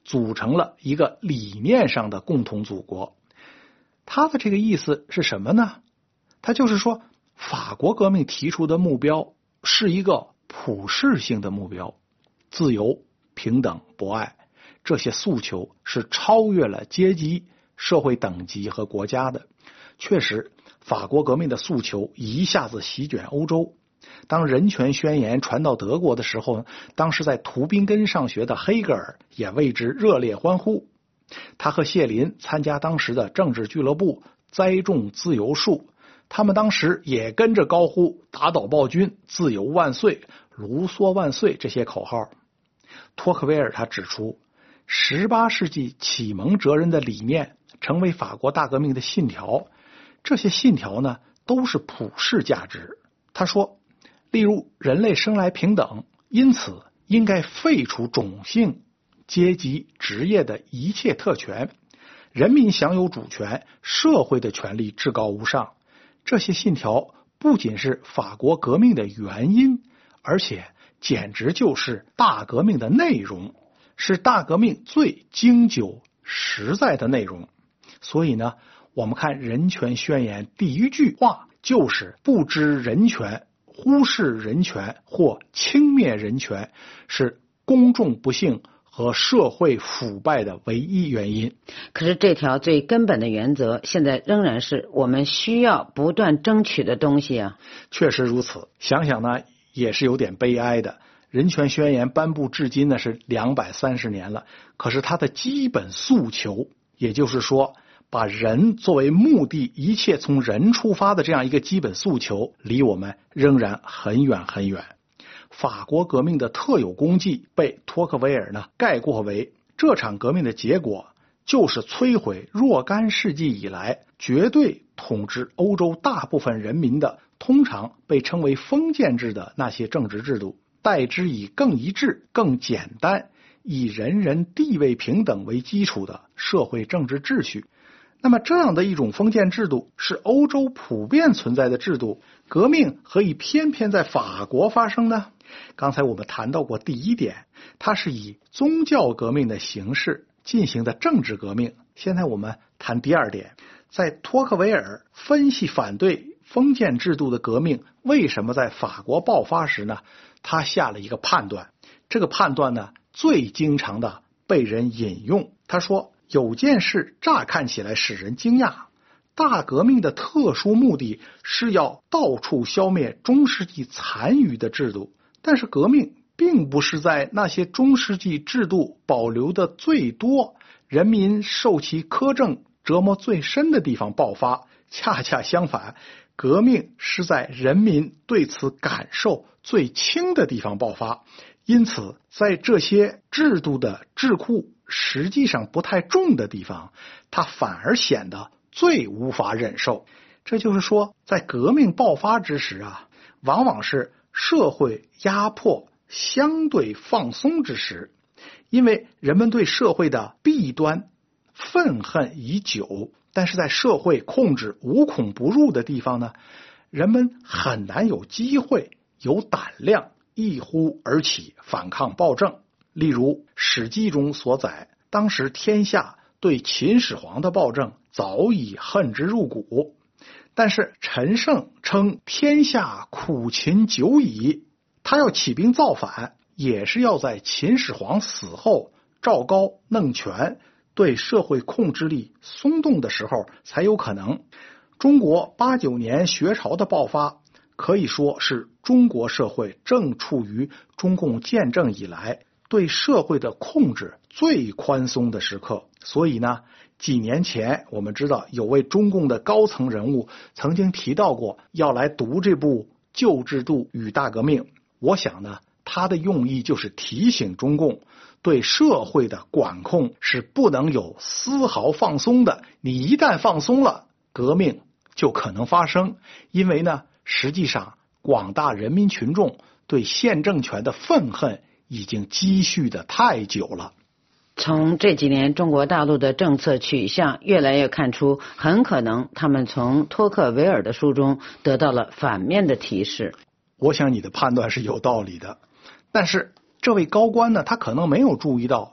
组成了一个理念上的共同祖国。他的这个意思是什么呢？他就是说，法国革命提出的目标是一个普世性的目标，自由、平等、博爱，这些诉求是超越了阶级、社会等级和国家的。确实，法国革命的诉求一下子席卷欧洲。当人权宣言传到德国的时候，当时在图宾根上学的黑格尔也为之热烈欢呼。他和谢林参加当时的政治俱乐部，栽种自由树，他们当时也跟着高呼打倒暴君、自由万岁、卢梭万岁这些口号。托克维尔他指出，十八世纪启蒙哲人的理念成为法国大革命的信条，这些信条呢都是普世价值。他说，例如人类生来平等，因此应该废除种姓、阶级、职业的一切特权，人民享有主权，社会的权利至高无上。这些信条不仅是法国革命的原因，而且简直就是大革命的内容，是大革命最经久实在的内容。所以呢，我们看人权宣言第一句话就是不知人权、忽视人权或轻蔑人权是公众不幸和社会腐败的唯一原因。 可是这条最根本的原则现在仍然是我们需要不断争取的东西啊。 确实如此，想想呢也是有点悲哀的。人权宣言颁布至今呢是两百三十年了，可是它的基本诉求，也就是说把人作为目的，一切从人出发的这样一个基本诉求，离我们仍然很远很远。法国革命的特有功绩被托克维尔呢概括为，这场革命的结果就是摧毁若干世纪以来绝对统治欧洲大部分人民的通常被称为封建制的那些政治制度，代之以更一致、更简单、以人人地位平等为基础的社会政治秩序。那么这样的一种封建制度是欧洲普遍存在的制度，革命何以偏偏在法国发生呢？刚才我们谈到过第一点，它是以宗教革命的形式进行的政治革命。现在我们谈第二点，在托克维尔分析反对封建制度的革命为什么在法国爆发时呢，他下了一个判断。这个判断呢最经常的被人引用。他说，有件事乍看起来使人惊讶，大革命的特殊目的是要到处消灭中世纪残余的制度，但是革命并不是在那些中世纪制度保留的最多、人民受其苛政折磨最深的地方爆发，恰恰相反，革命是在人民对此感受最轻的地方爆发。因此在这些制度的桎梏实际上不太重的地方，它反而显得最无法忍受。这就是说，在革命爆发之时啊，往往是社会压迫相对放松之时，因为人们对社会的弊端愤恨已久，但是在社会控制无孔不入的地方呢，人们很难有机会有胆量一呼而起反抗暴政。例如《史记》中所载，当时天下对秦始皇的暴政早已恨之入骨，但是陈胜称天下苦秦久矣，他要起兵造反，也是要在秦始皇死后，赵高弄权，对社会控制力松动的时候才有可能。中国八九年学潮的爆发，可以说是中国社会正处于中共建政以来对社会的控制最宽松的时刻。所以呢，几年前我们知道有位中共的高层人物曾经提到过要来读这部《旧制度与大革命》，我想呢，他的用意就是提醒中共对社会的管控是不能有丝毫放松的，你一旦放松了，革命就可能发生。因为呢，实际上广大人民群众对现政权的愤恨已经积蓄的太久了。 从这几年中国大陆的政策取向越来越看出，很可能他们从托克维尔的书中得到了反面的提示。 我想你的判断是有道理的，但是这位高官呢，他可能没有注意到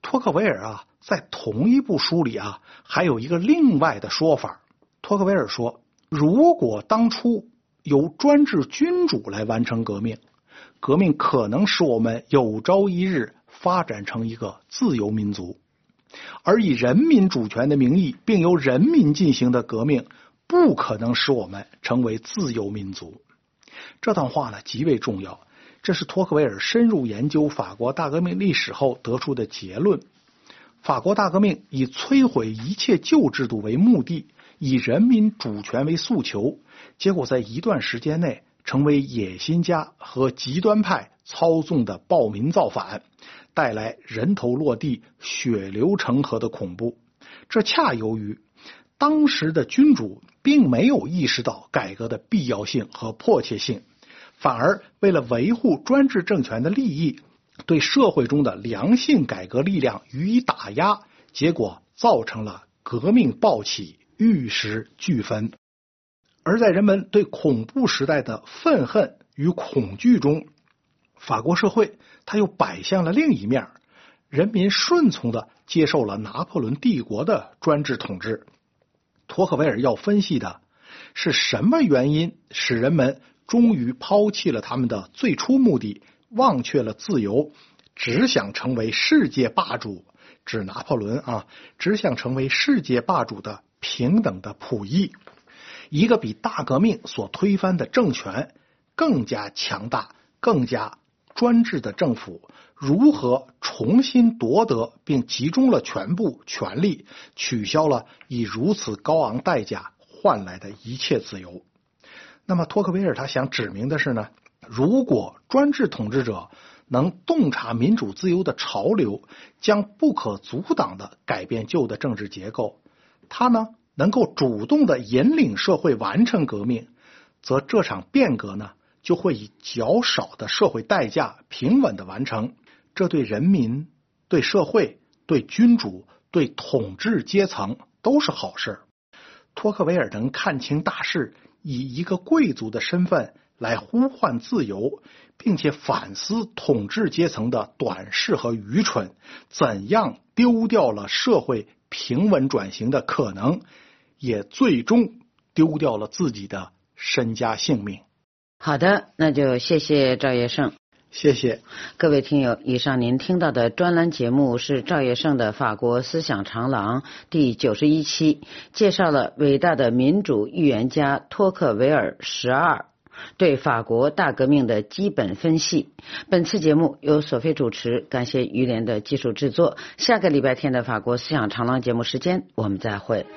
托克维尔啊，在同一部书里啊，还有一个另外的说法。托克维尔说，如果当初由专制君主来完成革命，革命可能使我们有朝一日发展成一个自由民族，而以人民主权的名义并由人民进行的革命，不可能使我们成为自由民族。这段话呢极为重要，这是托克维尔深入研究法国大革命历史后得出的结论。法国大革命以摧毁一切旧制度为目的，以人民主权为诉求，结果在一段时间内成为野心家和极端派操纵的暴民造反，带来人头落地、血流成河的恐怖。这恰由于当时的君主并没有意识到改革的必要性和迫切性，反而为了维护专制政权的利益，对社会中的良性改革力量予以打压，结果造成了革命暴起，玉石俱焚。而在人们对恐怖时代的愤恨与恐惧中，法国社会它又摆向了另一面，人民顺从地接受了拿破仑帝国的专制统治。托克维尔要分析的是什么原因使人们终于抛弃了他们的最初目的，忘却了自由，只想成为世界霸主，指拿破仑啊，只想成为世界霸主的平等的仆役。一个比大革命所推翻的政权更加强大、更加专制的政府，如何重新夺得并集中了全部权力，取消了以如此高昂代价换来的一切自由？那么托克维尔他想指明的是呢，如果专制统治者能洞察民主自由的潮流，将不可阻挡地改变旧的政治结构，他呢能够主动地引领社会完成革命，则这场变革呢就会以较少的社会代价平稳地完成。这对人民、对社会、对君主、对统治阶层都是好事。托克维尔能看清大势，以一个贵族的身份来呼唤自由，并且反思统治阶层的短视和愚蠢，怎样丢掉了社会平稳转型的可能，也最终丢掉了自己的身家性命。 好的，那就谢谢赵业胜。 谢谢各位听友，以上您听到的专栏节目是赵业胜的法国思想长廊第九十一期，介绍了伟大的民主预言家托克维尔十二对法国大革命的基本分析。本次节目由索菲主持，感谢于连的技术制作。下个礼拜天的法国思想长廊节目时间我们再会。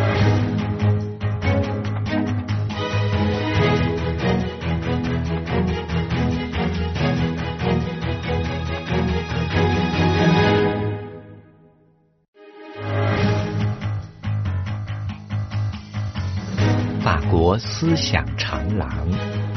法国思想长廊。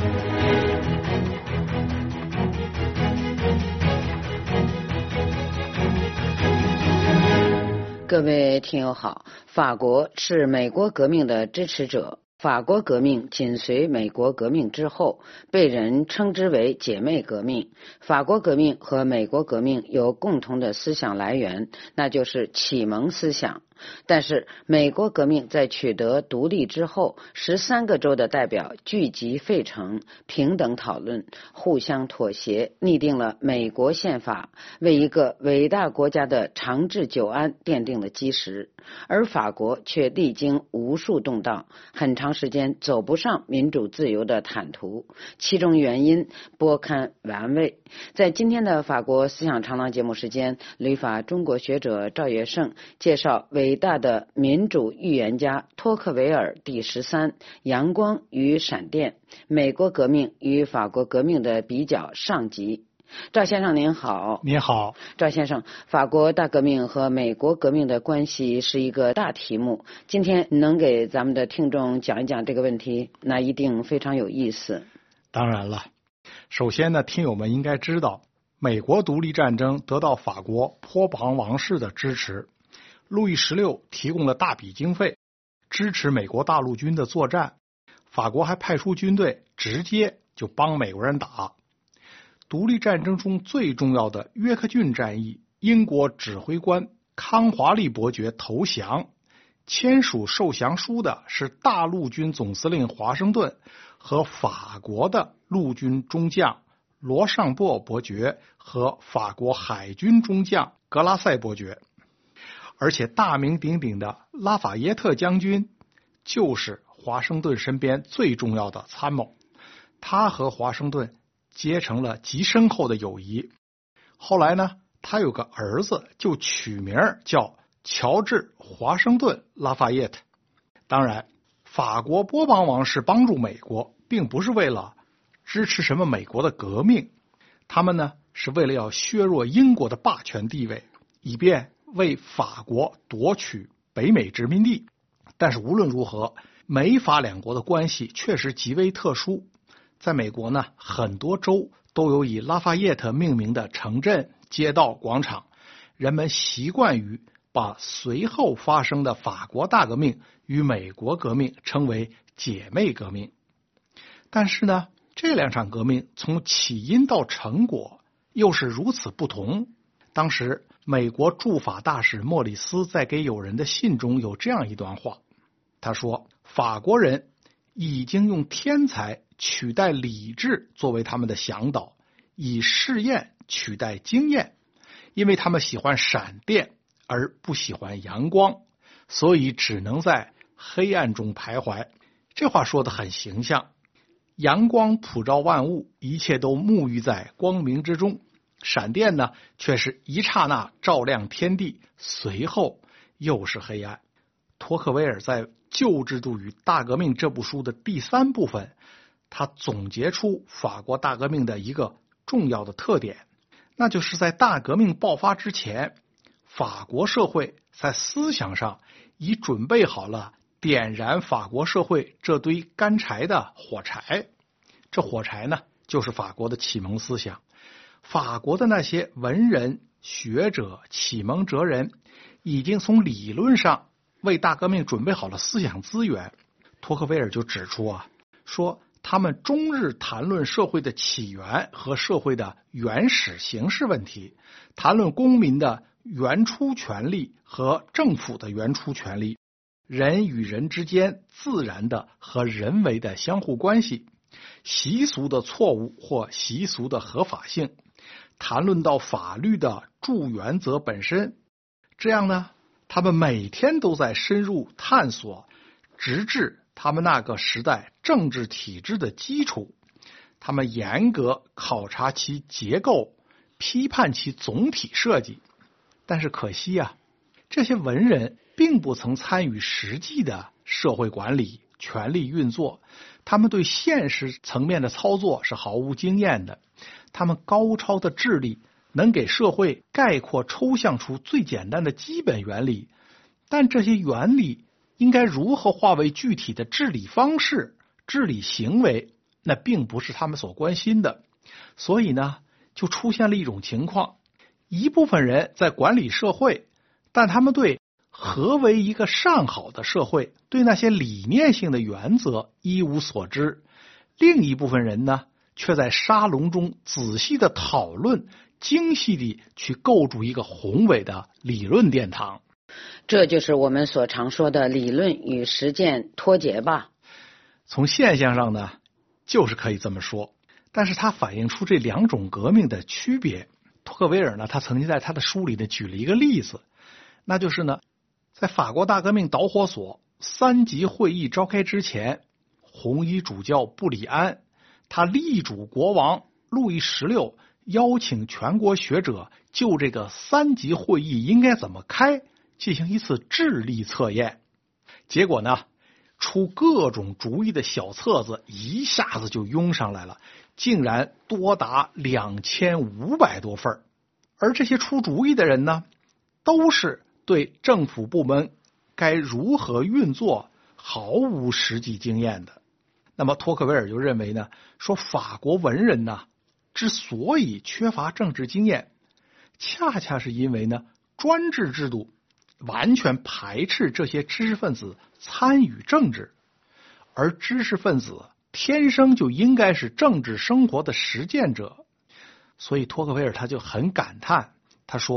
各位听友好，法国是美国革命的支持者，法国革命紧随美国革命之后，被人称之为姐妹革命。法国革命和美国革命有共同的思想来源，那就是启蒙思想。但是美国革命在取得独立之后，十三个州的代表聚集费城，平等讨论，互相妥协，拟定了美国宪法，为一个伟大国家的长治久安奠定了基石。而法国却历经无数动荡，很长时间走不上民主自由的坦途，其中原因拨堪玩味。在今天的法国思想长廊节目时间，旅法中国学者赵业胜介绍伟大的民主预言家托克维尔第十三阳光与闪电，美国革命与法国革命的比较上集。赵先生您好。 你好。 赵先生，法国大革命和美国革命的关系是一个大题目，今天能给咱们的听众讲一讲这个问题，那一定非常有意思。 当然了，首先呢，听友们应该知道，美国独立战争得到法国波旁王室的支持，路易十六提供了大笔经费支持美国大陆军的作战，法国还派出军队直接就帮美国人打。独立战争中最重要的约克郡战役英国指挥官康华利伯爵投降，签署受降书的是大陆军总司令华盛顿和法国的陆军中将罗尚波伯爵和法国海军中将格拉塞伯爵。而且大名鼎鼎的拉法耶特将军就是华盛顿身边最重要的参谋，他和华盛顿结成了极深厚的友谊。后来呢，他有个儿子就取名叫乔治·华盛顿·拉法耶特。当然，法国波旁王室帮助美国并不是为了支持什么美国的革命，他们呢是为了要削弱英国的霸权地位，以便为法国夺取北美殖民地。但是无论如何，美法两国的关系确实极为特殊。在美国呢，很多州都有以拉法耶特命名的城镇、街道、广场，人们习惯于把随后发生的法国大革命与美国革命称为姐妹革命。但是呢，这两场革命从起因到成果又是如此不同。当时美国驻法大使莫里斯在给友人的信中有这样一段话，他说，法国人已经用天才取代理智作为他们的向导，以试验取代经验，因为他们喜欢闪电而不喜欢阳光，所以只能在黑暗中徘徊。这话说得很形象，阳光普照万物，一切都沐浴在光明之中，闪电呢却是一刹那照亮天地，随后又是黑暗。托克维尔在《旧制度与大革命》这部书的第三部分，他总结出法国大革命的一个重要的特点，那就是在大革命爆发之前，法国社会在思想上已准备好了点燃法国社会这堆干柴的火柴。这火柴呢，就是法国的启蒙思想。法国的那些文人、学者、启蒙哲人已经从理论上为大革命准备好了思想资源。托克维尔就指出啊，说他们终日谈论社会的起源和社会的原始形式问题，谈论公民的原初权利和政府的原初权利，人与人之间自然的和人为的相互关系，习俗的错误或习俗的合法性，谈论到法律的诸原则本身。这样呢，他们每天都在深入探索，直至他们那个时代政治体制的基础。他们严格考察其结构，批判其总体设计。但是可惜啊，这些文人并不曾参与实际的社会管理、权力运作，他们对现实层面的操作是毫无经验的。他们高超的智力能给社会概括抽象出最简单的基本原理，但这些原理应该如何化为具体的治理方式、治理行为，那并不是他们所关心的。所以呢，就出现了一种情况，一部分人在管理社会，但他们对何为一个上好的社会，对那些理念性的原则一无所知。另一部分人呢，却在沙龙中仔细的讨论，精细地去构筑一个宏伟的理论殿堂。 这就是我们所常说的理论与实践脱节吧。 从现象上呢，就是可以这么说，但是它反映出这两种革命的区别。托克维尔呢，他曾经在他的书里呢举了一个例子，那就是呢，在法国大革命导火索三级会议召开之前，红衣主教布里安他力主国王路易十六邀请全国学者就这个三级会议应该怎么开进行一次智力测验。结果呢，出各种主意的小册子一下子就涌上来了，竟然多达两千五百多份。而这些出主意的人呢，都是对政府部门该如何运作毫无实际经验的。那么托克维尔就认为呢，说法国文人呢之所以缺乏政治经验，恰恰是因为呢专制制度完全排斥这些知识分子参与政治，而知识分子天生就应该是政治生活的实践者。所以托克维尔他就很感叹，他说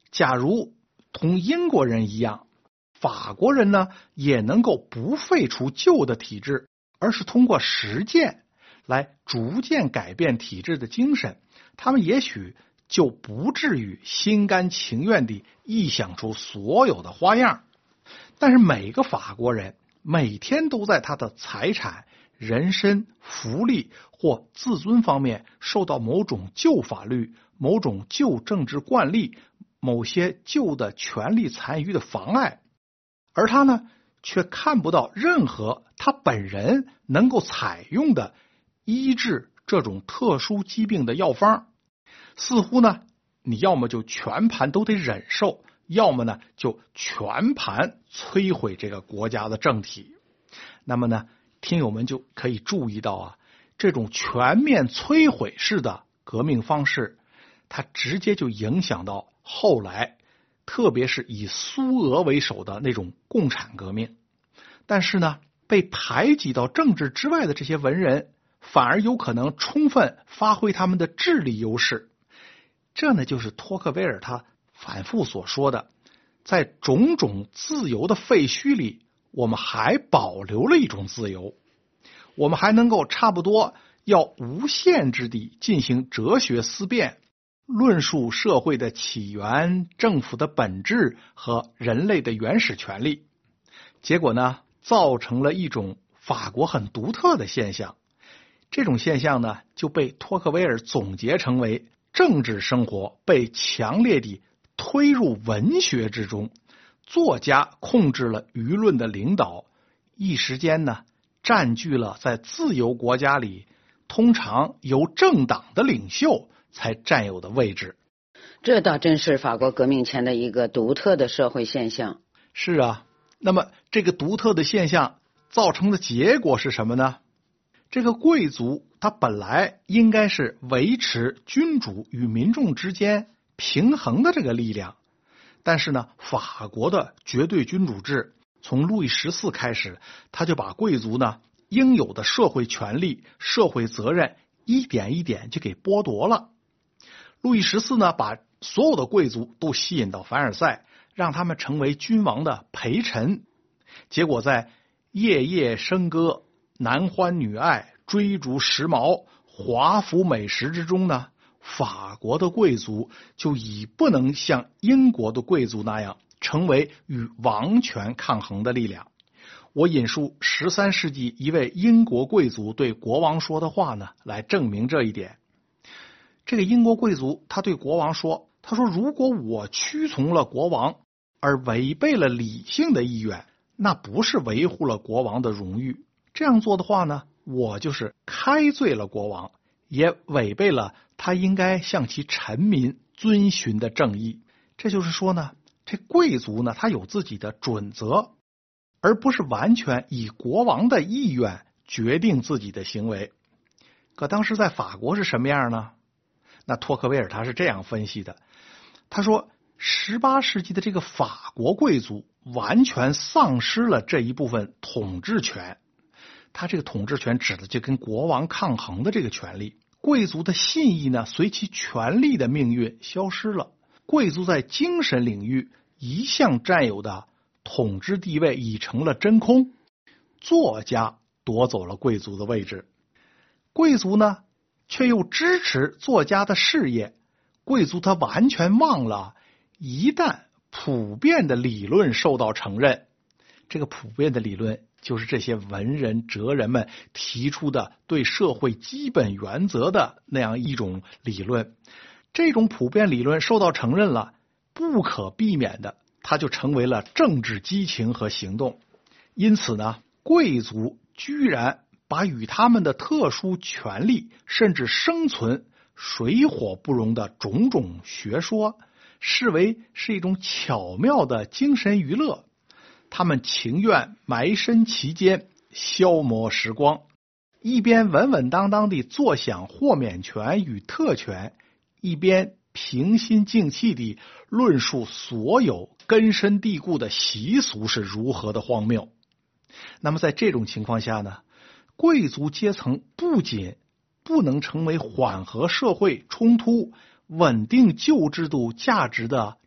假如同英国人一样，法国人呢也能够不废除旧的体制，而是通过实践来逐渐改变体制的精神，他们也许就不至于心甘情愿地臆想出所有的花样。但是每个法国人每天都在他的财产、人身、福利或自尊方面受到某种旧法律、某种旧政治惯例、某些旧的权力残余的妨碍，而他呢却看不到任何他本人能够采用的医治这种特殊疾病的药方。似乎呢你要么就全盘都得忍受，要么呢就全盘摧毁这个国家的政体。那么呢听友们就可以注意到啊，这种全面摧毁式的革命方式，它直接就影响到后来特别是以苏俄为首的那种共产革命。但是呢被排挤到政治之外的这些文人反而有可能充分发挥他们的智力优势。这呢就是托克维尔他反复所说的，在种种自由的废墟里，我们还保留了一种自由，我们还能够差不多要无限制地进行哲学思辨，论述社会的起源、政府的本质和人类的原始权利。结果呢造成了一种法国很独特的现象，这种现象呢就被托克维尔总结成为政治生活被强烈地推入文学之中，作家控制了舆论的领导，一时间呢占据了在自由国家里通常由政党的领袖才占有的位置。 这倒真是法国革命前的一个独特的社会现象。 是啊，那么这个独特的现象造成的结果是什么呢？这个贵族他本来应该是维持君主与民众之间平衡的这个力量，但是呢法国的绝对君主制从路易十四开始，他就把贵族呢应有的社会权利、社会责任一点一点就给剥夺了。路易十四呢把所有的贵族都吸引到凡尔赛，让他们成为君王的陪臣，结果在夜夜笙歌、男欢女爱、追逐时髦、华服美食之中呢，法国的贵族就已不能像英国的贵族那样成为与王权抗衡的力量。我引述十三世纪一位英国贵族对国王说的话呢，来证明这一点。这个英国贵族他对国王说，他说如果我屈从了国王而违背了理性的意愿，那不是维护了国王的荣誉，这样做的话呢，我就是开罪了国王，也违背了他应该向其臣民遵循的正义。这就是说呢，这贵族呢他有自己的准则，而不是完全以国王的意愿决定自己的行为。可当时在法国是什么样呢？那托克维尔他是这样分析的，他说十八世纪的这个法国贵族完全丧失了这一部分统治权，他这个统治权指的就跟国王抗衡的这个权利。贵族的信义呢随其权力的命运消失了，贵族在精神领域一向占有的统治地位已成了真空，作家夺走了贵族的位置，贵族呢却又支持作家的事业。贵族他完全忘了，一旦普遍的理论受到承认，这个普遍的理论就是这些文人哲人们提出的对社会基本原则的那样一种理论，这种普遍理论受到承认了，不可避免的它就成为了政治激情和行动。因此呢，贵族居然把与他们的特殊权利甚至生存水火不容的种种学说视为是一种巧妙的精神娱乐，他们情愿埋身其间消磨时光，一边稳稳当当地坐享豁免权与特权，一边平心静气地论述所有根深蒂固的习俗是如何的荒谬。那么在这种情况下呢，贵族阶层不仅不能成为缓和社会冲突、稳定旧制度价值的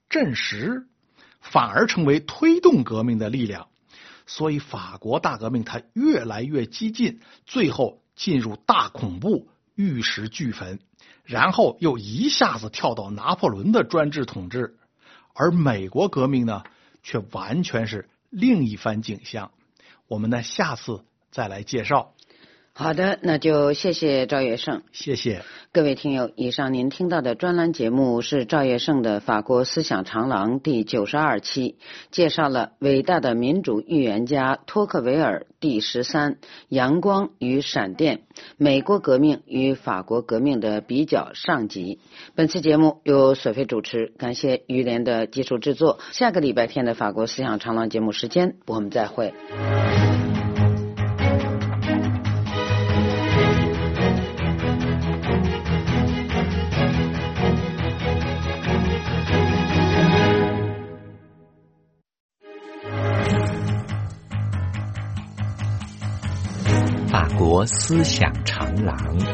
镇实，反而成为推动革命的力量。所以法国大革命它越来越激进，最后进入大恐怖，玉石俱焚，然后又一下子跳到拿破仑的专制统治。而美国革命呢，却完全是另一番景象。我们呢，下次再来介绍。 好的，那就谢谢赵月胜。 谢谢各位听友，以上您听到的专栏节目是赵月胜的《法国思想长廊》第九十二期，介绍了伟大的民主预言家托克维尔第十三阳光与闪电美国革命与法国革命的比较上集。本次节目由索菲主持，感谢于连的技术制作。下个礼拜天的法国思想长廊节目时间我们再会。 法国思想长廊。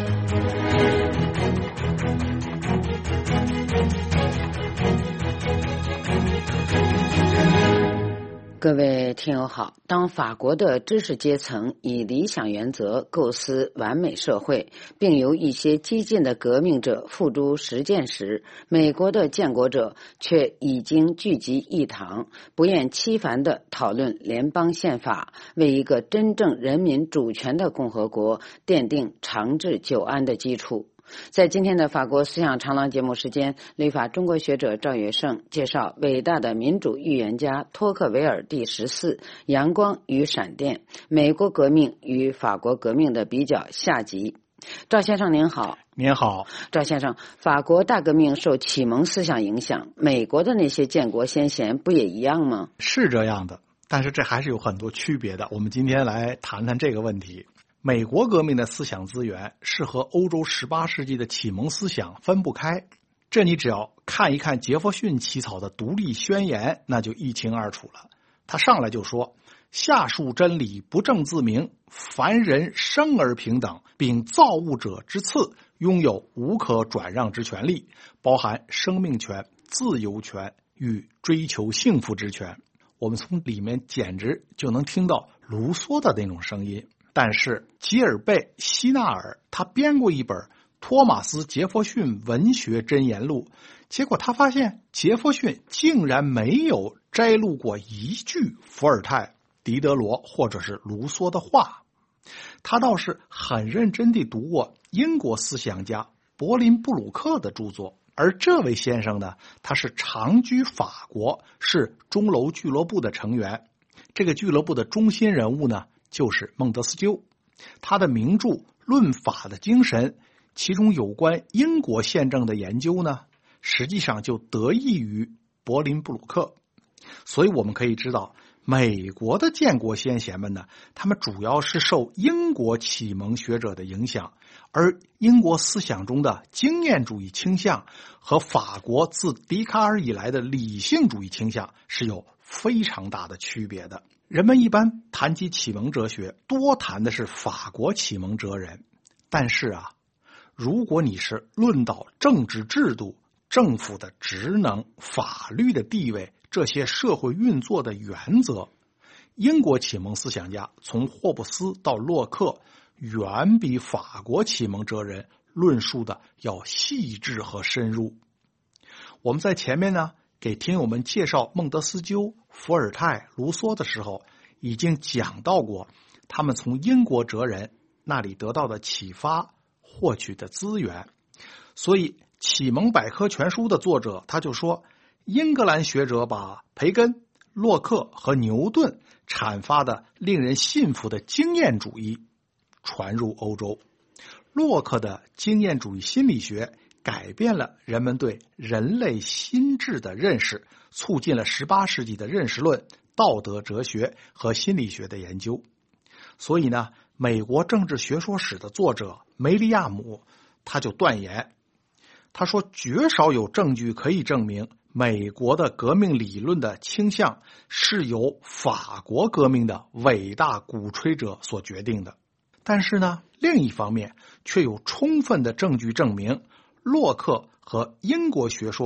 各位听友好，当法国的知识阶层以理想原则构思完美社会，并由一些激进的革命者付诸实践时，美国的建国者却已经聚集一堂，不厌其烦地讨论联邦宪法，为一个真正人民主权的共和国奠定长治久安的基础。在今天的法国思想长廊节目时间，旅法中国学者赵月胜介绍伟大的民主预言家托克维尔第十四阳光与闪电美国革命与法国革命的比较下集。赵先生您好。 您好。 赵先生，法国大革命受启蒙思想影响，美国的那些建国先贤不也一样吗？ 是这样的，但是这还是有很多区别的。我们今天来谈谈这个问题。美国革命的思想资源是和欧洲十八世纪的启蒙思想分不开，这你只要看一看杰弗逊起草的独立宣言，那就一清二楚了。他上来就说，下述真理不证自明，凡人生而平等，并造物者之赐，拥有无可转让之权利，包含生命权、自由权与追求幸福之权。我们从里面简直就能听到卢梭的那种声音。但是吉尔贝·希纳尔他编过一本《托马斯·杰弗逊文学箴言录》，结果他发现杰弗逊竟然没有摘录过一句伏尔泰、狄德罗或者是卢梭的话。他倒是很认真地读过英国思想家柏林布鲁克的著作，而这位先生呢，他是长居法国，是钟楼俱乐部的成员。这个俱乐部的中心人物呢，就是孟德斯鸠。他的名著《论法的精神》，其中有关英国宪政的研究呢，实际上就得益于柏林布鲁克。所以我们可以知道，美国的建国先贤们呢，他们主要是受英国启蒙学者的影响，而英国思想中的经验主义倾向和法国自笛卡尔以来的理性主义倾向是有非常大的区别的。人们一般谈及启蒙哲学，多谈的是法国启蒙哲人。但是啊，如果你是论到政治制度、政府的职能、法律的地位，这些社会运作的原则，英国启蒙思想家从霍布斯到洛克，远比法国启蒙哲人论述的要细致和深入。我们在前面呢，给听友们介绍孟德斯鸠、伏尔泰、卢梭的时候，已经讲到过他们从英国哲人那里得到的启发、获取的资源。所以启蒙百科全书的作者他就说，英格兰学者把培根、洛克和牛顿阐发的令人信服的经验主义传入欧洲。洛克的经验主义心理学改变了人们对人类心智的认识，促进了十八世纪的认识论、道德哲学和心理学的研究。所以呢，美国政治学说史的作者梅利亚姆他就断言，他说绝少有证据可以证明美国的革命理论的倾向是由法国革命的伟大鼓吹者所决定的。但是呢，另一方面却有充分的证据证明洛克和英国学说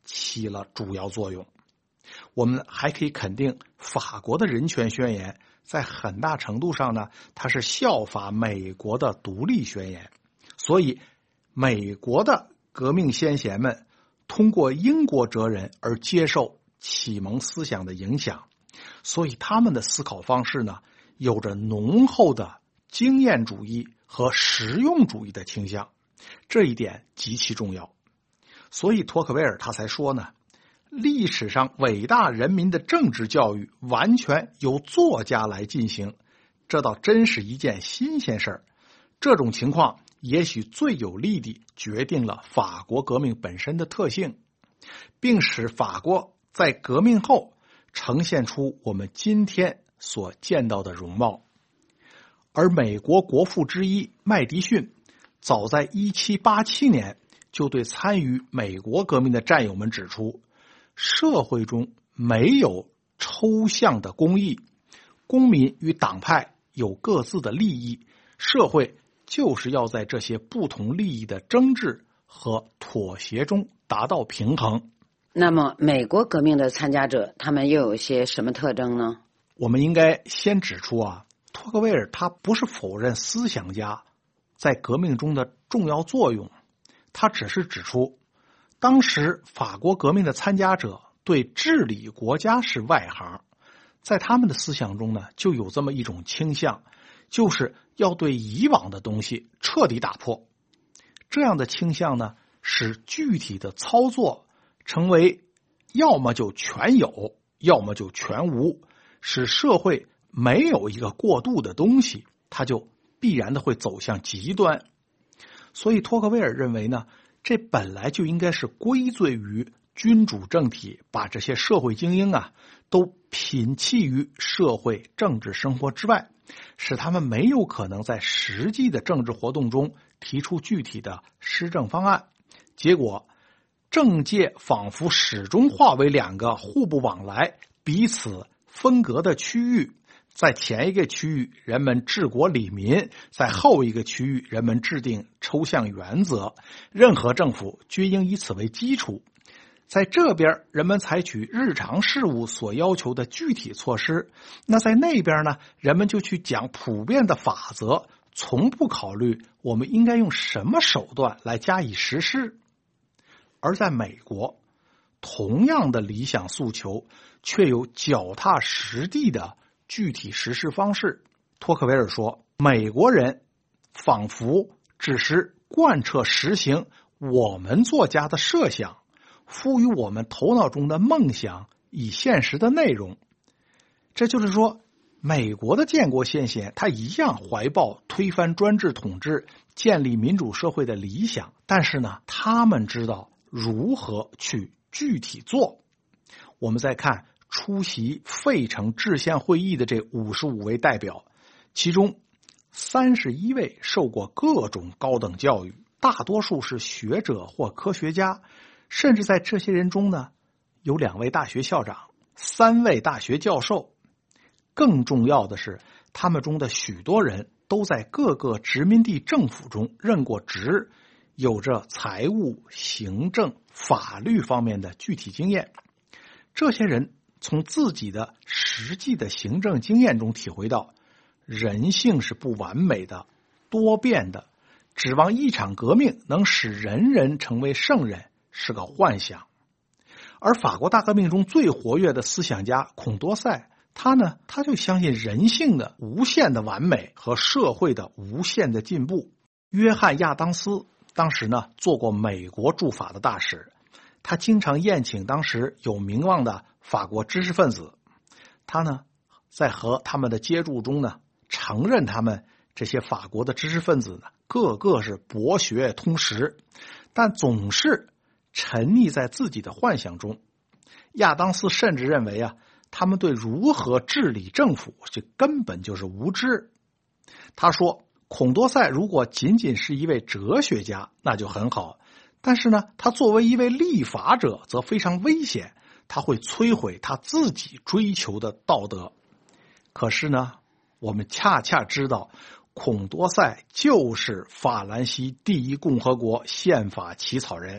起了主要作用。我们还可以肯定，法国的人权宣言在很大程度上呢，它是效法美国的独立宣言。所以美国的革命先贤们通过英国哲人而接受启蒙思想的影响，所以他们的思考方式呢，有着浓厚的经验主义和实用主义的倾向，这一点极其重要。所以托克维尔他才说呢，历史上伟大人民的政治教育完全由作家来进行，这倒真是一件新鲜事儿。这种情况也许最有力地决定了法国革命本身的特性，并使法国在革命后呈现出我们今天所见到的容貌。而美国国父之一麦迪逊早在一七八七年就对参与美国革命的战友们指出，社会中没有抽象的公义，公民与党派有各自的利益，社会就是要在这些不同利益的争执和妥协中达到平衡。 那么美国革命的参加者他们又有些什么特征呢？ 我们应该先指出啊，托克维尔他不是否认思想家在革命中的重要作用，他只是指出当时法国革命的参加者对治理国家是外行，在他们的思想中呢，就有这么一种倾向，就是要对以往的东西彻底打破。这样的倾向呢，使具体的操作成为要么就全有，要么就全无，使社会没有一个过渡的东西，它就必然的会走向极端。所以托克维尔认为呢，这本来就应该是归罪于君主政体，把这些社会精英啊都摒弃于社会政治生活之外，使他们没有可能在实际的政治活动中提出具体的施政方案。结果政界仿佛始终化为两个互不往来、彼此分隔的区域，在前一个区域人们治国理民，在后一个区域人们制定抽象原则，任何政府均应以此为基础。在这边人们采取日常事务所要求的具体措施，那在那边呢，人们就去讲普遍的法则，从不考虑我们应该用什么手段来加以实施。而在美国，同样的理想诉求却有脚踏实地的具体实施方式。托克维尔说，美国人仿佛只是贯彻实行我们作家的设想，赋予我们头脑中的梦想以现实的内容。这就是说，美国的建国先贤他一样怀抱推翻专制统治、建立民主社会的理想，但是呢，他们知道如何去具体做。我们再看出席费城制宪会议的这五十五位代表，其中三十一位受过各种高等教育，大多数是学者或科学家，甚至在这些人中呢，有两位大学校长，三位大学教授。更重要的是，他们中的许多人都在各个殖民地政府中任过职，有着财务、行政、法律方面的具体经验。这些人从自己的实际的行政经验中体会到，人性是不完美的、多变的，指望一场革命能使人人成为圣人是个幻想。而法国大革命中最活跃的思想家孔多塞，他呢，他就相信人性的无限的完美和社会的无限的进步。约翰亚当斯当时呢做过美国驻法的大使，他经常宴请当时有名望的法国知识分子，他呢在和他们的接触中呢，承认他们这些法国的知识分子呢，个个是博学通识，但总是沉溺在自己的幻想中。亚当斯甚至认为啊，他们对如何治理政府这根本就是无知。他说，孔多塞如果仅仅是一位哲学家，那就很好，但是呢，他作为一位立法者则非常危险，他会摧毁他自己追求的道德。可是呢，我们恰恰知道，孔多塞就是法兰西第一共和国宪法起草人，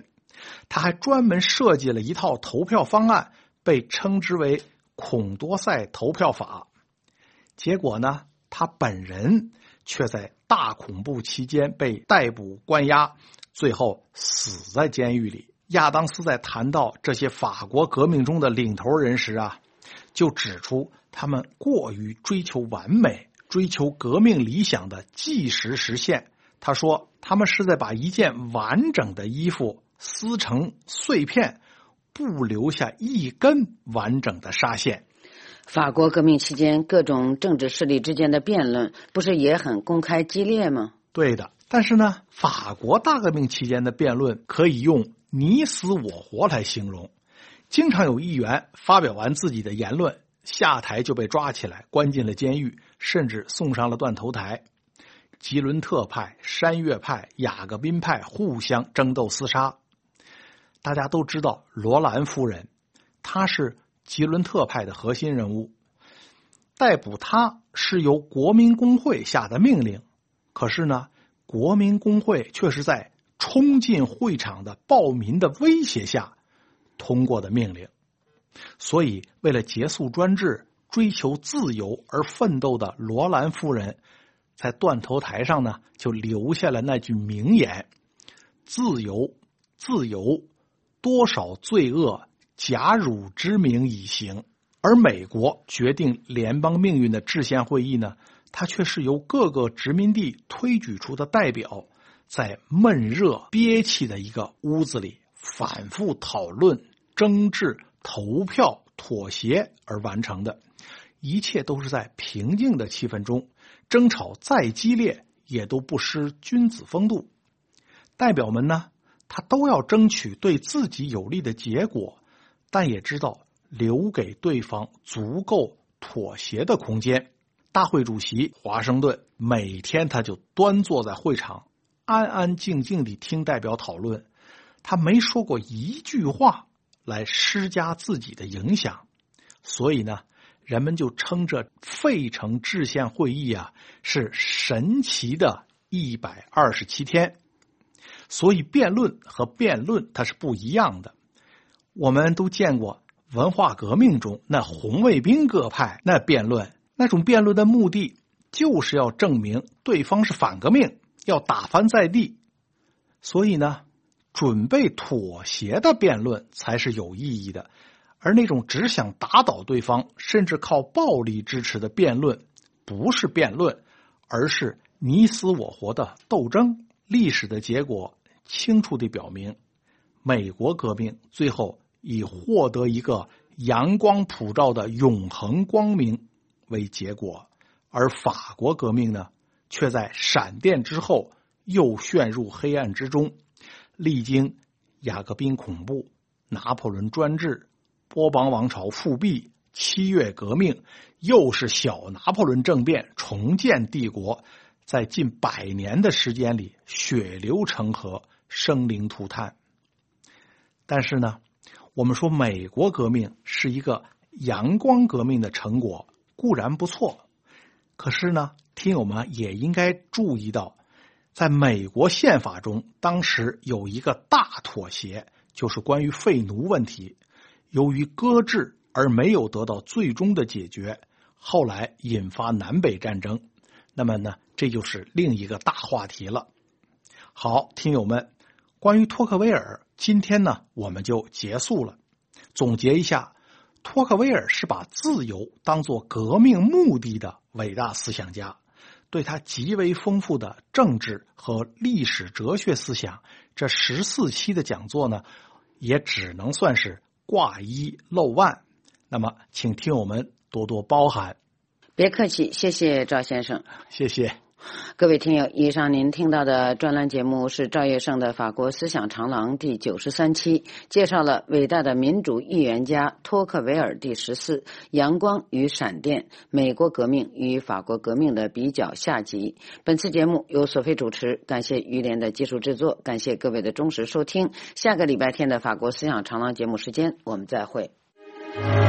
他还专门设计了一套投票方案，被称之为孔多塞投票法。结果呢，他本人却在大恐怖期间被逮捕关押，最后死在监狱里。亚当斯在谈到这些法国革命中的领头人时啊，就指出他们过于追求完美，追求革命理想的即时实现。他说他们是在把一件完整的衣服撕成碎片，不留下一根完整的纱线。 法国革命期间各种政治势力之间的辩论不是也很公开激烈吗？ 对的，但是呢，法国大革命期间的辩论可以用你死我活来形容。经常有议员发表完自己的言论，下台就被抓起来关进了监狱，甚至送上了断头台。吉伦特派、山岳派、雅各宾派互相争斗厮杀。大家都知道罗兰夫人，她是吉伦特派的核心人物，逮捕她是由国民公会下的命令，可是呢，国民公会却是在冲进会场的暴民的威胁下通过的命令。所以为了结束专制、追求自由而奋斗的罗兰夫人，在断头台上呢，就留下了那句名言：自由，自由，多少罪恶假汝之名以行。而美国决定联邦命运的制宪会议呢，它却是由各个殖民地推举出的代表，在闷热憋气的一个屋子里反复讨论、争执、投票、妥协而完成的。一切都是在平静的气氛中，争吵再激烈也都不失君子风度。代表们呢，他都要争取对自己有利的结果，但也知道留给对方足够妥协的空间。大会主席华盛顿每天他就端坐在会场，安安静静地听代表讨论，他没说过一句话来施加自己的影响。所以呢，人们就称这费城制宪会议啊是神奇的一百二十七天。所以辩论和辩论它是不一样的。我们都见过文化革命中那红卫兵各派那辩论，那种辩论的目的就是要证明对方是反革命，要打翻在地。所以呢，准备妥协的辩论才是有意义的，而那种只想打倒对方，甚至靠暴力支持的辩论，不是辩论，而是你死我活的斗争。历史的结果清楚地表明，美国革命最后以获得一个阳光普照的永恒光明为结果，而法国革命呢，却在闪电之后又陷入黑暗之中，历经雅各宾恐怖、拿破仑专制、波旁王朝复辟、七月革命，又是小拿破仑政变，重建帝国，在近百年的时间里血流成河，生灵涂炭。但是呢，我们说美国革命是一个阳光革命的成果，固然不错，可是呢，听友们也应该注意到，在美国宪法中当时有一个大妥协，就是关于废奴问题，由于搁置而没有得到最终的解决，后来引发南北战争。那么呢，这就是另一个大话题了。好，听友们，关于托克维尔，今天呢我们就结束了。总结一下，托克维尔是把自由当作革命目的的伟大思想家，对他极为丰富的政治和历史哲学思想，这十四期的讲座呢，也只能算是挂一漏万。那么请听友们多多包涵。 别客气，谢谢赵先生。 谢谢。 各位听友，以上您听到的专栏节目是赵业胜的法国思想长廊第九十三期，介绍了伟大的民主预言家托克维尔第十四阳光与闪电，美国革命与法国革命的比较下集。本次节目由索菲主持，感谢于连的技术制作，感谢各位的忠实收听。下个礼拜天的法国思想长廊节目时间，我们再会。